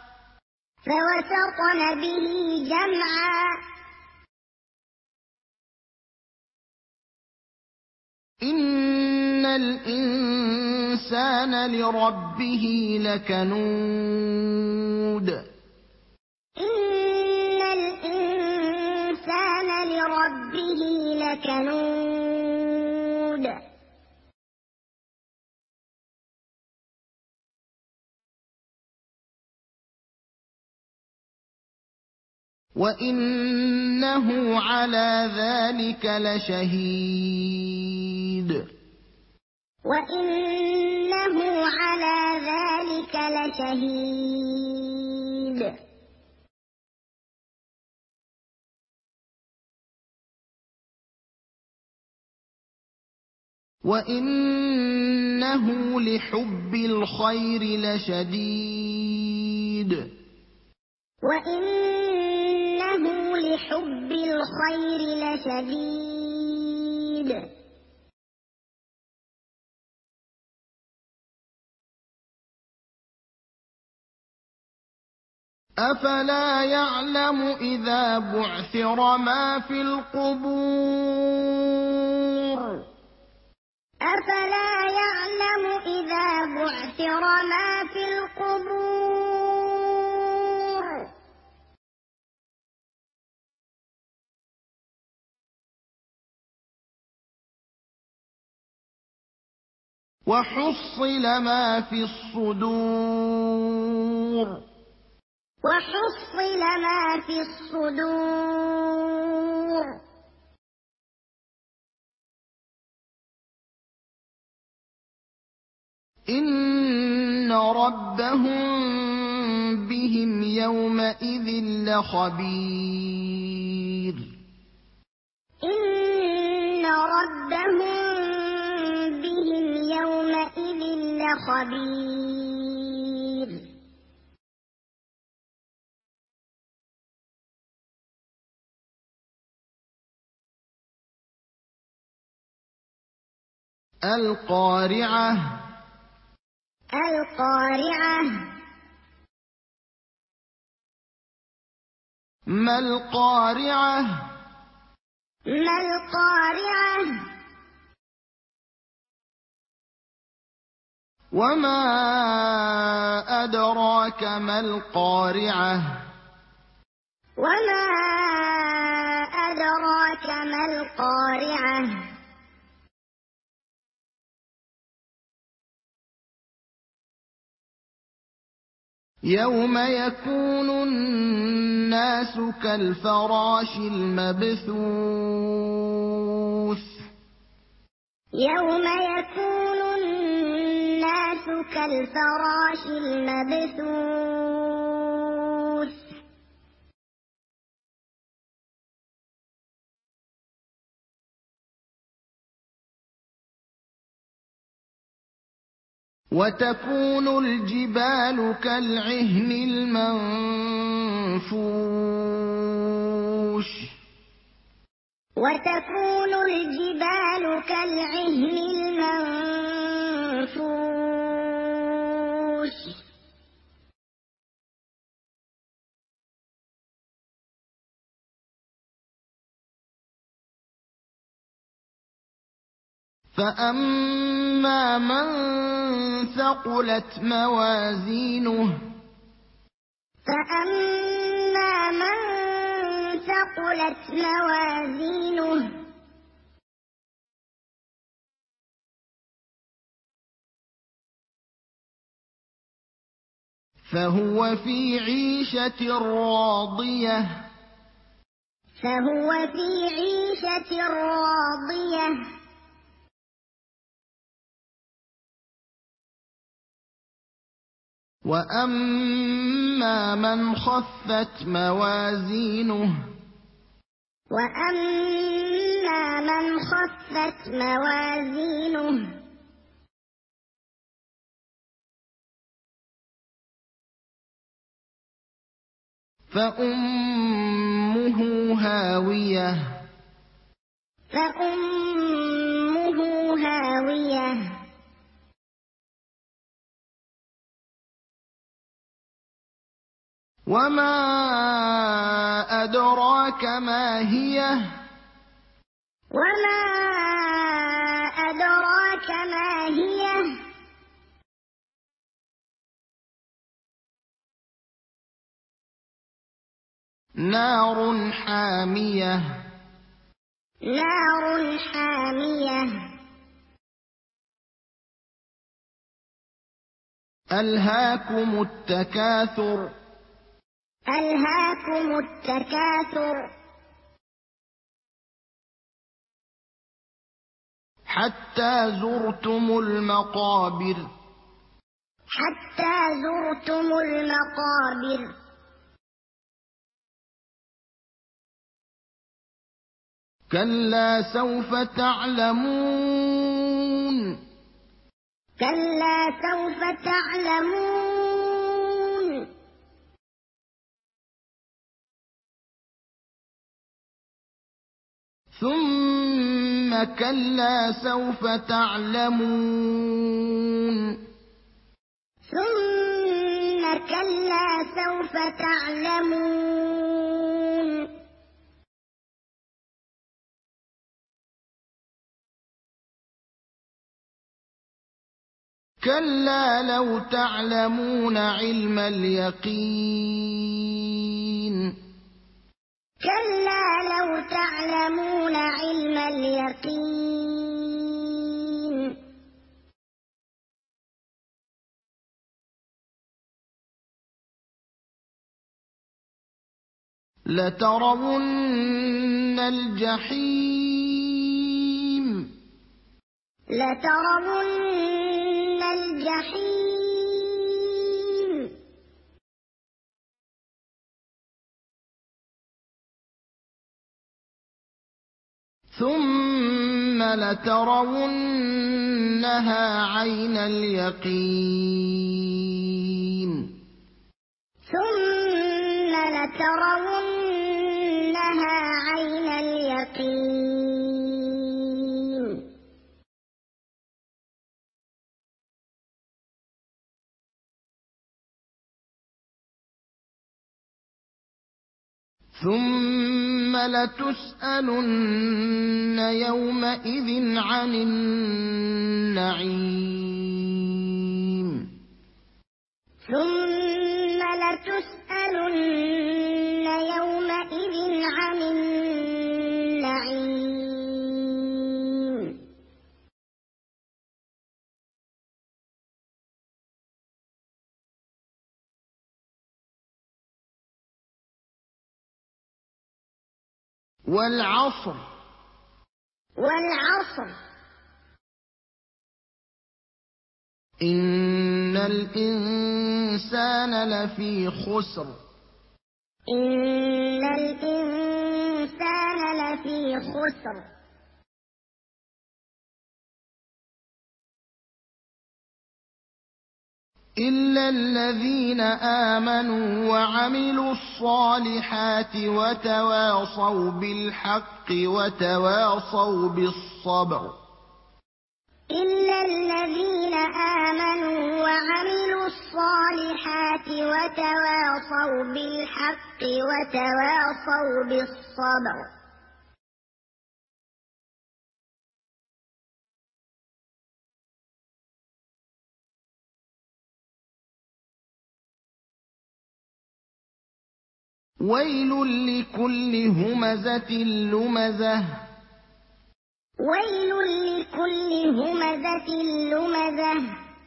فوسطن به جمعا إن الإنسان لربه لكنود إن الإنسان لربه لكنود وإنه على ذلك لشهيد وإنه على ذلك لشهيد وإنه لحب الخير لشديد وإنه لحب الخير لشديد أفلا يعلم إذا بعثر ما في القبور أفلا يعلم إذا بعثر ما في القبور وحصل ما في الصدور وحصل ما في الصدور إن ربهم بهم يومئذ لخبير إن ربهم بهم يومئذ لخبير القارعة القارعة ما القارعة ما القارعة وما أدراك ما القارعة وما أدراك ما القارعة يوم يكون الناس كالفراش المبثوث يوم يكون الناس كالفراش المبثوث وتكون الجبال كالعهن المنفوش وتكون الجبال كالعهن المنفوش فأما من ثقلت موازينه فأما من ثقلت موازينه فهو في عيشة راضية فهو في عيشة راضية وأما من خفت موازينه وأما من خفت موازينه فأمه هاوية فأمه هاوية وما أدراك ما هي وما أدراك ما هي نار حامية نار حامية ألهاكم التكاثر ألهاكم التكاثر حتى زرتم المقابر حتى زرتم المقابر كلا سوف تعلمون كلا سوف تعلمون ثم كلا سوف تعلمون ثم كلا سوف تعلمون كلا لو تعلمون علم اليقين كلا لو تعلمون علم اليقين لترون الجحيم لترون الجحيم ثم لترونها عين اليقين ثم لترونها عين اليقين ثم لتسألن يومئذ عن النعيم ثم لتسألن يومئذ عن النعيم والعصر والعصر إن الإنسان لفي خسر إن الإنسان لفي خسر إلا الذين آمنوا وعملوا الصالحات وتواصوا بالحق وتواصوا بالصبر إلا الذين آمنوا وعملوا الصالحات وتواصوا بالحق وتواصوا بالصبر ويل لكل همزة لمزة ويل لكل همزة لمزة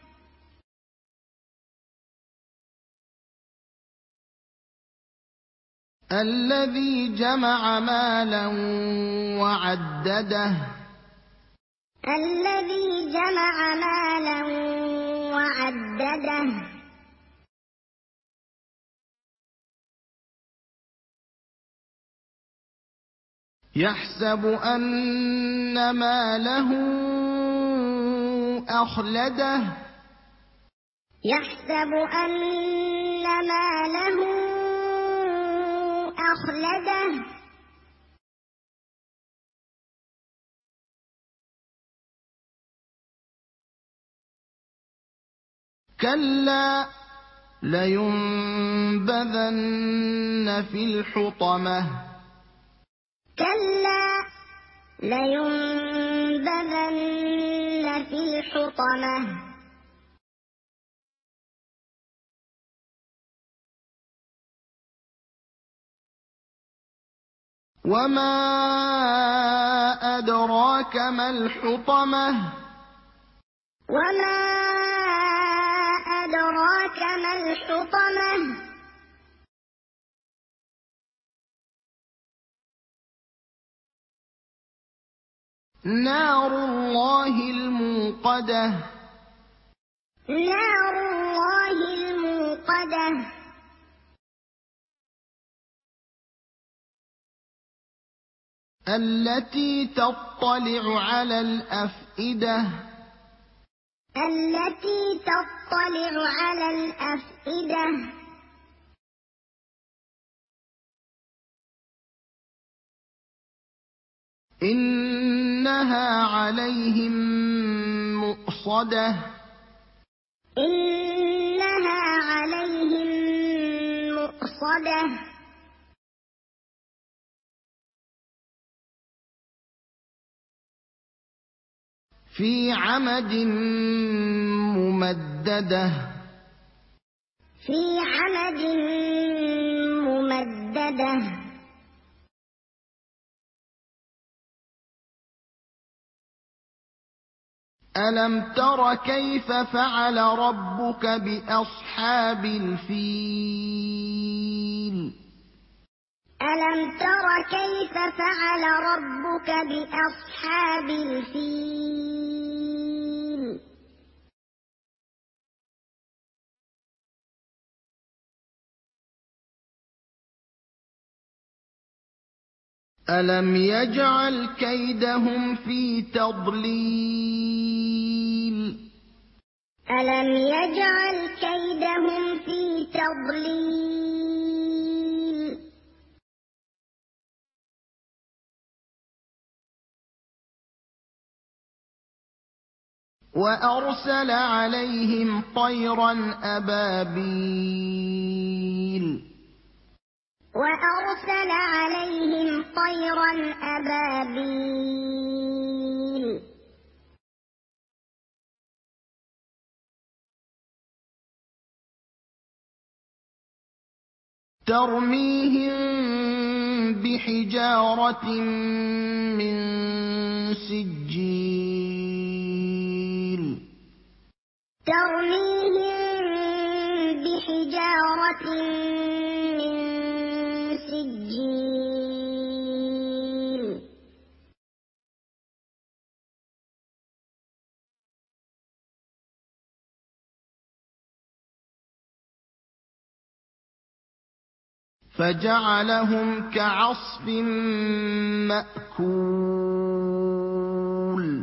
الذي جمع مالا وعدده الذي جمع مالا وعدده يحسب أن ماله أخلده يحسب أن ماله أخلده كلا لينبذن في الحطمة كلا لينبذن في الحطمة وما أدراك ما الحطمة وما أدراك ما الحطمة نار الله الموقدة نار الله الموقدة التي تطلع على الأفئدة التي تطلع على الأفئدة إنها عليهم مؤصدة إنها عليهم مؤصدة في عمد ممددة في عمد ممددة ألم تر كيف فعل ربك بأصحاب الفيل ألم تر كيف فعل ربك بأصحاب الفيل ألم يجعل كيدهم في تضليل ألم يجعل كيدهم في تضليل وأرسل عليهم طيرا أبابيل وأرسل عليهم طيرا أبابيل ترميهم بحجارة من سجيل ترميهم بحجارة من سجيل فجعلهم كعصف مأكول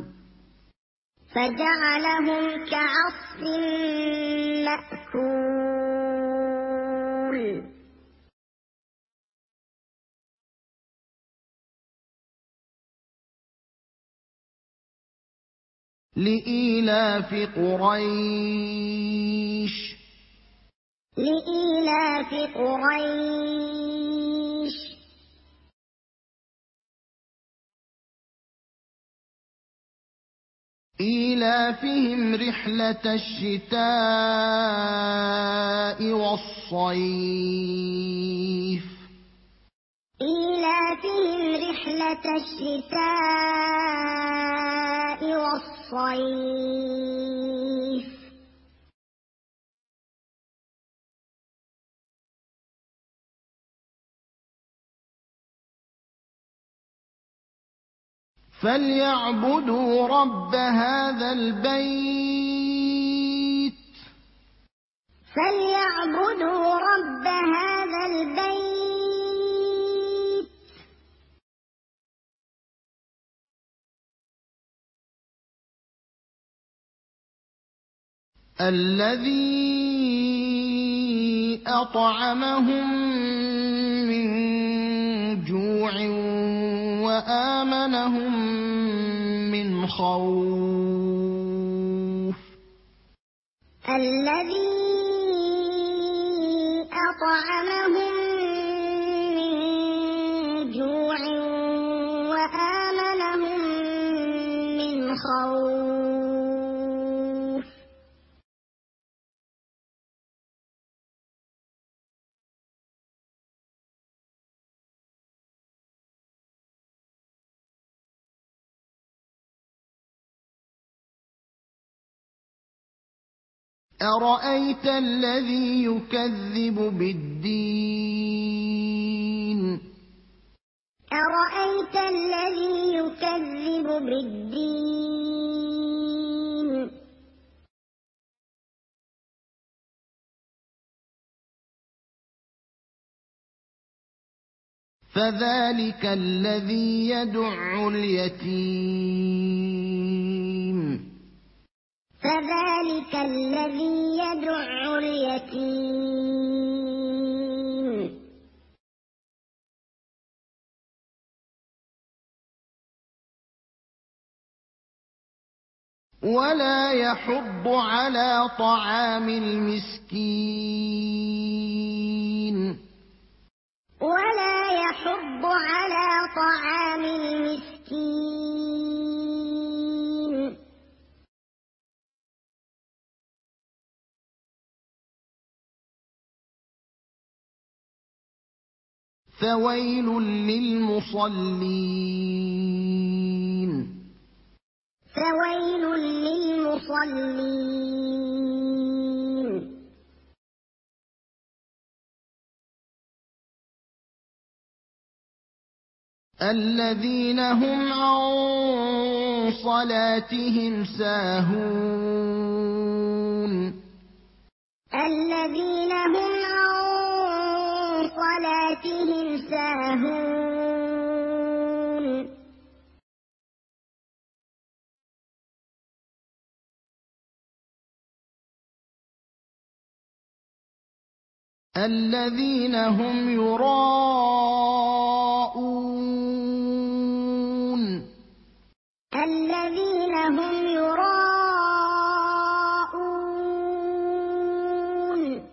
فجعلهم كعصف مأكول لإيلاف قريش لإيلاف قريش إيلافهم رحلة الشتاء والصيف إيلافهم رحلة الشتاء والصيف فليعبدوا رب هذا البيت فليعبدوا رب هذا البيت الذي أطعمهم من جوع وآمنهم من خوف الذي أطعمهم من جوع وآمنهم من خوف أرأيت الذي يكذب بالدين أرأيت الذي يكذب بالدين فذلك الذي يدع اليتيم فذلك الذي يدع اليتيم ولا يحض على طعام المسكين ولا يحض على طعام المسكين فويل للمصلين فويل للمصلين الذين هم عن صلاتهم ساهون الذين هم عن صلاتهم ساهون الذين هم يراءون الذين هم يراءون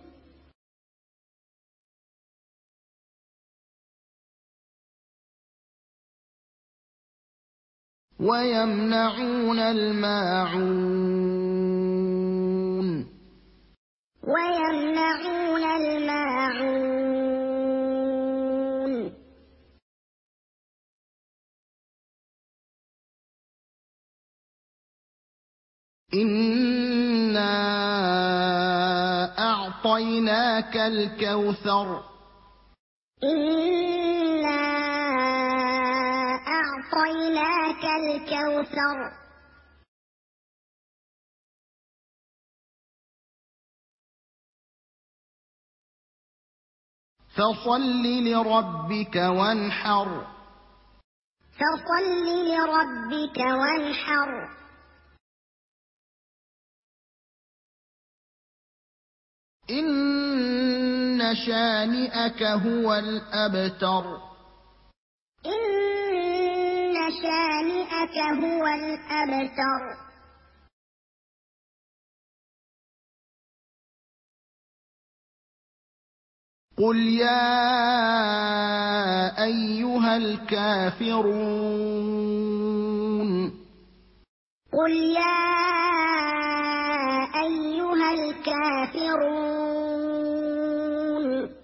ويمنعون الماعون ويمنعون الماعون إنا أعطيناك الكوثر إنا أعطيناك الكوثر فصل لربك وانحر فصل لربك وانحر إن شانئك هو الأبتر إن شانئك هو الأبتر قل يا أيها الكافرون قل يا أيها الكافرون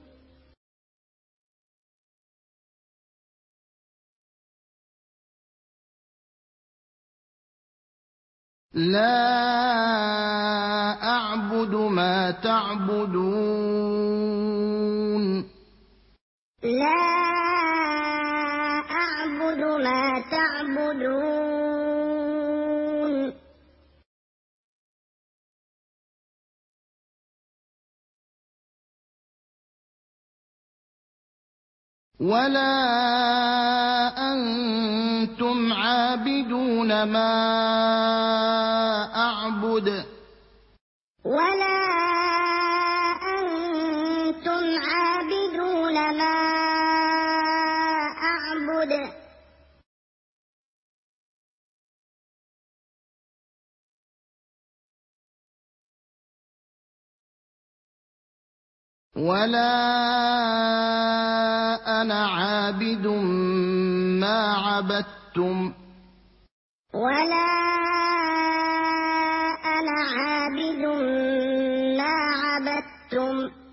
لا أعبد ما تعبدون لا أعبد ما تعبدون ولا أنتم عابدون ما أعبد ولا أنتم عابدون ما أعبد ولا أنا عابد ما عبدتم ولا أنا عابد ما عبدتم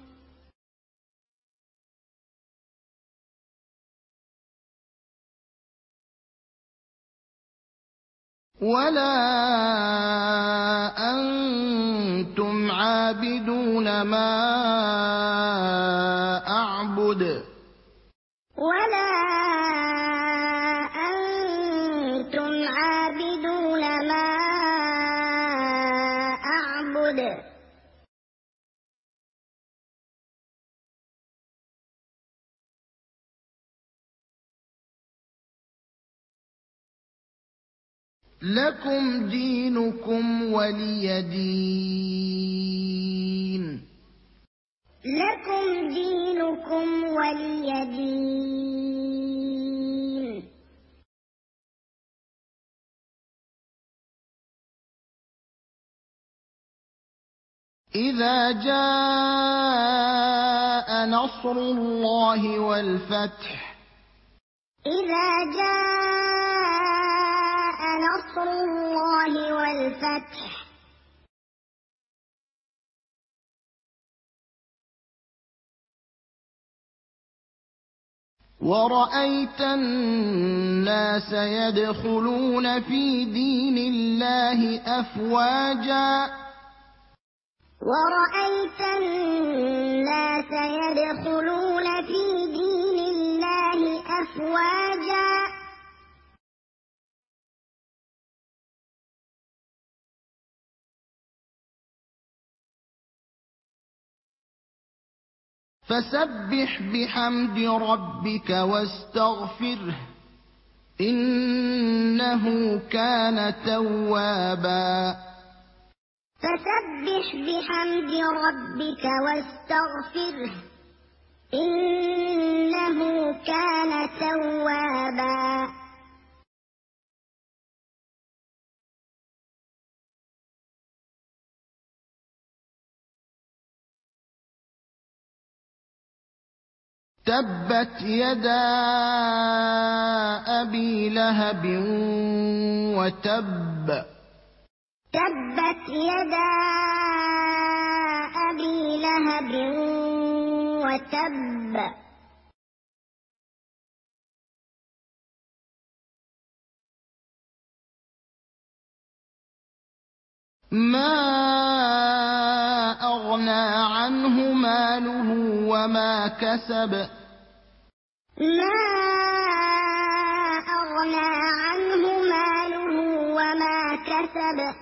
ولا أنتم عابدون ما أعبد ولا أنتم عابدون ما أعبد لكم دينكم ولي دين لكم دينكم ولي دين إذا جاء نصر الله والفتح إذا جاء نصر الله والفتح ورأيت الناس يدخلون في دين الله أفواجا ورأيت الناس يدخلون في دين الله أفواجا فسبح بحمد ربك واستغفره إنه كان توابا فسبح بحمد ربك واستغفره إنه كان توابا تبت يدا أبي لهب وتب تبت يدا أبي لهب وتب ما أغنى عنه ماله وما كسب ما أغنى عنه ماله وما كسب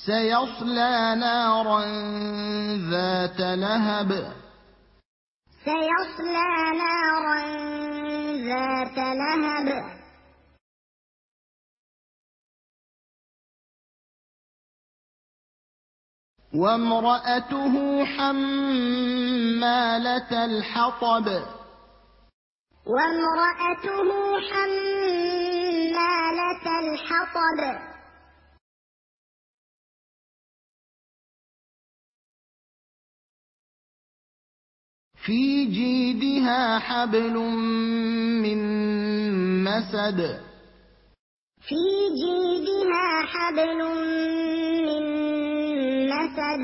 سيصلى نارا ذات لهب سيصلى نارا ذات لهب وامرأته حمالة الحطب وامرأته حمالة الحطب في جيدها حبل من مسد في جيدها حبل من مسد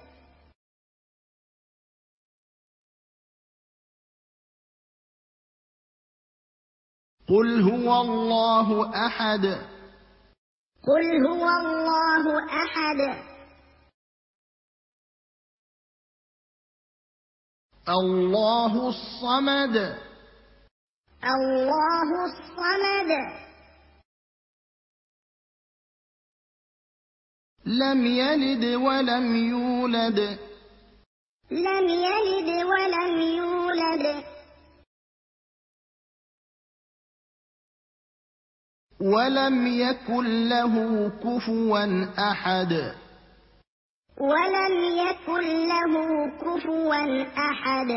قل هو الله أحد قل هو الله أحد الله الصمد الله الصمد لم يلد ولم يولد لم يلد ولم يولد ولم يكن له كفوا أحد ولم يكن له كفوا أحد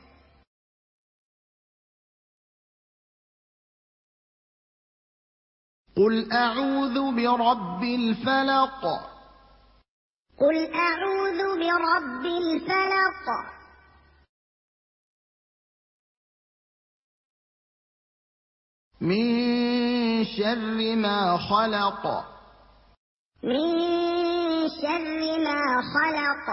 قل أعوذ برب الفلق قل أعوذ برب الفلق من شر ما خلق من شر ما خلق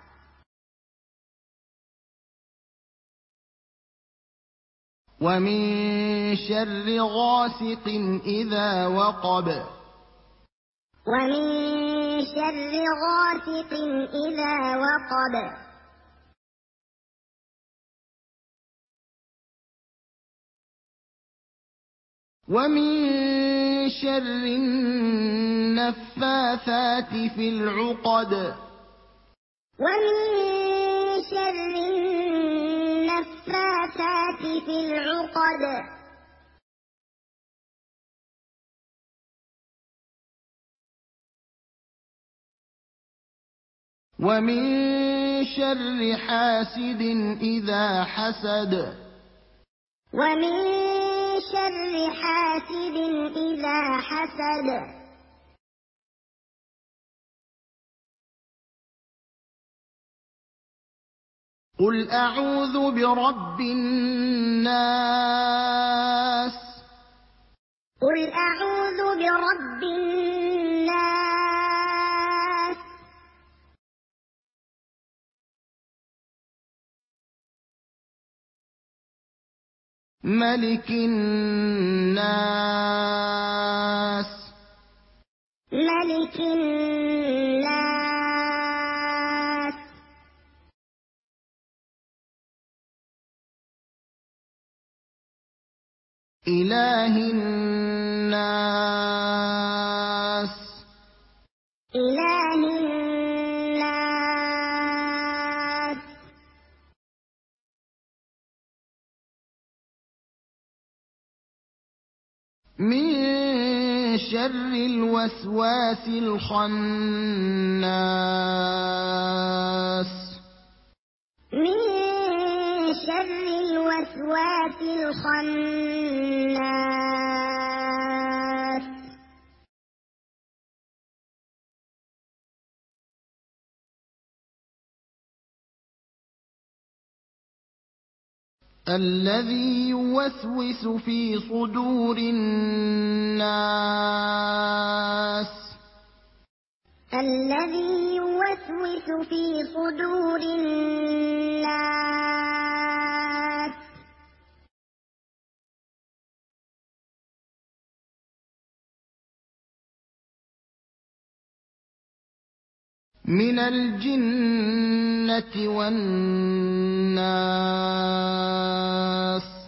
ومن شر غاسق إذا وقب ومن شر غاسق إذا وقب ومن شر النفاثات في العقد ومن شر النفاثات في العقد ومن شر حاسد إذا حسد ومن شر حاسد إذا حسد قل أعوذ برب الناس قل أعوذ برب الناس ملك الناس ملك الناس إله الناس إله الناس من شر الوسواس الخناس من شر الوسواس الخناس الذي يوسوس في صدور الناس الذي يوسوس في صدور الناس من الجنة والناس